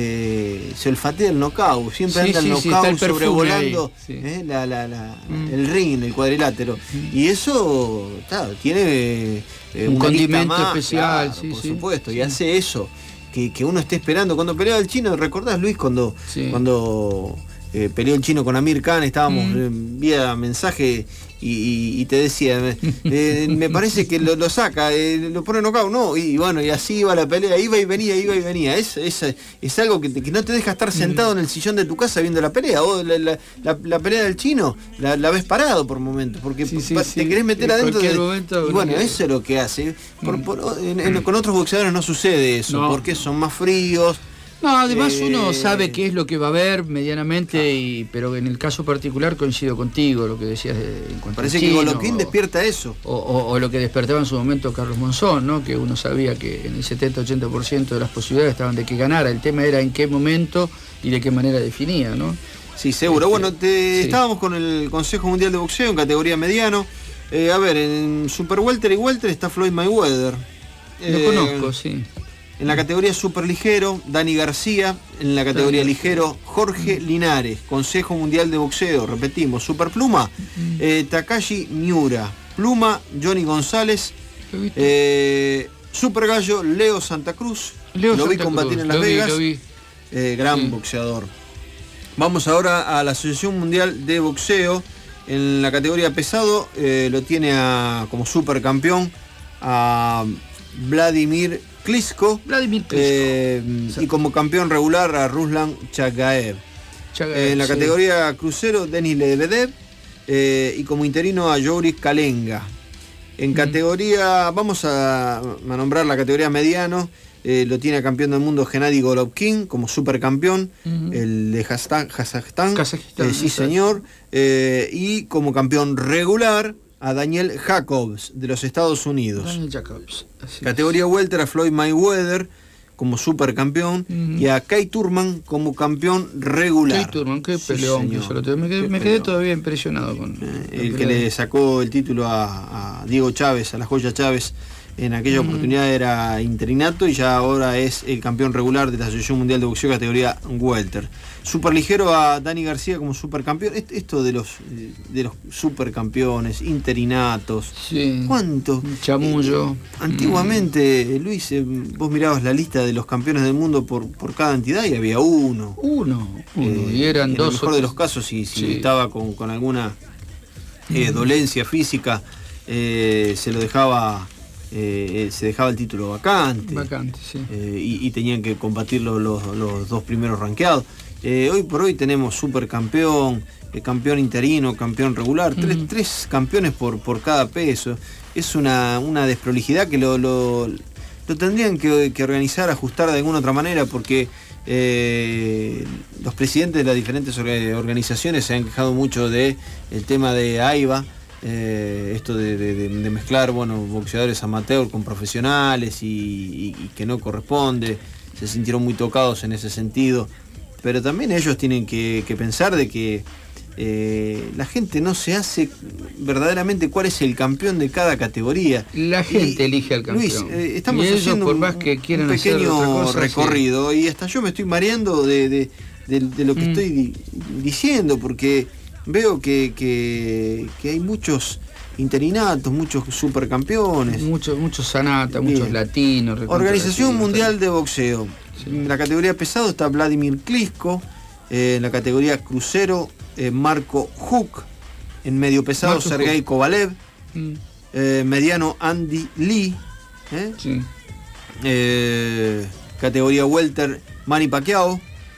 Eh, se olfatea el knockout, siempre sí, anda el sí, knockout sí, sobrevolando sí. eh, la, la, la, mm. el ring, el cuadrilátero. Mm. Y eso, claro, tiene eh, un condimento más, especial, claro, sí, por sí. supuesto, sí. y hace eso, que, que uno esté esperando. Cuando peleaba el chino, ¿recordás, Luis? Cuando, sí. cuando eh, peleó el chino con Amir Khan, estábamos mm. eh, vía mensaje y, y, y te decía, eh, me parece que lo, lo saca, eh, lo pone knockout, no, y bueno, y así iba la pelea, iba y venía, iba y venía. Es, es, es algo que, te, que no te deja estar sentado en el sillón de tu casa viendo la pelea. O la, la, la, la pelea del chino la, la ves parado por momentos, porque sí, sí, te sí. querés meter en adentro de, momento, y bueno, que... eso es lo que hace. Por, por, en, en, con otros boxeadores no sucede eso, no. porque son más fríos. No, además eh, uno sabe eh, qué es lo que va a haber medianamente, claro. y, pero en el caso particular coincido contigo, lo que decías de, en cuanto Parece al que chino, Golovkin despierta eso. O, o, o lo que despertaba en su momento Carlos Monzón, ¿no? Que uno sabía que en el setenta a ochenta por ciento de las posibilidades estaban de que ganara. El tema era en qué momento y de qué manera definía, ¿no? Sí, seguro. Este, bueno, te, sí. estábamos con el Consejo Mundial de Boxeo en categoría mediano. Eh, a ver, en Super Welter y Welter está Floyd Mayweather. Lo eh, conozco, sí. En la categoría superligero, Dani García. En la categoría sí. ligero, Jorge mm. Linares. Consejo Mundial de Boxeo, repetimos. Superpluma, mm. eh, Takashi Miura. Pluma, Johnny González. Eh, Super Gallo, Leo Santa Cruz. Leo lo Santa vi combatir Cruz. en Las lo Vegas. Vi, lo vi. Eh, gran sí. boxeador. Vamos ahora a la Asociación Mundial de Boxeo. En la categoría pesado eh, lo tiene a, como supercampeón a Vladimir Klitschko, Vladimir Klitschko. Eh, y como campeón regular a Ruslan Chagaev. Chagaev eh, en la sí. categoría crucero, Denis Lebedev, eh, y como interino a Yuri Kalenga. En mm. categoría, vamos a, a nombrar la categoría mediano, eh, lo tiene a campeón del mundo Gennady Golovkin como supercampeón, mm-hmm. el de Kazajstán, Kazajstán, Kazajstán eh, sí señor, eh, y como campeón regular a Daniel Jacobs de los Estados Unidos. Daniel Jacobs. Así categoría es. welter a Floyd Mayweather como supercampeón mm-hmm. y a Kai Turman como campeón regular. Kai Turman, qué peleón. Sí, que me quedé, me quedé todavía impresionado con eh, el que le sacó el título a, a Diego Chávez, a la Joya Chávez, En aquella mm. oportunidad era interinato y ya ahora es el campeón regular de la Asociación Mundial de Boxeo categoría welter. Superligero a Dani García como supercampeón. Esto de los de los supercampeones, interinatos. Sí. ¿Cuántos? Chamullo. Eh, antiguamente, mm. Luis, eh, vos mirabas la lista de los campeones del mundo por, por cada entidad y había uno. Uno. uno. Eh, y eran en dos. En el mejor o... de los casos, si, si sí. estaba con, con alguna eh, dolencia física, eh, se lo dejaba... Eh, se dejaba el título vacante, vacante sí. eh, y, y tenían que combatir los, los, los dos primeros rankeados. Eh, hoy por hoy tenemos supercampeón, eh, campeón interino, campeón regular, tres, uh-huh. tres campeones por, por cada peso. Es una, una desprolijidad que lo, lo, lo tendrían que, que organizar, ajustar de alguna otra manera, porque eh, los presidentes de las diferentes organizaciones se han quejado mucho del tema de AIBA. Eh, esto de, de, de mezclar bueno, boxeadores amateur con profesionales y, y, y que no corresponde, se sintieron muy tocados en ese sentido, pero también ellos tienen que, que pensar de que eh, la gente no se hace verdaderamente cuál es el campeón de cada categoría. La gente y, elige al campeón. Luis, eh, estamos y ellos, haciendo por más que quieran un pequeño hacer otra cosa, recorrido sí. y hasta yo me estoy mareando de, de, de, de lo que mm. estoy di, diciendo, porque veo que, que, que hay muchos interinatos, muchos supercampeones. Muchos muchos sanatas, muchos latinos. Organización latinos, Mundial de Boxeo. Sí. En la categoría pesado está Vladimir Klitschko. Eh, en la categoría crucero, eh, Marco Huck. En medio pesado, Marco Sergei Huck. Kovalev. Mm. Eh, mediano, Andy Lee. ¿eh? Sí. Eh, categoría welter, Manny Pacquiao.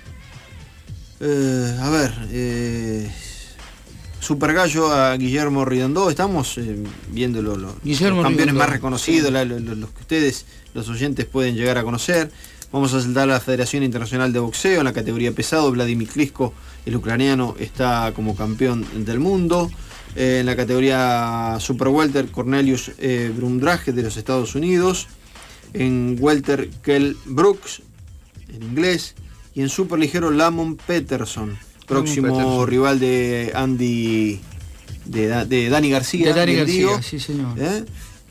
Eh, a ver... Eh, Super Gallo a Guillermo Ridondó. Estamos eh, viendo lo, lo, los campeones Ridondó. Más reconocidos, sí. la, lo, los que ustedes, los oyentes, pueden llegar a conocer. Vamos a saltar a la Federación Internacional de Boxeo. En la categoría pesado, Vladimir Klitschko, el ucraniano, está como campeón del mundo. Eh, en la categoría Super Welter, Cornelius eh, Brumdrage de los Estados Unidos. En Welter, Kell Brooks, en inglés. Y en Super Ligero, Lamont Peterson. Próximo Peterson. Rival de Andy, de, de Dani García. De Dani García, digo, sí señor. ¿Eh? Mm.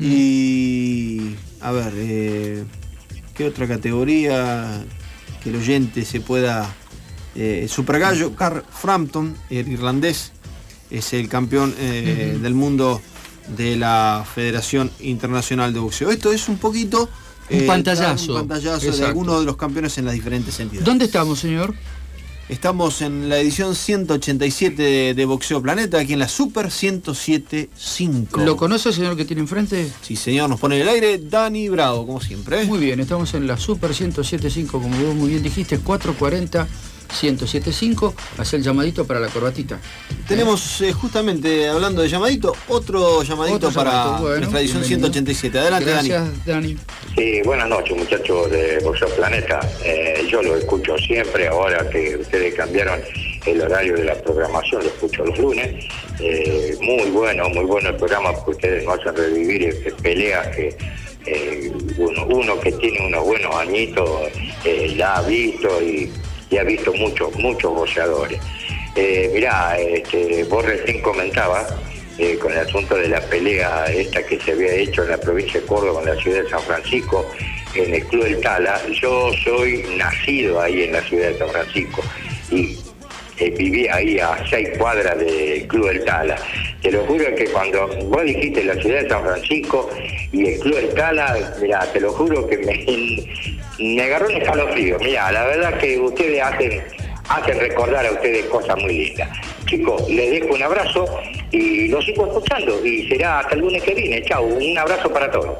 Y a ver, eh, ¿qué otra categoría que el oyente se pueda... Eh, Super Gallo, Carl Frampton, el irlandés, es el campeón eh, uh-huh. del mundo de la Federación Internacional de Boxeo. Esto es un poquito... Un eh, pantallazo. Un pantallazo Exacto. de algunos de los campeones en las diferentes entidades. ¿Dónde estamos, señor? Estamos en la edición ciento ochenta y siete de, de Boxeo Planeta, aquí en la Super ciento siete punto cinco. ¿Lo conoce el señor que tiene enfrente? Sí, señor, nos pone en el aire Dani Bravo, como siempre. ¿eh? Muy bien, estamos en la Super ciento siete punto cinco, como vos muy bien dijiste, cuatrocientos cuarenta, ciento siete punto cinco. Hace el llamadito para la corbatita. Tenemos, eh, justamente, hablando de llamadito, otro llamadito otro para llamadito, bueno, nuestra edición bienvenido. ciento ochenta y siete. Adelante, Gracias, Dani. Dani. Sí, buenas noches, muchachos de Boxeo Planeta. Eh, yo lo escucho siempre, ahora que ustedes cambiaron el horario de la programación, lo escucho los lunes. Eh, muy bueno, muy bueno el programa, porque ustedes nos hacen revivir eh, peleas que eh, uno, uno que tiene unos buenos añitos eh, la ha visto y, y ha visto muchos, muchos boxeadores. Eh, mirá, este, vos recién comentabas Eh, con el asunto de la pelea esta que se había hecho en la provincia de Córdoba, en la ciudad de San Francisco, en el Club del Tala. Yo soy nacido ahí en la ciudad de San Francisco y eh, viví ahí a seis cuadras del Club del Tala. Te lo juro que cuando vos dijiste la ciudad de San Francisco y el Club del Tala, mirá, te lo juro que me, me agarró un escalofrío. Mirá, la verdad que ustedes hacen... hacen recordar a ustedes cosas muy lindas. Chicos, les dejo un abrazo y los sigo escuchando y será hasta el lunes que viene. Chau, un abrazo para todos.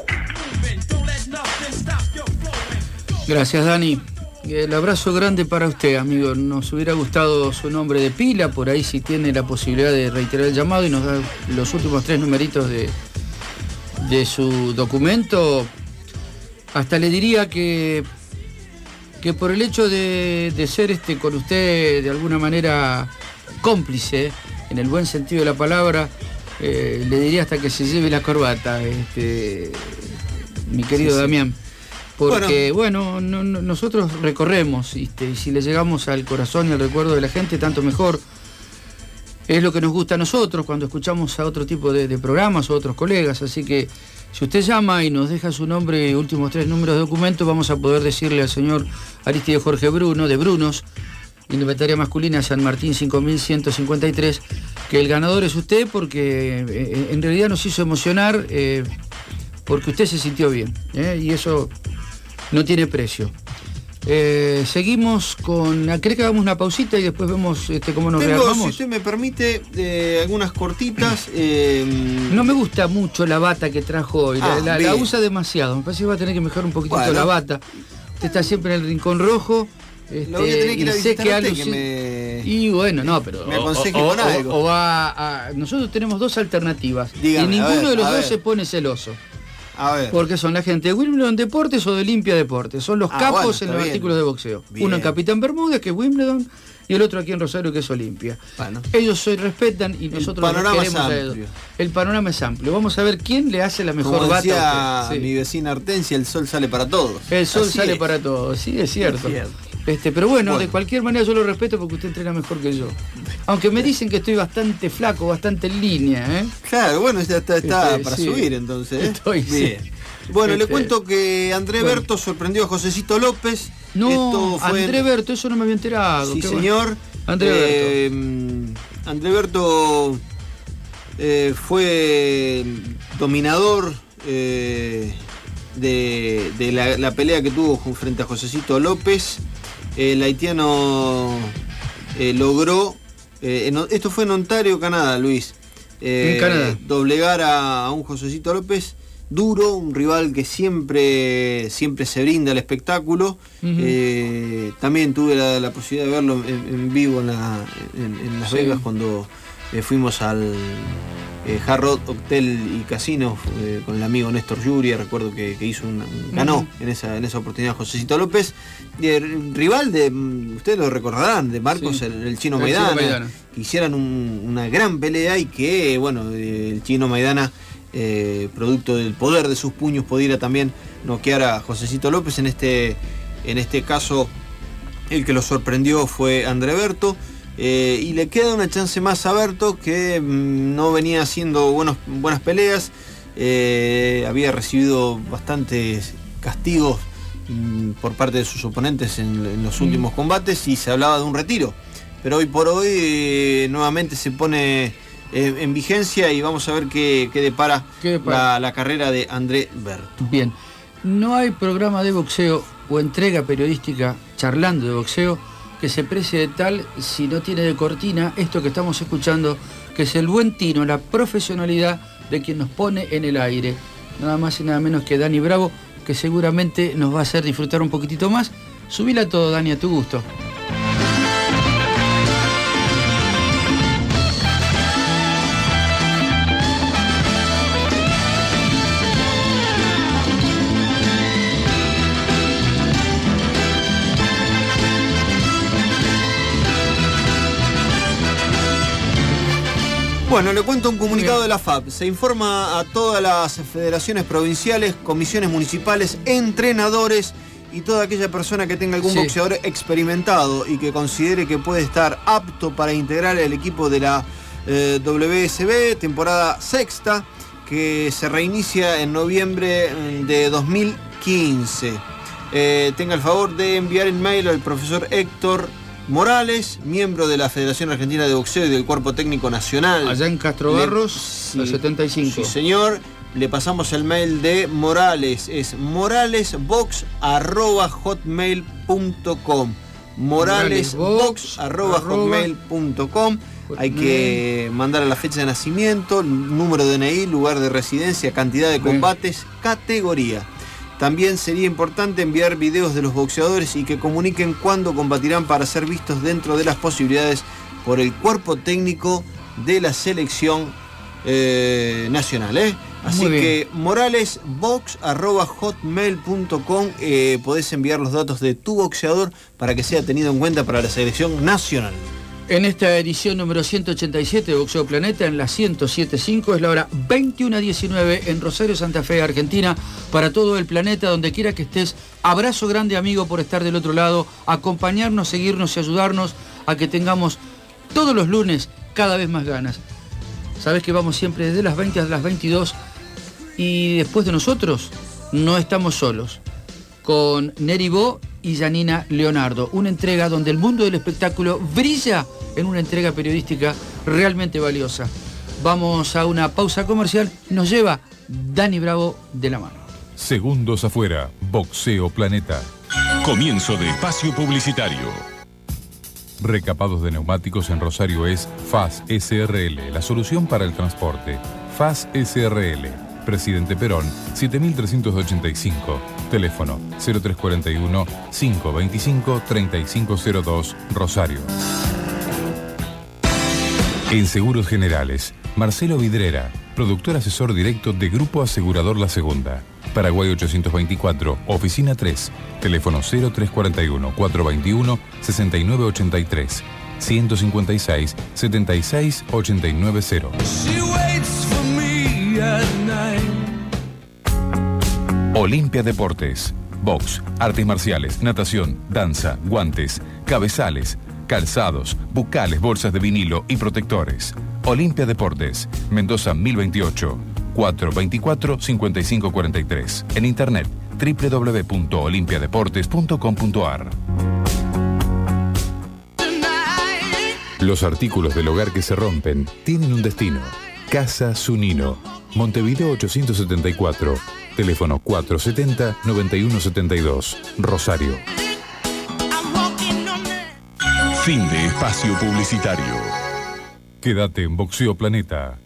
Gracias, Dani. El abrazo grande para usted, amigo. Nos hubiera gustado su nombre de pila, por ahí si tiene la posibilidad de reiterar el llamado y nos da los últimos tres numeritos de, de su documento. Hasta le diría que que por el hecho de, de ser este con usted de alguna manera cómplice, en el buen sentido de la palabra, eh, le diría hasta que se lleve la corbata, este, mi querido sí, sí. Damián. Porque, bueno, bueno no, no, nosotros recorremos, este, y si le llegamos al corazón y al recuerdo de la gente, tanto mejor. es lo que nos gusta a nosotros cuando escuchamos a otro tipo de, de programas o otros colegas, así que si usted llama y nos deja su nombre y últimos tres números de documento, vamos a poder decirle al señor Aristide Jorge Bruno, de Brunos, Indumentaria Masculina San Martín cinco mil ciento cincuenta y tres, que el ganador es usted, porque eh, en realidad nos hizo emocionar, eh, porque usted se sintió bien, ¿eh? Y eso no tiene precio. Eh, seguimos con... ¿Cree que hagamos una pausita y después vemos este, cómo nos Tengo, rearmamos? si usted me permite, eh, algunas cortitas. Eh, no me gusta mucho la bata que trajo hoy, ah, la, la, la usa demasiado, me parece que va a tener que mejorar un poquitito bueno. la bata. Usted está siempre en el rincón rojo. Este, lo voy a tener que ir a sé que algo que me... Y bueno, no, pero... Me aconseje o, con o, algo. O va a... Nosotros tenemos dos alternativas. Dígame, y ninguno ver, de los dos ver. se pone celoso. A ver. Porque son la gente de Wimbledon Deportes o de Olimpia Deportes. Son los ah, capos bueno, en los bien. artículos de boxeo. Bien. Uno en Capitán Bermúdez, que es Wimbledon, y el otro aquí en Rosario, que es Olimpia. Bueno. Ellos hoy respetan y nosotros el los panorama queremos es a ellos. amplio. El panorama es amplio. Vamos a ver quién le hace la mejor Como bata decía a usted. Sí. mi vecina Hortensia, el sol sale para todos. El sol Así sale es. para todos, sí, es cierto. Es cierto. Este, pero bueno, Bueno. de cualquier manera yo lo respeto porque usted entrena mejor que yo. Aunque me dicen que estoy bastante flaco, bastante en línea, ¿eh? Claro, bueno, ya está, está Este, para sí. subir entonces. ¿eh? Estoy, bien. sí. Bueno, Este, le cuento que André bueno. Berto sorprendió a Josecito López. No, Esto fue André en... Berto, eso no me había enterado. Sí, Qué señor. bueno. André eh, André Berto eh, fue dominador eh, de, de la, la pelea que tuvo frente a Josecito López. El haitiano eh, logró, eh, en, esto fue en Ontario, Canadá, Luis, eh, en Canadá. doblegar a, a un Josecito López duro, un rival que siempre, siempre se brinda al espectáculo. Uh-huh. eh, también tuve la, la posibilidad de verlo en, en vivo en, la, en, en Las sí. Vegas cuando eh, fuimos al eh, Hard Rock Hotel y Casino eh, con el amigo Néstor Yuria. Recuerdo que, que hizo un, un ganó uh-huh. en esa en esa oportunidad Josecito López, eh, rival de, ustedes lo recordarán, de Marcos, sí. el, el Chino el Maidana, Chino Maidana, que hicieran un, una gran pelea y que bueno, el Chino Maidana, Eh, producto del poder de sus puños, pudiera también noquear a Josecito López. En este, en este caso, el que lo sorprendió fue André Berto, eh, y le queda una chance más a Berto, que mmm, no venía haciendo buenos, buenas peleas, eh, había recibido bastantes castigos mmm, por parte de sus oponentes en, en los últimos mm. combates, y se hablaba de un retiro, pero hoy por hoy eh, nuevamente se pone en vigencia, y vamos a ver qué, qué depara, ¿Qué depara? La, la carrera de André Berto. Bien, no hay programa de boxeo o entrega periodística charlando de boxeo que se precie de tal si no tiene de cortina esto que estamos escuchando, que es el buen tino, la profesionalidad de quien nos pone en el aire. Nada más y nada menos que Dani Bravo, que seguramente nos va a hacer disfrutar un poquitito más. Subila todo, Dani, a tu gusto. Bueno, le cuento un comunicado de la F A B. Se informa a todas las federaciones provinciales, comisiones municipales, entrenadores y toda aquella persona que tenga algún sí. boxeador experimentado y que considere que puede estar apto para integrar el equipo de la eh, W S B, temporada sexta, que se reinicia en noviembre de dos mil quince. Eh, tenga el favor de enviar el mail al profesor Héctor Morales, miembro de la Federación Argentina de Boxeo y del Cuerpo Técnico Nacional. Allá en Castro Barros, Le, sí, setenta y cinco. Sí, señor. Le pasamos el mail de Morales. Es moralesbox arroba hotmail punto com. moralesbox arroba hotmail punto com. Hay que mandar a la fecha de nacimiento, número de D N I, lugar de residencia, cantidad de combates, Bien. categoría. También sería importante enviar videos de los boxeadores y que comuniquen cuándo combatirán para ser vistos dentro de las posibilidades por el cuerpo técnico de la selección eh, nacional. ¿eh? Así que moralesbox arroba hotmail punto com, eh, podés enviar los datos de tu boxeador para que sea tenido en cuenta para la selección nacional. En esta edición número ciento ochenta y siete de Boxeo Planeta, en la ciento siete punto cinco, es la hora veintiuno diecinueve en Rosario, Santa Fe, Argentina, para todo el planeta, donde quiera que estés. Abrazo grande, amigo, por estar del otro lado, acompañarnos, seguirnos y ayudarnos a que tengamos todos los lunes cada vez más ganas. Sabés que vamos siempre desde las veinte a las veintidós y después de nosotros no estamos solos. Con Neri Bo y Janina Leonardo. Una entrega donde el mundo del espectáculo brilla en una entrega periodística realmente valiosa. Vamos a una pausa comercial. Nos lleva Dani Bravo de la mano. Segundos afuera, Boxeo Planeta. Comienzo de espacio publicitario. Recapados de neumáticos en Rosario es F A S S R L, la solución para el transporte. F A S S R L, Presidente Perón, siete mil trescientos ochenta y cinco. Teléfono cero tres cuatro uno, cinco veinticinco, treinta y cinco cero dos, Rosario. En Seguros Generales, Marcelo Vidrera, productor asesor directo de Grupo Asegurador La Segunda. Paraguay ochocientos veinticuatro, Oficina tres, teléfono cero tres cuatro uno, cuatro veintiuno, sesenta y nueve ochenta y tres, ciento cincuenta y seis, setenta y seis, ochenta y nueve cero. Olimpia Deportes, box, artes marciales, natación, danza, guantes, cabezales, calzados, bucales, bolsas de vinilo y protectores. Olimpia Deportes, Mendoza mil veintiocho, cuatro veinticuatro, cincuenta y cinco cuarenta y tres. En internet, doble u doble u doble u punto olimpia deportes punto com punto a r. Los artículos del hogar que se rompen tienen un destino. Casa Zunino, Montevideo ochocientos setenta y cuatro, teléfono cuatro setenta, noventa y uno setenta y dos, Rosario. Fin de espacio publicitario. Quédate en Boxeo Planeta.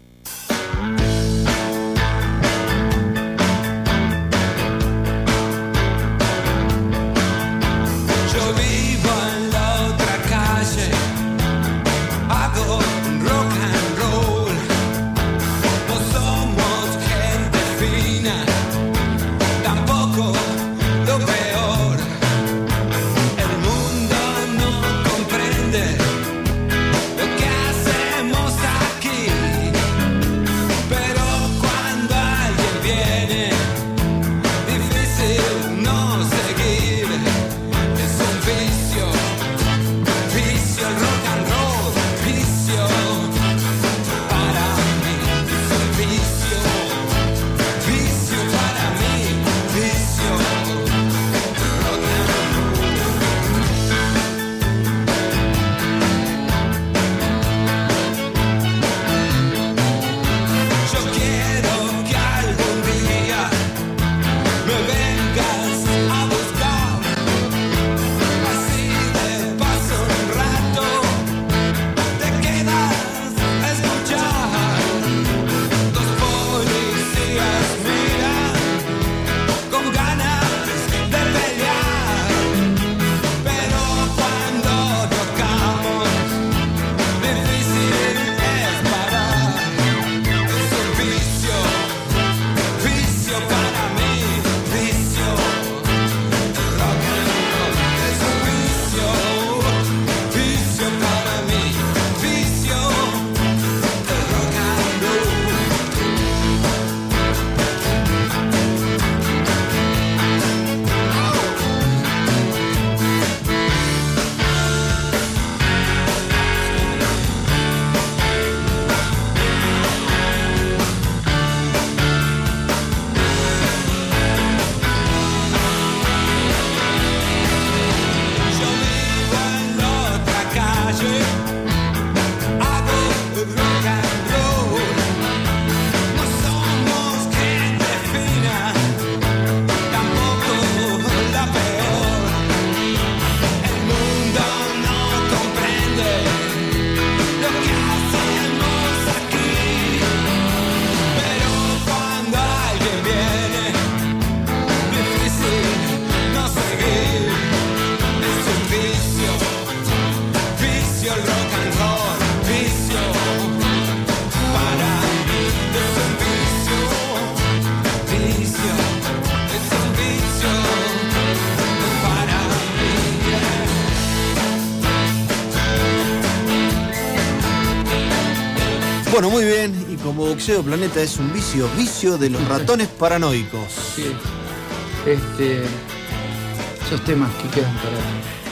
Bueno, muy bien, y como Boxeo Planeta es un vicio, vicio de los ratones paranoicos. Sí. Este, esos temas que quedan para,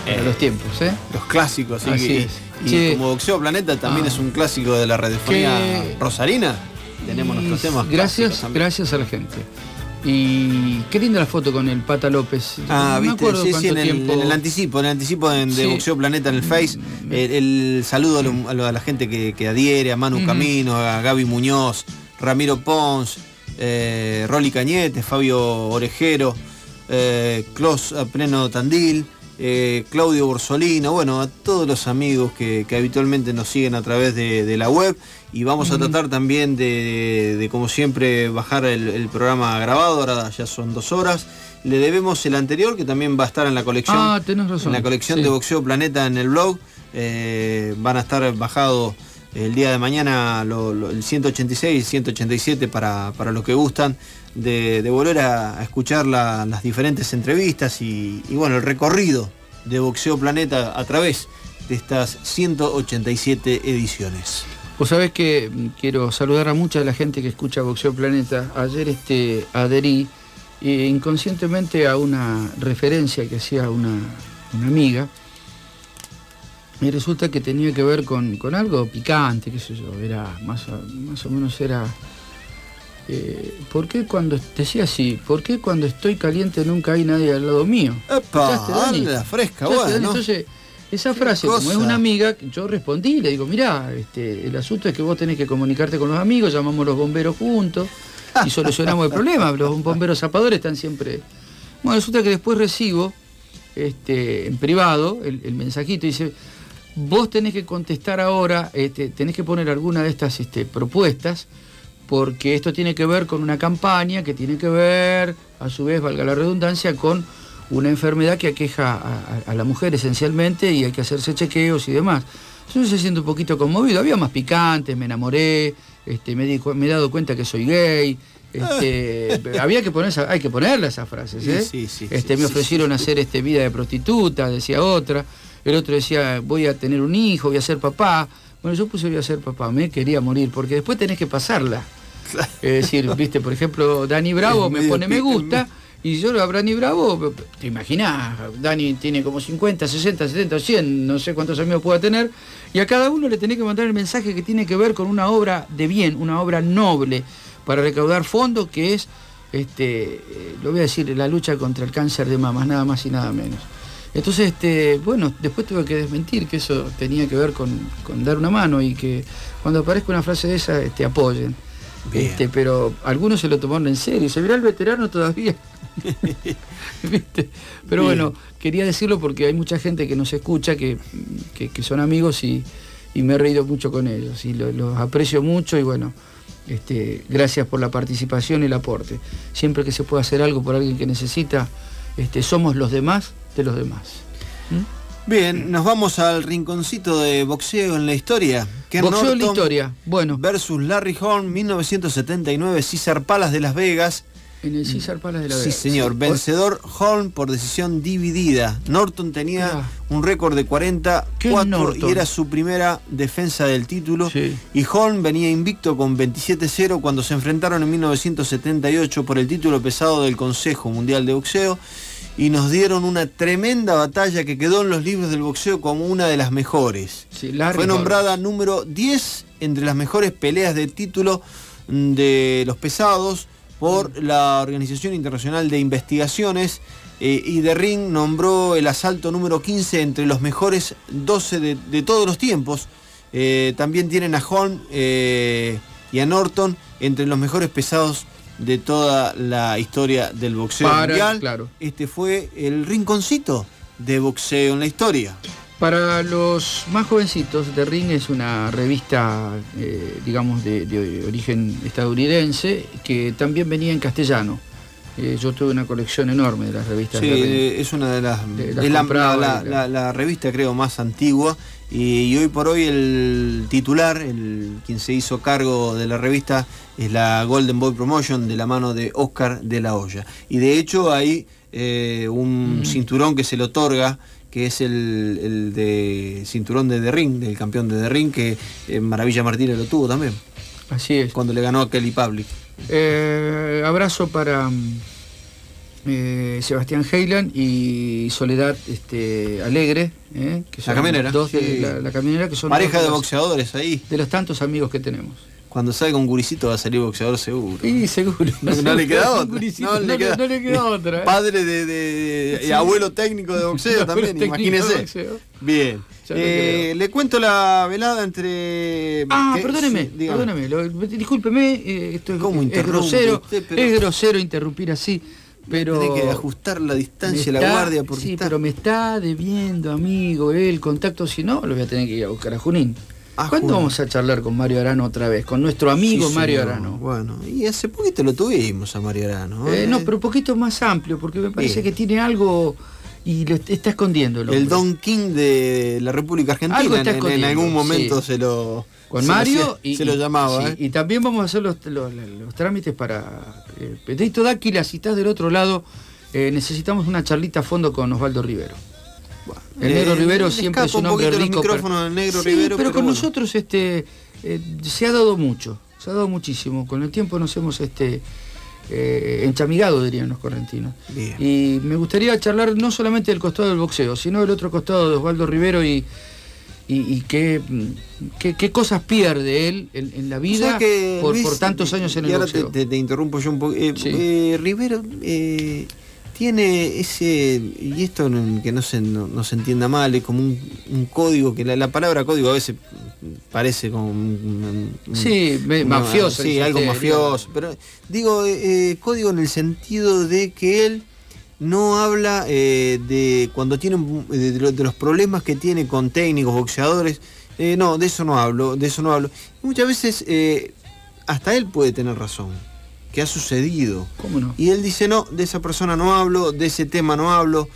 para los tiempos, ¿eh? Los clásicos, sí. Así Y, es. y Sí. como Boxeo Planeta también Ah. es un clásico de la radiofonía Que- rosarina. Tenemos Y nuestros temas. Gracias, clásicos también. gracias a la gente. Y qué linda la foto con el Pata López. Ah, no me viste, acuerdo sí, sí, cuánto en el, tiempo. en el anticipo, en el anticipo de, de Sí. Boxeo Planeta en el Face, el, el saludo a, lo- a lo- a la gente que, que adhiere, a Manu Ujú. Camino, a Gaby Muñoz, Ramiro Pons, eh, Rolly Cañete, Fabio Orejero, eh, Clos a Pleno Tandil, eh, Claudio Borsolino, bueno, a todos los amigos que, que habitualmente nos siguen a través de, de la web. Y vamos a Ujú. tratar también de, de, como siempre, bajar el, el programa grabado. Ahora ya son dos horas. Le debemos el anterior, que también va a estar en la colección. Ah, tenés razón. En la colección Sí. de Boxeo Planeta en el blog. Eh, van a estar bajados el día de mañana lo- lo- el ciento ochenta y seis y ciento ochenta y siete para, para los que gustan de, de volver a, a escuchar la- las diferentes entrevistas y, y bueno, el recorrido de Boxeo Planeta a través de estas ciento ochenta y siete ediciones. Vos sabés que mm, quiero saludar a mucha de la gente que escucha Boxeo Planeta. Ayer este, adherí eh, inconscientemente a una referencia que hacía una, una amiga. Y resulta que tenía que ver con, con algo picante, qué sé yo, era más o, más o menos era... Eh, ¿Por qué cuando, decía así, ¿por qué cuando estoy caliente nunca hay nadie al lado mío? ¡Epa! ¿Escuchaste, Dani? ¡Hala, fresca! ¿Escuchaste, Bueno, Dani? ¿no? Entonces, esa Qué frase, como es cosa. una amiga, yo respondí, le digo, mirá, este, el asunto es que vos tenés que comunicarte con los amigos, llamamos los bomberos juntos y solucionamos el problema. Los bomberos zapadores están siempre... Bueno, resulta que después recibo este, en privado el, el mensajito y dice, vos tenés que contestar ahora, este, tenés que poner alguna de estas este, propuestas, porque esto tiene que ver con una campaña que tiene que ver, a su vez, valga la redundancia, con una enfermedad que aqueja a, a- a la mujer esencialmente y hay que hacerse chequeos y demás. Yo me siento un poquito conmovido, había más picantes, me enamoré, este, me, di cu- me he dado cuenta que soy gay, este, había que poner esa- hay que ponerle esas frases, ¿eh? Sí, sí, sí, este, sí, me sí, ofrecieron hacer este, vida de prostituta, decía otra, el otro decía voy a tener un hijo, voy a ser papá. Bueno, yo puse voy a ser papá, me quería morir, porque después tenés que pasarla. Es decir, viste, por ejemplo, Dani Bravo Es me medio pone me pi- gusta y yo a Dani Bravo, te imaginás, Dani tiene como cincuenta, sesenta, setenta, cien, no sé cuántos amigos pueda tener, y a cada uno le tenés que mandar el mensaje que tiene que ver con una obra de bien, una obra noble, para recaudar fondos, que es, este, eh, lo voy a decir, la lucha contra el cáncer de mamas, nada más y nada menos. Entonces, este, bueno, después tuve que desmentir que eso tenía que ver con, con dar una mano y que cuando aparezca una frase de esa, este, apoyen. Bien. Este, pero algunos se lo tomaron en serio, se verá el veterano todavía. ¿Viste? Pero Bien. bueno, quería decirlo porque hay mucha gente que nos escucha, que, que, que son amigos y, y me he reído mucho con ellos y lo- los aprecio mucho y bueno, este, gracias por la participación y el aporte. Siempre que se pueda hacer algo por alguien que necesita, este, somos los demás de los demás. ¿Mm? Bien, nos vamos al rinconcito de boxeo en la historia. Ken Boxeo en la Norton historia, bueno, versus Larry Holm, mil novecientos setenta y nueve, César Palace de Las Vegas. en el César Palace de la Sí, Vega. señor. Sí. Vencedor Holm por decisión dividida. Norton tenía Ah. un récord de cuarenta Ken cuatro Norton. y era su primera defensa del título. Sí. Y Holm venía invicto con veintisiete cero cuando se enfrentaron en mil novecientos setenta y ocho por el título pesado del Consejo Mundial de Boxeo. Y nos dieron una tremenda batalla que quedó en los libros del boxeo como una de las mejores. Sí, Larry Fue Holm. nombrada número diez entre las mejores peleas de título mm, de los pesados por la Organización Internacional de Investigaciones, eh, y The Ring nombró el asalto número quince entre los mejores doce de, de todos los tiempos. Eh, también tienen a Holm eh, y a Norton entre los mejores pesados de toda la historia del boxeo Para- mundial. claro. Este fue el rinconcito de boxeo en la historia. Para los más jovencitos, The Ring es una revista, eh, digamos, de, de origen estadounidense, que también venía en castellano. Eh, yo tuve una colección enorme de las revistas Sí, de Ring. eh, es una de las, De las es la, compraba la- y la- la- la revista creo más antigua, y, y hoy por hoy el titular, el quien se hizo cargo de la revista, es la Golden Boy Promotion de la mano de Oscar de la Hoya. Y de hecho hay eh, un Mm. cinturón que se le otorga, que es el, el de cinturón de The Ring, del campeón de The Ring, que eh, Maravilla Martínez lo tuvo también, Así es. cuando le ganó a Kelly Public. Eh, abrazo para, mm, eh, Sebastián Heiland y Soledad este, Alegre, eh, que son la camionera. Dos de, sí. la, la camionera que son pareja de, de los, boxeadores ahí. De los tantos amigos que tenemos. Cuando salga un guricito va a salir boxeador seguro. Sí, seguro. No, no le queda otra. No, no, le queda, no le queda otra. ¿eh? Padre de, de, de sí. abuelo técnico de boxeo también, imagínese. Bien. Eh, le cuento la velada entre... Ah, ¿qué? perdóneme, Sí, perdóneme. Lo, discúlpeme, eh, esto es, ¿Cómo es grosero, usted, pero... es grosero interrumpir así. Pero tiene que ajustar la distancia, la guardia, porque sí, está... pero me está debiendo, amigo, el contacto, si no, lo voy a tener que ir a buscar a Junín. Ah, ¿Cuándo Junín. vamos a charlar con Mario Arano otra vez? Con nuestro amigo sí, Mario señor. Arano. Bueno, y hace poquito lo tuvimos a Mario Arano. ¿eh? Eh, no, pero un poquito más amplio, porque me parece Bien. que tiene algo y lo está escondiendo. El, el Don King de la República Argentina, en, en algún momento sí. se lo... Con se Mario lo, y, se lo llamaba. Sí, ¿eh? Y también vamos a hacer los, los, los trámites para... Eh, Pedrito Dáquila, si estás del otro lado, eh, necesitamos una charlita a fondo con Osvaldo Rivero. El Negro eh, Rivero siempre es un hombre rico. Pero, del Negro sí, Rivero, pero, pero con bueno. nosotros este eh, se ha dado mucho, se ha dado muchísimo. Con el tiempo nos hemos este eh, enchamigado, dirían los correntinos. Bien. Y me gustaría charlar no solamente del costado del boxeo, sino del otro costado de Osvaldo Rivero y, y, y qué, qué, qué cosas pierde él en, en la vida, o sea que, por, Luis, por tantos años en el y ahora boxeo. Te, te, te interrumpo yo un poco. Eh, sí. eh, Rivero... Eh, tiene ese, y esto que no se, no, no se entienda mal, es como un, un código, que la, la palabra código a veces parece como un, un, sí, me, una, mafioso. Sí, algo mafioso, pero digo eh, código en el sentido de que él no habla eh, de cuando tiene de, de los problemas que tiene con técnicos, boxeadores, eh, no, de eso no hablo, de eso no hablo. Muchas veces eh, hasta él puede tener razón. Que ha sucedido. ¿Cómo no? Y él dice, no, de esa persona no hablo, de ese tema no hablo.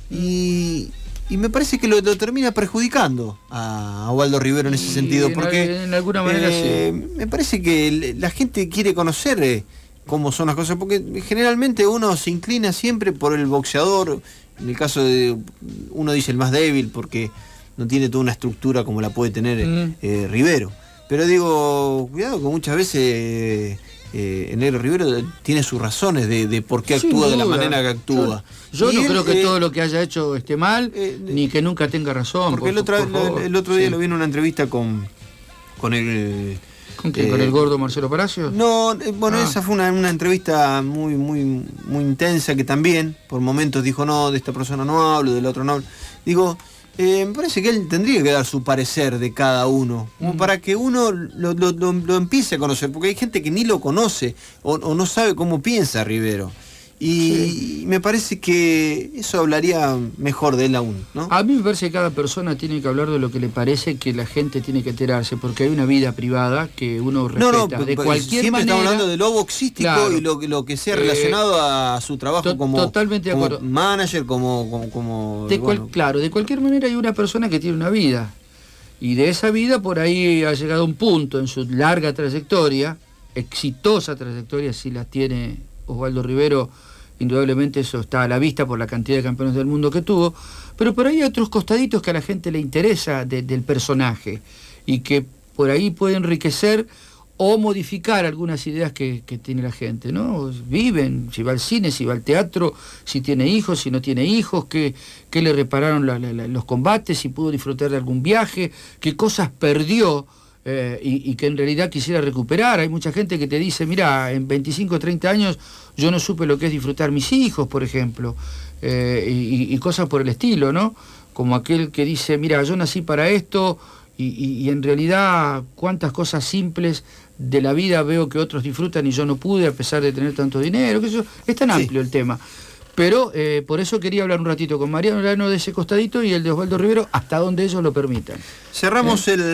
Y, y me parece que lo, lo termina perjudicando a Osvaldo Rivero en ese y sentido. En porque en alguna manera eh, sí. Me parece que la gente quiere conocer eh, cómo son las cosas. Porque generalmente uno se inclina siempre por el boxeador. En el caso de uno dice el más débil porque no tiene toda una estructura como la puede tener mm. eh, Rivero. Pero digo, cuidado que muchas veces... Eh, Eh, el Negro Rivero tiene sus razones de, de por qué actúa de la manera que actúa. Yo, yo no él, creo que eh, todo lo que haya hecho esté mal, eh, ni que nunca tenga razón. Porque por, el, otro, por el, el otro día sí. lo vi en una entrevista con con el ¿Con qué? Eh, ¿Con el gordo Marcelo Palacios? No, eh, bueno, ah. esa fue una, una entrevista muy, muy, muy intensa que también, por momentos dijo, no, de esta persona no hablo, del otro no hablo. Digo, Eh, me parece que él tendría que dar su parecer de cada uno, como mm. para que uno lo, lo, lo, lo empiece a conocer, porque hay gente que ni lo conoce o, o no sabe cómo piensa Rivero. Y, sí. y me parece que eso hablaría mejor de él aún, ¿no? A mí me parece que cada persona tiene que hablar de lo que le parece que la gente tiene que enterarse, porque hay una vida privada que uno respeta. No, no, de cualquier siempre manera, estamos hablando de lo boxístico claro, y lo, lo que sea relacionado eh, a su trabajo to como, totalmente de acuerdo. como manager, como... como, como de cual, bueno. Claro, de cualquier manera hay una persona que tiene una vida. Y de esa vida por ahí ha llegado a un punto en su larga trayectoria, exitosa trayectoria, si la tiene Osvaldo Rivero. Indudablemente eso está a la vista por la cantidad de campeones del mundo que tuvo, pero por ahí hay otros costaditos que a la gente le interesa de, del personaje y que por ahí puede enriquecer o modificar algunas ideas que, que tiene la gente, ¿no? Viven, si va al cine, si va al teatro, si tiene hijos, si no tiene hijos, qué, qué le repararon la, la, la, los combates, si pudo disfrutar de algún viaje, qué cosas perdió. Eh, y, y que en realidad quisiera recuperar. Hay mucha gente que te dice, mira, en veinticinco o treinta años yo no supe lo que es disfrutar mis hijos, por ejemplo, eh, y, y cosas por el estilo, ¿no? Como aquel que dice, mira, yo nací para esto y, y, y en realidad cuántas cosas simples de la vida veo que otros disfrutan y yo no pude a pesar de tener tanto dinero, que eso es tan amplio sí. el tema. Pero eh, por eso quería hablar un ratito con Mariano Arano de ese costadito y el de Osvaldo Rivero, hasta donde ellos lo permitan. Cerramos ¿Eh? el,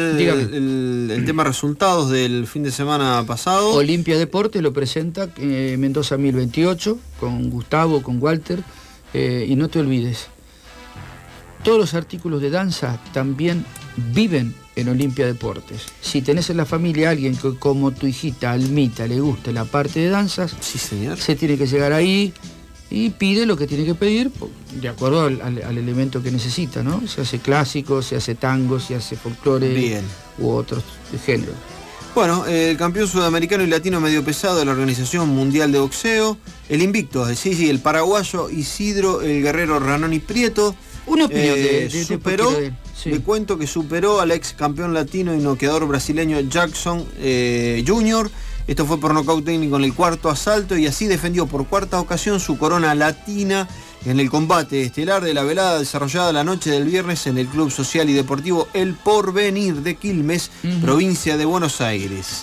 el, el tema resultados del fin de semana pasado. Olimpia Deportes lo presenta eh, Mendoza mil veintiocho, con Gustavo, con Walter. Eh, y no te olvides, todos los artículos de danza también viven en Olimpia Deportes. Si tenés en la familia a alguien que como tu hijita Almita le guste la parte de danzas, sí, señor. Se tiene que llegar ahí y pide lo que tiene que pedir de acuerdo al, al, al elemento que necesita, ¿no? Se hace clásico, se hace tango, se hace folclore u otros géneros. Bueno, el campeón sudamericano y latino medio pesado de la Organización Mundial de Boxeo, el invicto, sí, sí, el paraguayo Isidro el Guerrero Ranoni Prieto. Una opinión eh, de, de, superó, de, de sí. Le cuento que superó al ex campeón latino y noqueador brasileño Jackson eh, junior Esto fue por nocaut técnico en el cuarto asalto y así defendió por cuarta ocasión su corona latina en el combate estelar de la velada desarrollada la noche del viernes en el Club Social y Deportivo El Porvenir de Quilmes, uh-huh. provincia de Buenos Aires.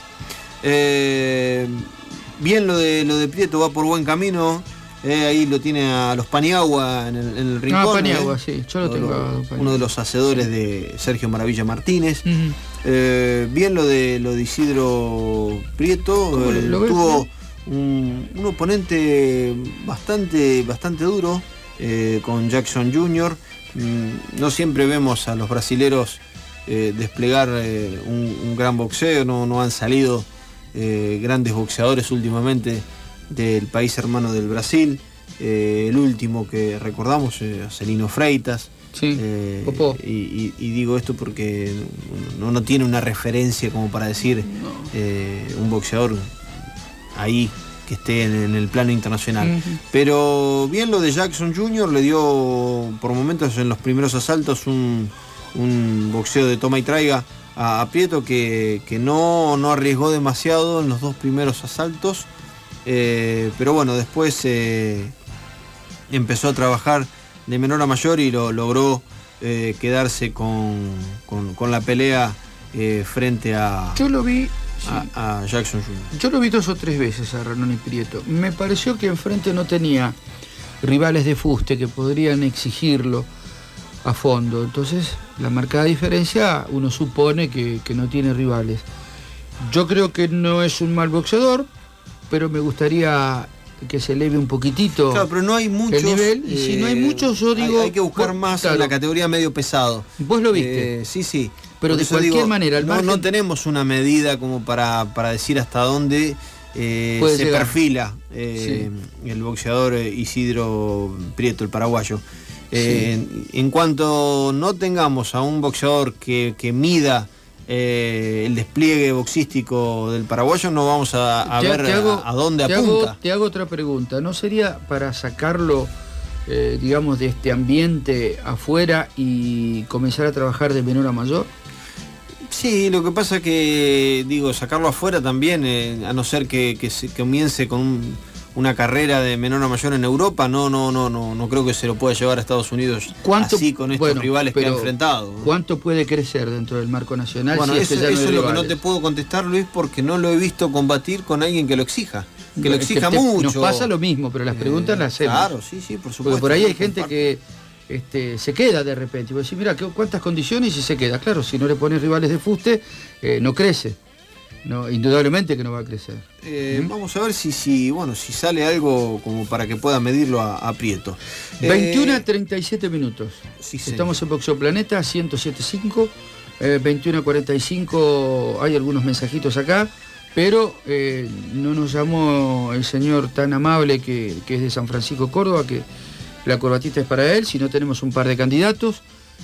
Eh, bien lo de lo de Prieto, va por buen camino. Eh, ahí lo tiene a los Paniagua en el, en el rincón. Ah, Paniagua, eh. sí, yo lo tengo. Lo, uno de los hacedores de Sergio Maravilla Martínez. Uh-huh. eh, bien lo de lo de Isidro Prieto. Eh, lo tuvo un, un oponente bastante, bastante duro eh, con Jackson junior Mm, no siempre vemos a los brasileros eh, desplegar eh, un, un gran boxeo, no, no han salido eh, grandes boxeadores últimamente del país hermano del Brasil. Eh, el último que recordamos, eh, Celino Freitas. Sí, eh, y, y, y digo esto porque no, no tiene una referencia como para decir no. eh, un boxeador ahí que esté en, en el plano internacional. Uh-huh. Pero bien lo de Jackson junior le dio por momentos en los primeros asaltos un, un boxeo de toma y traiga a, a Prieto que, que no, no arriesgó demasiado en los dos primeros asaltos. Eh, pero bueno, después eh, empezó a trabajar de menor a mayor y lo logró eh, quedarse con, con, con la pelea eh, frente a, Yo lo vi, a, sí. a Jackson junior Yo lo vi dos o tres veces a Ranoni Prieto. Me pareció que enfrente no tenía rivales de fuste que podrían exigirlo a fondo. Entonces, la marcada diferencia, uno supone que, que no tiene rivales. Yo creo que no es un mal boxeador, pero me gustaría que se eleve un poquitito. Claro, pero no hay muchos, el nivel, y si no hay muchos, yo digo... Hay, hay que buscar vos, más claro, en la categoría medio pesado. ¿Vos lo viste? Eh, sí, sí. Pero de cualquier digo, manera... No, margen... no tenemos una medida como para, para decir hasta dónde eh, se llegar. perfila eh, sí. el boxeador Isidro Prieto, el paraguayo. Eh, sí. en, en cuanto no tengamos a un boxeador que, que mida Eh, el despliegue boxístico del paraguayo, no vamos a, a te, ver te hago, a, a dónde te apunta. Hago, te hago otra pregunta. ¿No sería para sacarlo, eh, digamos, de este ambiente afuera y comenzar a trabajar de menor a mayor? Sí, lo que pasa que, digo, sacarlo afuera también, eh, a no ser que, que se comience con un, una carrera de menor a mayor en Europa, no, no, no, no, no creo que se lo pueda llevar a Estados Unidos así con estos bueno, rivales que ha enfrentado. ¿no? ¿Cuánto puede crecer dentro del marco nacional? Bueno, si eso, ya no eso es lo rivales? que no te puedo contestar, Luis, porque no lo he visto combatir con alguien que lo exija. Que bueno, lo exija que te, mucho. Nos pasa lo mismo, pero las preguntas eh, las hacemos. Claro, sí, sí, por supuesto. Porque por ahí hay gente que este, se queda de repente. Y vos decís, mira, ¿cuántas condiciones y se queda? Claro, si no le pones rivales de fuste, eh, no crece. No, indudablemente que no va a crecer. Eh, ¿Mm? Vamos a ver si, si, bueno, si sale algo como para que pueda medirlo a, a Prieto. veintiuno a treinta y siete minutos. Sí, Estamos en Boxeo Planeta, ciento siete punto cinco. Eh, veintiuno a cuarenta y cinco, hay algunos mensajitos acá, pero eh, no nos llamó el señor tan amable que, que es de San Francisco, Córdoba, que la corbatita es para él, si no tenemos un par de candidatos.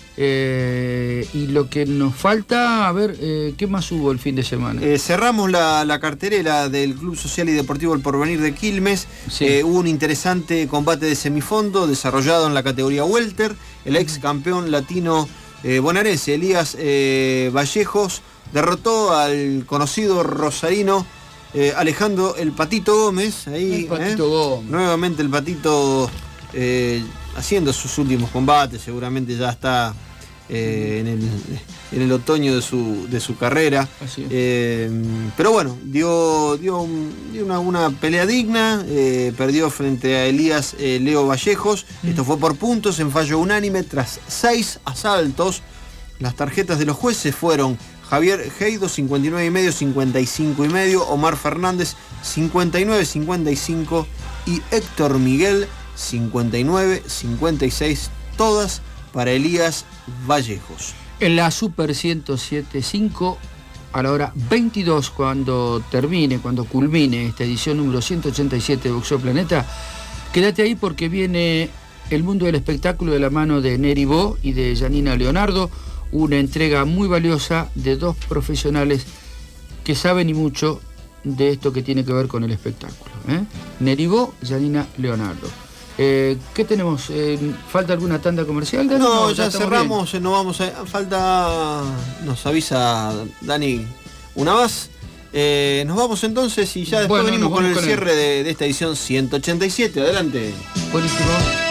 Eh, y lo que nos falta, a ver, eh, ¿qué más hubo el fin de semana? Eh, cerramos la, la cartelera del Club Social y Deportivo El Porvenir de Quilmes. Sí. Eh, hubo un interesante combate de semifondo desarrollado en la categoría welter. El ex campeón latino eh, bonaerense Elías eh, Vallejos derrotó al conocido rosarino eh, Alejandro el Patito Gómez. Ahí, el Patito eh, Gómez. Nuevamente el Patito eh, haciendo sus últimos combates, seguramente ya está eh, en, el, en el otoño de su, de su carrera. Eh, pero bueno, dio, dio, un, dio una, una pelea digna, eh, perdió frente a Elías eh, Leo Vallejos. Mm. Esto fue por puntos, en fallo unánime, tras seis asaltos. Las tarjetas de los jueces fueron Javier Heido, cincuenta y nueve y medio, cincuenta y cinco y medio, Omar Fernández, cincuenta y nueve, cincuenta y cinco y Héctor Miguel, cincuenta y nueve, cincuenta y seis, todas para Elías Vallejos. En la Super ciento siete punto cinco, a la hora veintidós, cuando termine, cuando culmine esta edición número ciento ochenta y siete de Boxeo Planeta, quédate ahí porque viene el mundo del espectáculo de la mano de Neri Bo y de Janina Leonardo, una entrega muy valiosa de dos profesionales que que saben y mucho de esto que tiene que ver con el espectáculo. ¿eh? Neribó, Janina Leonardo. Eh, ¿Qué tenemos? Eh, ¿Falta alguna tanda comercial, Dani? No, No, ya, ya cerramos, no vamos a... Falta... Nos avisa Dani una más. Eh, nos vamos entonces y ya después Bueno, venimos nos con vamos el con cierre de, de esta edición ciento ochenta y siete. Adelante. Buenísimo.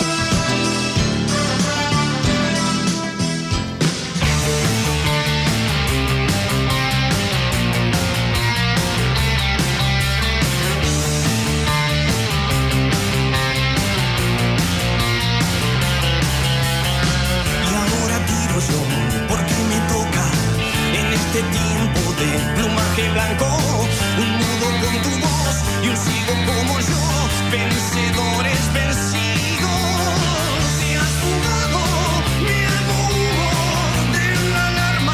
Blanco, un nudo con tu voz y un sigo como yo, vencedores vencidos. Te has fugado, mi alma humo de la alarma.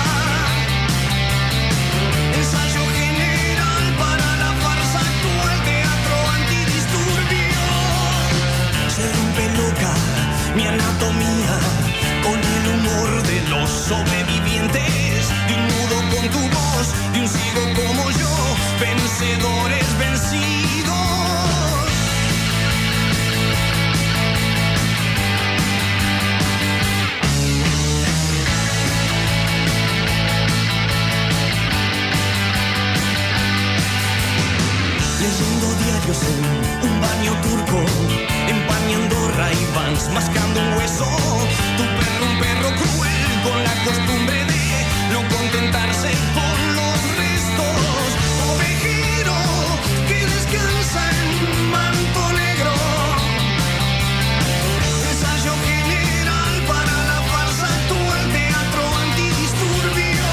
Ensayo general para la farsa actual, teatro antidisturbio. Se rompe loca mi anatomía con el humor de los sobrevivientes, de un nudo con tu voz, de un sigo como yo, vencedores vencidos. Leyendo diarios en un baño turco, empañando Ray-Bans, mascando un hueso. Tu perro, un perro cruel, con la costumbre de no contentarse con los restos. Ovejero que descansa en manto negro. Ensayo general para la farsa actual, teatro antidisturbio.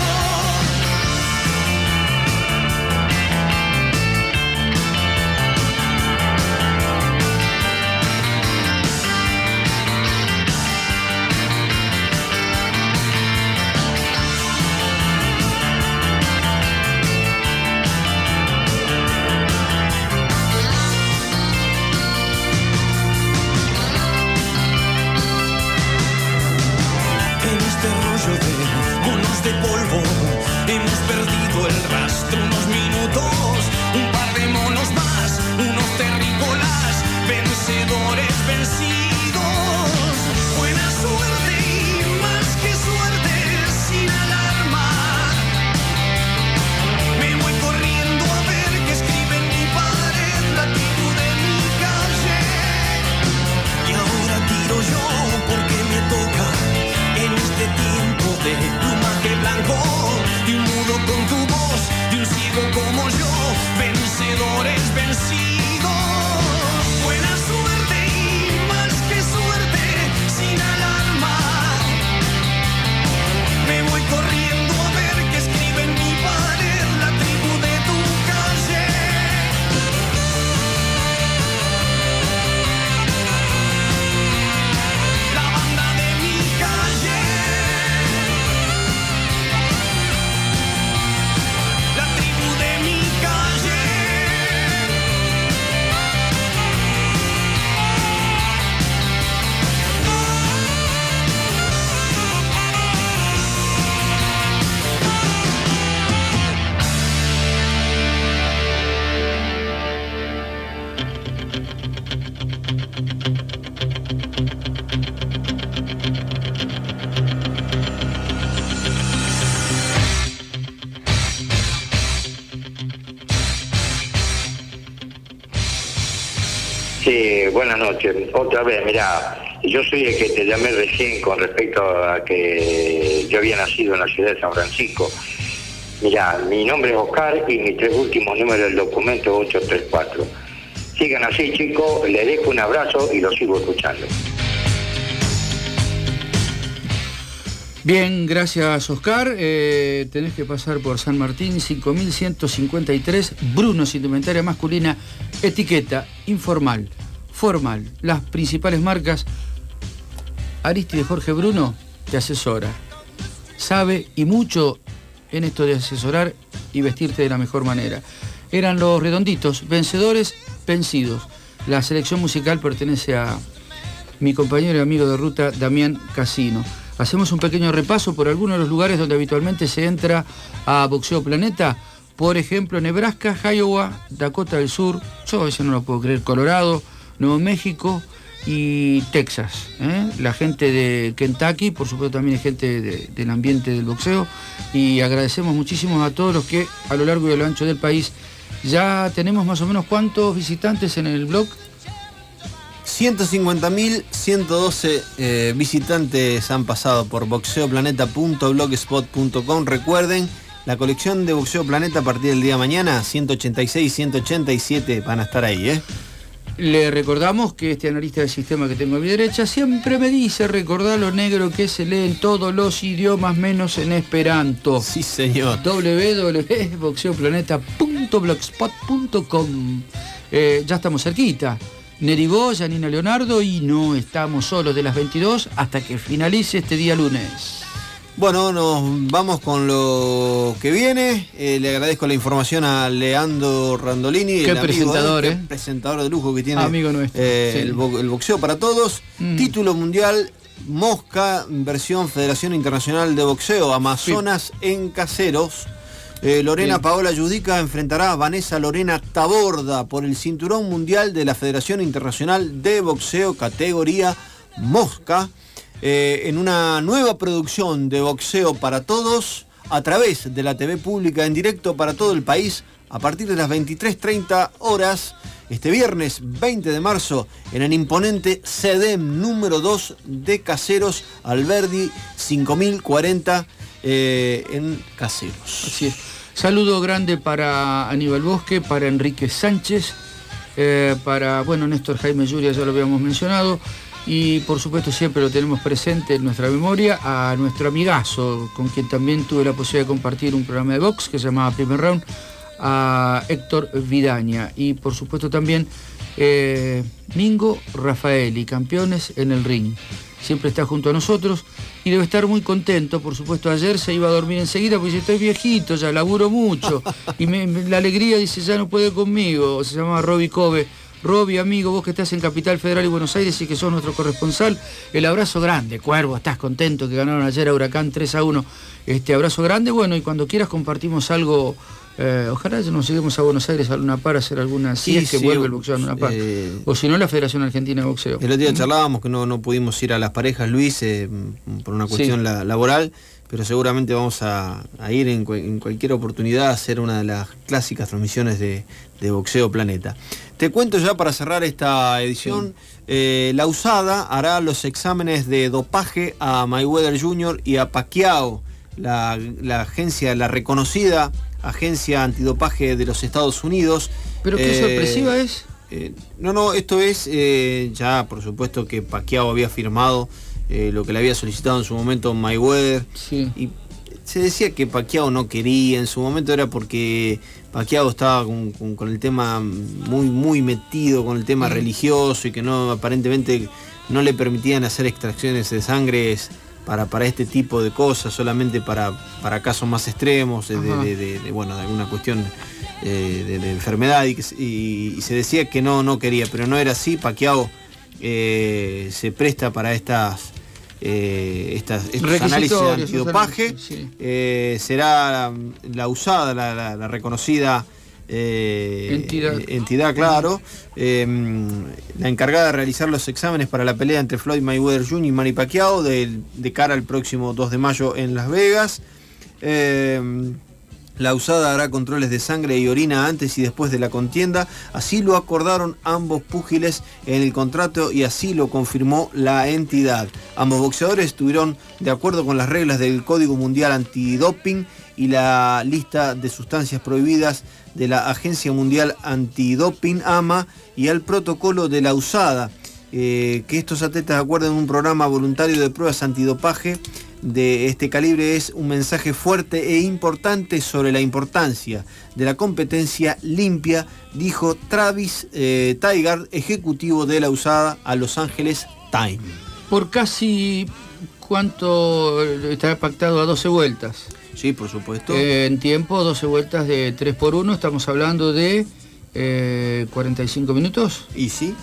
De monos de polvo, hemos perdido el rastro unos minutos, un par de monos más, unos terrícolas, vencedores vencidos. Buena suerte y más que suerte, sin alarma. Me voy corriendo a ver qué escribe en mi pared la tribu de mi calle. Y ahora tiro yo porque me toca en este tiempo de plumaje blanco, de un nudo con tu voz, de un ciego como yo, vencedores vencidos. Buena suerte y más que suerte, sin alarma. Me voy corriendo a ver qué escribe en mi pared la tribu de tu calle. La banda de mi calle. La tribu de mi calle. Sí, buenas noches. Otra vez, mirá, yo soy el que te llamé recién con respecto a que yo había nacido en la ciudad de San Francisco. Mirá, mi nombre es Oscar y mis tres últimos números del documento ocho tres cuatro. Sigan así, chicos, les dejo un abrazo y los sigo escuchando. Bien, gracias Oscar. Eh, tenés que pasar por San Martín cinco mil ciento cincuenta y tres, Brunos, indumentaria masculina, etiqueta, informal, formal. Las principales marcas. Aristide Jorge Bruno te asesora. Sabe y mucho en esto de asesorar y vestirte de la mejor manera. Eran los redonditos, vencedores, vencidos. La selección musical pertenece a mi compañero y amigo de ruta, Damián Casino. Hacemos un pequeño repaso por algunos de los lugares donde habitualmente se entra a Boxeo Planeta. Por ejemplo, Nebraska, Iowa, Dakota del Sur, yo a veces no lo puedo creer, Colorado, Nuevo México y Texas. ¿eh? La gente de Kentucky, por supuesto también hay gente de, del ambiente del boxeo, y agradecemos muchísimo a todos los que a lo largo y a lo ancho del país. Ya tenemos más o menos cuántos visitantes en el blog. ciento cincuenta mil ciento doce eh, visitantes han pasado por boxeo planeta punto blogspot punto com. Recuerden, la colección de Boxeo Planeta a partir del día de mañana, ciento ochenta y seis, ciento ochenta y siete van a estar ahí, ¿eh? Le recordamos que este analista del sistema que tengo a mi derecha siempre me dice recordar lo negro que se lee en todos los idiomas menos en esperanto. Sí, señor. w w w punto boxeo planeta punto blogspot punto com. Eh, ya estamos cerquita. Neribó, Janina Leonardo, y no estamos solos de las veintidós hasta que finalice este día lunes. Bueno, nos vamos con lo que viene. Eh, le agradezco la información a Leandro Randolini. Qué el presentador, amigo, ¿eh? Qué presentador de lujo que tiene. Amigo nuestro. Eh, Sí. el, bo el boxeo para todos. Mm. Título mundial Mosca, versión Federación Internacional de Boxeo. Amazonas sí. en Caseros. Eh, Lorena sí. Paola Yudica enfrentará a Vanessa Lorena Taborda por el cinturón mundial de la Federación Internacional de Boxeo, categoría Mosca. Eh, en una nueva producción de Boxeo para Todos a través de la T V pública en directo para todo el país a partir de las veintitrés treinta horas este viernes veinte de marzo en el imponente C D E M número dos de Caseros, Alberdi cinco mil cuarenta eh, en Caseros. Así es. Saludo grande para Aníbal Bosque, para Enrique Sánchez, eh, para, bueno, Néstor Jaime Yuria, ya lo habíamos mencionado. Y por supuesto siempre lo tenemos presente en nuestra memoria a nuestro amigazo, con quien también tuve la posibilidad de compartir un programa de box que se llamaba Primer Round, a Héctor Vidaña. Y por supuesto también eh, Mingo Rafaeli, campeones en el ring. Siempre está junto a nosotros y debe estar muy contento. Por supuesto, ayer se iba a dormir enseguida porque dice, estoy viejito, ya laburo mucho. Y me, me, la alegría dice, ya no puede conmigo. Se llama Roby Kobe. Roby, amigo, vos que estás en Capital Federal y Buenos Aires y que sos nuestro corresponsal, el abrazo grande. Cuervo, estás contento que ganaron ayer a Huracán tres a uno. Este abrazo grande, bueno, y cuando quieras compartimos algo. Eh, ojalá nos lleguemos a Buenos Aires a Luna Par a hacer alguna, si sí, es que sí, vuelve el boxeo a Luna Par, eh, o si no la Federación Argentina de Boxeo. El otro día charlábamos que no, no pudimos ir a las parejas, Luis, eh, por una cuestión sí. la, laboral, pero seguramente vamos a, a ir en, en cualquier oportunidad a hacer una de las clásicas transmisiones de, de Boxeo Planeta. Te cuento ya para cerrar esta edición, sí. eh, la U S A D A hará los exámenes de dopaje a Mayweather junior y a Pacquiao, la, la agencia, la reconocida agencia antidopaje de los Estados Unidos. ¿Pero qué eh, sorpresiva es? Eh, no, no, esto es eh, ya por supuesto que Pacquiao había firmado eh, lo que le había solicitado en su momento Mayweather. Sí. Y se decía que Pacquiao no quería, en su momento era porque Pacquiao estaba con, con, con el tema muy, muy metido, con el tema sí. religioso, y que no, aparentemente no le permitían hacer extracciones de sangre para, para este tipo de cosas, solamente para, para casos más extremos, de, de, de, de, de, bueno, de alguna cuestión eh, de, de enfermedad, y, y, y se decía que no, no quería, pero no era así. Pacquiao eh, se presta para estas, eh, estas estos análisis de antidopaje, sí. eh, será la, la usada, la, la, la reconocida Eh, entidad. entidad, claro, eh, la encargada de realizar los exámenes para la pelea entre Floyd Mayweather junior y Manny Pacquiao de, de cara al próximo dos de mayo en Las Vegas. Eh, la U S A D A hará controles de sangre y orina antes y después de la contienda, así lo acordaron ambos púgiles en el contrato y así lo confirmó la entidad. Ambos boxeadores estuvieron de acuerdo con las reglas del Código Mundial Antidoping y la lista de sustancias prohibidas de la Agencia Mundial Antidoping, A M A, y al protocolo de la U S A D A, eh, que estos atletas acuerden un programa voluntario de pruebas antidopaje de este calibre es un mensaje fuerte e importante sobre la importancia de la competencia limpia, dijo Travis eh, Tigard, ejecutivo de la U S A D A, a Los Angeles Times. Por casi, ¿cuánto estará pactado? A doce vueltas. Sí, por supuesto. Eh, en tiempo, doce vueltas de tres por uno, estamos hablando de eh, cuarenta y cinco minutos. ¿Y sí?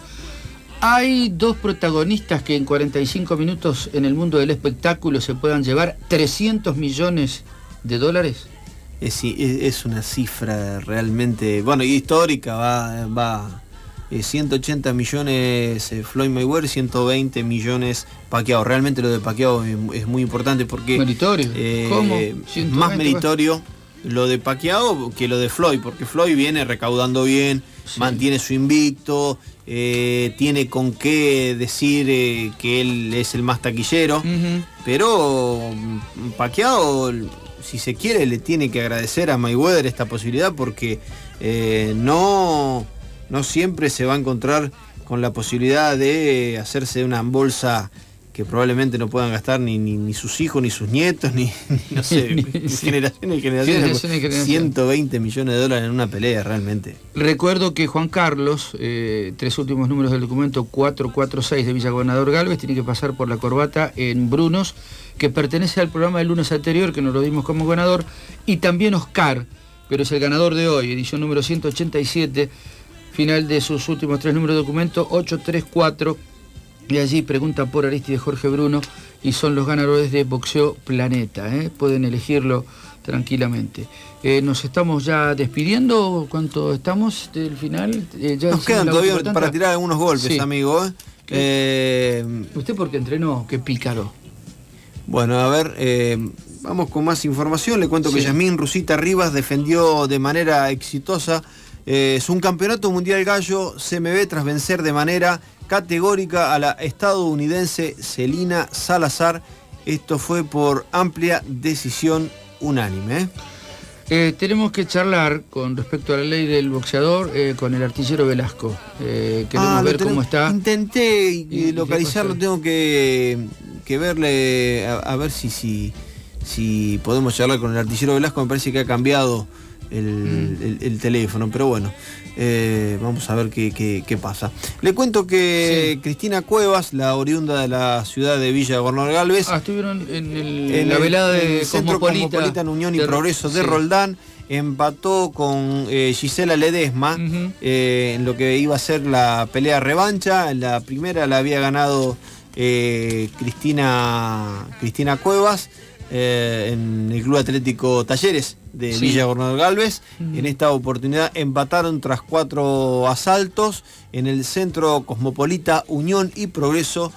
Hay dos protagonistas que en cuarenta y cinco minutos en el mundo del espectáculo se puedan llevar trescientos millones de dólares. es, es una cifra realmente, bueno, y histórica, va, va eh, ciento ochenta millones eh, Floyd Mayweather, ciento veinte millones Pacquiao. Realmente lo de Pacquiao es, es muy importante porque... Meritorio. Eh, ¿Cómo? Más meritorio lo de Pacquiao que lo de Floyd, porque Floyd viene recaudando bien, sí. mantiene su invicto, eh, tiene con qué decir eh, que él es el más taquillero, uh-huh. pero Pacquiao, si se quiere, le tiene que agradecer a Mayweather esta posibilidad porque eh, no, no siempre se va a encontrar con la posibilidad de hacerse una bolsa que probablemente no puedan gastar ni, ni, ni sus hijos, ni sus nietos, ni, ni no sé, sí. generaciones y generaciones. generaciones, y generaciones. ciento veinte millones de dólares en una pelea, realmente. Recuerdo que Juan Carlos, eh, tres últimos números del documento cuatrocientos cuarenta y seis de Villa Gobernador Galvez, tiene que pasar por la corbata en Brunos, que pertenece al programa del lunes anterior, que nos lo dimos como ganador, y también Oscar, pero es el ganador de hoy, edición número ciento ochenta y siete, final de sus últimos tres números de documento, ochocientos treinta y cuatro. Y allí pregunta por Aristide Jorge Bruno y son los ganadores de Boxeo Planeta, ¿eh? Pueden elegirlo tranquilamente. Eh, nos estamos ya despidiendo, ¿cuánto estamos del final? Eh, ya nos quedan todavía para tirar algunos golpes, sí. amigo. ¿eh? Eh... ¿Usted porque entrenó? Qué pícaro. Bueno, a ver, eh, vamos con más información. Le cuento sí. que Yasmín Rusita Rivas defendió de manera exitosa eh, su campeonato mundial gallo C M B tras vencer de manera categórica a la estadounidense Celina Salazar. Esto fue por amplia decisión unánime. Eh, tenemos que charlar con respecto a la ley del boxeador eh, con el artillero Velasco. Eh, queremos ah, ver tenemos, cómo está. Intenté y, y localizarlo, tengo que, que verle, a, a ver si, si, si podemos charlar con el artillero Velasco. Me parece que ha cambiado el, mm. el, el teléfono, pero bueno. Eh, vamos a ver qué, qué, qué pasa. Le cuento que sí. Cristina Cuevas, la oriunda de la ciudad de Villa Gobernador Galvez, ah, estuvieron en, el, en la velada de el Centro Cosmopolita, Cosmopolitan Unión y de, Progreso de sí. Roldán, empató con eh, Gisela Ledesma uh-huh. eh, en lo que iba a ser la pelea revancha. La primera la había ganado eh, Cristina, Cristina Cuevas eh, en el Club Atlético Talleres de sí. Villa Gobernador Galvez. Uh-huh. En esta oportunidad empataron tras cuatro asaltos en el Centro Cosmopolita Unión y Progreso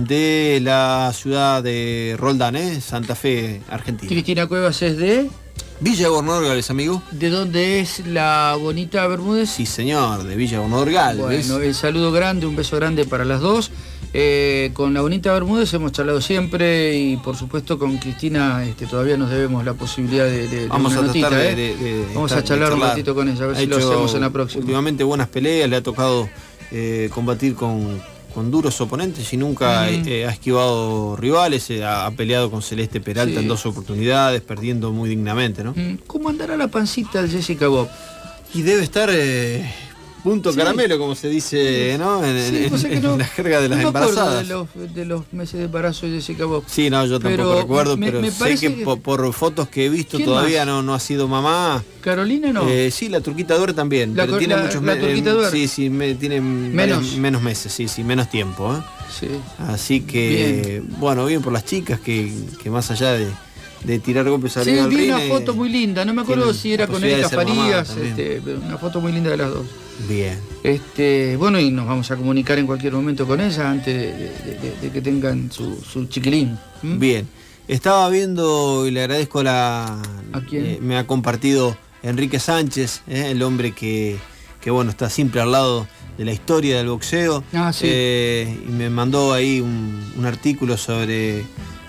de la ciudad de Roldán, ¿eh? Santa Fe, Argentina. Cristina Cuevas es de... Villa Gobernador Galvez, amigo. ¿De dónde es la bonita Bermúdez? Sí, señor, de Villa Gobernador Galvez. Bueno, el saludo grande, un beso grande para las dos. Eh, con la bonita Bermúdez hemos charlado siempre y por supuesto con Cristina este, todavía nos debemos la posibilidad de, de, Vamos de una a notita, de, ¿eh? de, de, Vamos a charlar, charlar un ratito con ella, a ver ha si lo hacemos en la próxima. Últimamente buenas peleas, le ha tocado eh, combatir con, con duros oponentes y nunca mm. eh, ha esquivado rivales, eh, ha, ha peleado con Celeste Peralta sí. en dos oportunidades, perdiendo muy dignamente, ¿no? ¿Cómo andará la pancita de Jessica Bob? Y debe estar... Eh, punto sí. caramelo, como se dice, ¿no? En, sí, en, en, no, en la jerga de las no embarazadas. De los, de los meses de embarazo de Jessica Bob. Sí, no, yo tampoco pero recuerdo, me, pero me sé que, que por, por fotos que he visto todavía no, no ha sido mamá. ¿Carolina no? Eh, sí, la Turquita Duer también, la, pero tiene la, muchos meses. Sí, sí, me, tiene menos. menos meses, sí, sí, menos tiempo. ¿eh? Sí. Así que, bien. bueno, bien por las chicas que, que más allá de... de tirar golpes arriba sí, del vi ring, una foto muy linda, no me acuerdo si era con Erika Farías, este, una foto muy linda de las dos. Bien. Este, bueno, y nos vamos a comunicar en cualquier momento con ella antes de, de, de, de que tengan su, su chiquilín. ¿Mm? Bien. Estaba viendo y le agradezco la... ¿A quién? Eh, me ha compartido Enrique Sánchez, eh, el hombre que, que bueno, está siempre al lado de la historia del boxeo. Ah, sí. Eh, y me mandó ahí un, un artículo sobre...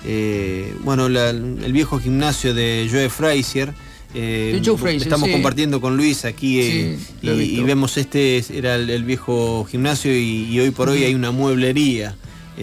Eh, bueno, la, el viejo gimnasio de Joe Frazier. Eh, Joe Frazier estamos sí. compartiendo con Luis aquí eh, sí, y, y vemos este era el, el viejo gimnasio y, y hoy por hoy uh-huh. hay una mueblería. Eh,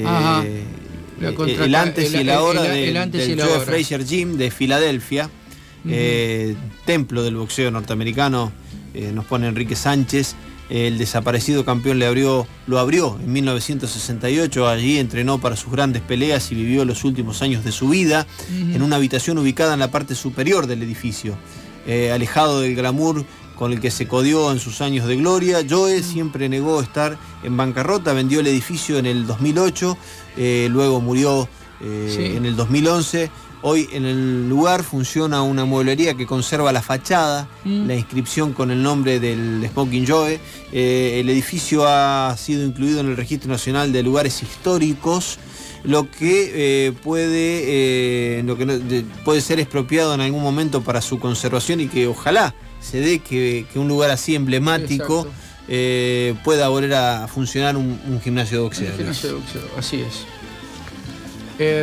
contra, el antes el, y la hora el, el, el del, del Joe Frazier Gym de Filadelfia, uh-huh. eh, templo del boxeo norteamericano, eh, nos pone Enrique Sánchez. El desaparecido campeón le abrió, lo abrió en mil novecientos sesenta y ocho, allí entrenó para sus grandes peleas y vivió los últimos años de su vida uh-huh. en una habitación ubicada en la parte superior del edificio. Eh, alejado del glamour con el que se codió en sus años de gloria, Joe siempre negó estar en bancarrota, vendió el edificio en el dos mil ocho, eh, luego murió eh, sí. en el dos mil once, Hoy en el lugar funciona una mueblería que conserva la fachada, mm. la inscripción con el nombre del Smoking Joe. Eh, el edificio ha sido incluido en el Registro Nacional de Lugares Históricos, lo que eh, puede eh, lo que no, de, puede ser expropiado en algún momento para su conservación, y que ojalá se dé que, que un lugar así emblemático eh, pueda volver a funcionar un, un gimnasio de boxeo. Un gimnasio de boxeo, así es. Eh,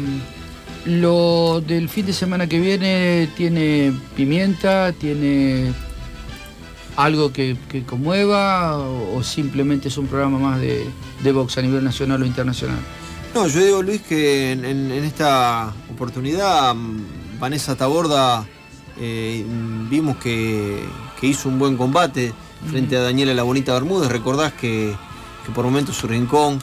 Lo del fin de semana que viene tiene pimienta, tiene algo que, que conmueva, o, o simplemente es un programa más de, de box a nivel nacional o internacional. No, yo digo, Luis, que en, en, en esta oportunidad Vanessa Taborda eh, vimos que, que hizo un buen combate frente a Daniela La Bonita Bermúdez. Recordás que, que por momentos su rincón,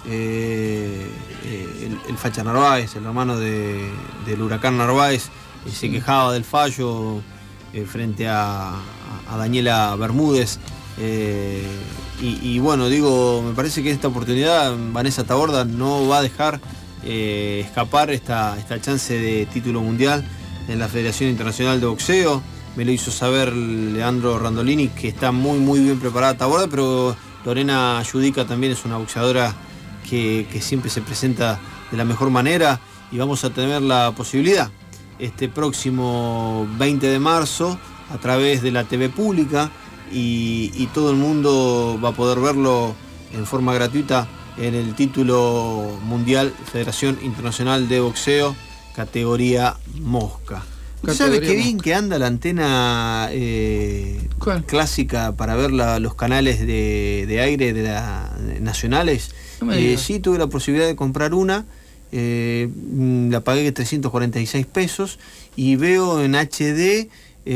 eh, el, el Facha Narváez, el hermano de, del Huracán Narváez, eh, se quejaba del fallo eh, frente a, a Daniela Bermúdez. Eh, y, y bueno, digo, me parece que en esta oportunidad Vanessa Taborda no va a dejar eh, escapar esta, esta chance de título mundial en la Federación Internacional de Boxeo. Me lo hizo saber Leandro Randolini, que está muy muy bien preparada Taborda, pero Lorena Yudica también es una boxeadora que, que siempre se presenta de la mejor manera, y vamos a tener la posibilidad este próximo veinte de marzo a través de la T V pública, y, y todo el mundo va a poder verlo en forma gratuita en el título mundial Federación Internacional de Boxeo, categoría mosca. ¿Usted sabe qué bien que anda la antena eh, clásica para ver la, los canales de, de aire de la, de nacionales? No eh, sí, tuve la posibilidad de comprar una, eh, la pagué trescientos cuarenta y seis pesos, y veo en H D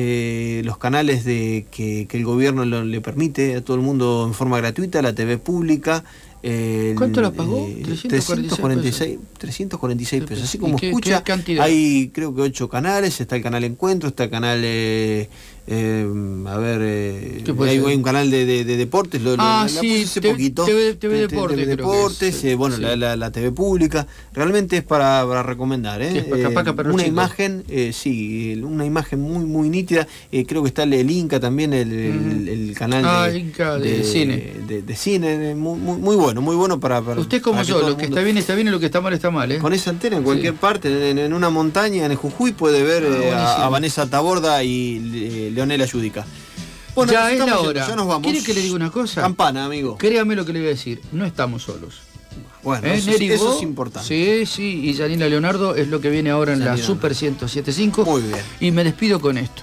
eh, los canales de que, que el gobierno lo, le permite a todo el mundo en forma gratuita, la T V pública. Eh, ¿Cuánto la pagó? Eh, trescientos cuarenta y seis, trescientos cuarenta y seis pesos. Así como qué, escucha, qué hay creo que ocho canales. Está el canal Encuentro, está el canal eh, eh, a ver eh, hay, hay un canal de, de, de deportes, lo, ah, lo, la sí, puse hace te, poquito, T V, T V Deportes, T V Deportes es, eh, bueno, sí. la, la, la T V pública. Realmente es para, para recomendar, ¿eh? Sí, para eh, una imagen, eh, sí, una imagen muy muy nítida. Eh, creo que está el, el Inca también, el, el, el canal ah, de, Inca de, de cine, de, de cine, muy, muy, muy bueno, muy bueno para, para usted como yo, lo que está bien está bien y lo que está mal está mal, ¿eh? Con esa antena en cualquier sí. parte, en, en una montaña, en el Jujuy, puede ver ah, eh, a, a Vanessa Taborda y eh, Leonela Yudica. Bueno, ya es la hora. Ya nos vamos. ¿Quiere que le diga una cosa? Campana, amigo. Créame lo que le voy a decir. No estamos solos. Bueno, ¿Eh? eso, Neri, eso vos, es importante. Sí, sí. Y Janina Leonardo es lo que viene ahora en Janina. La Super ciento siete punto cinco. Muy bien. Y me despido con esto.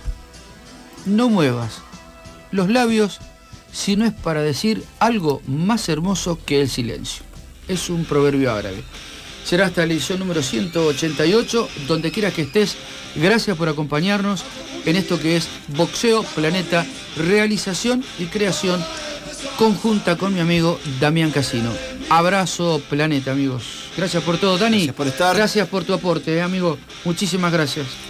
No muevas los labios si no es para decir algo más hermoso que el silencio. Es un proverbio árabe. Será hasta la edición número ciento ochenta y ocho, donde quiera que estés. Gracias por acompañarnos en esto que es Boxeo Planeta, realización y creación conjunta con mi amigo Damián Casino. Abrazo Planeta, amigos. Gracias por todo, Dani. Gracias por estar. Gracias por tu aporte, eh, amigo. Muchísimas gracias.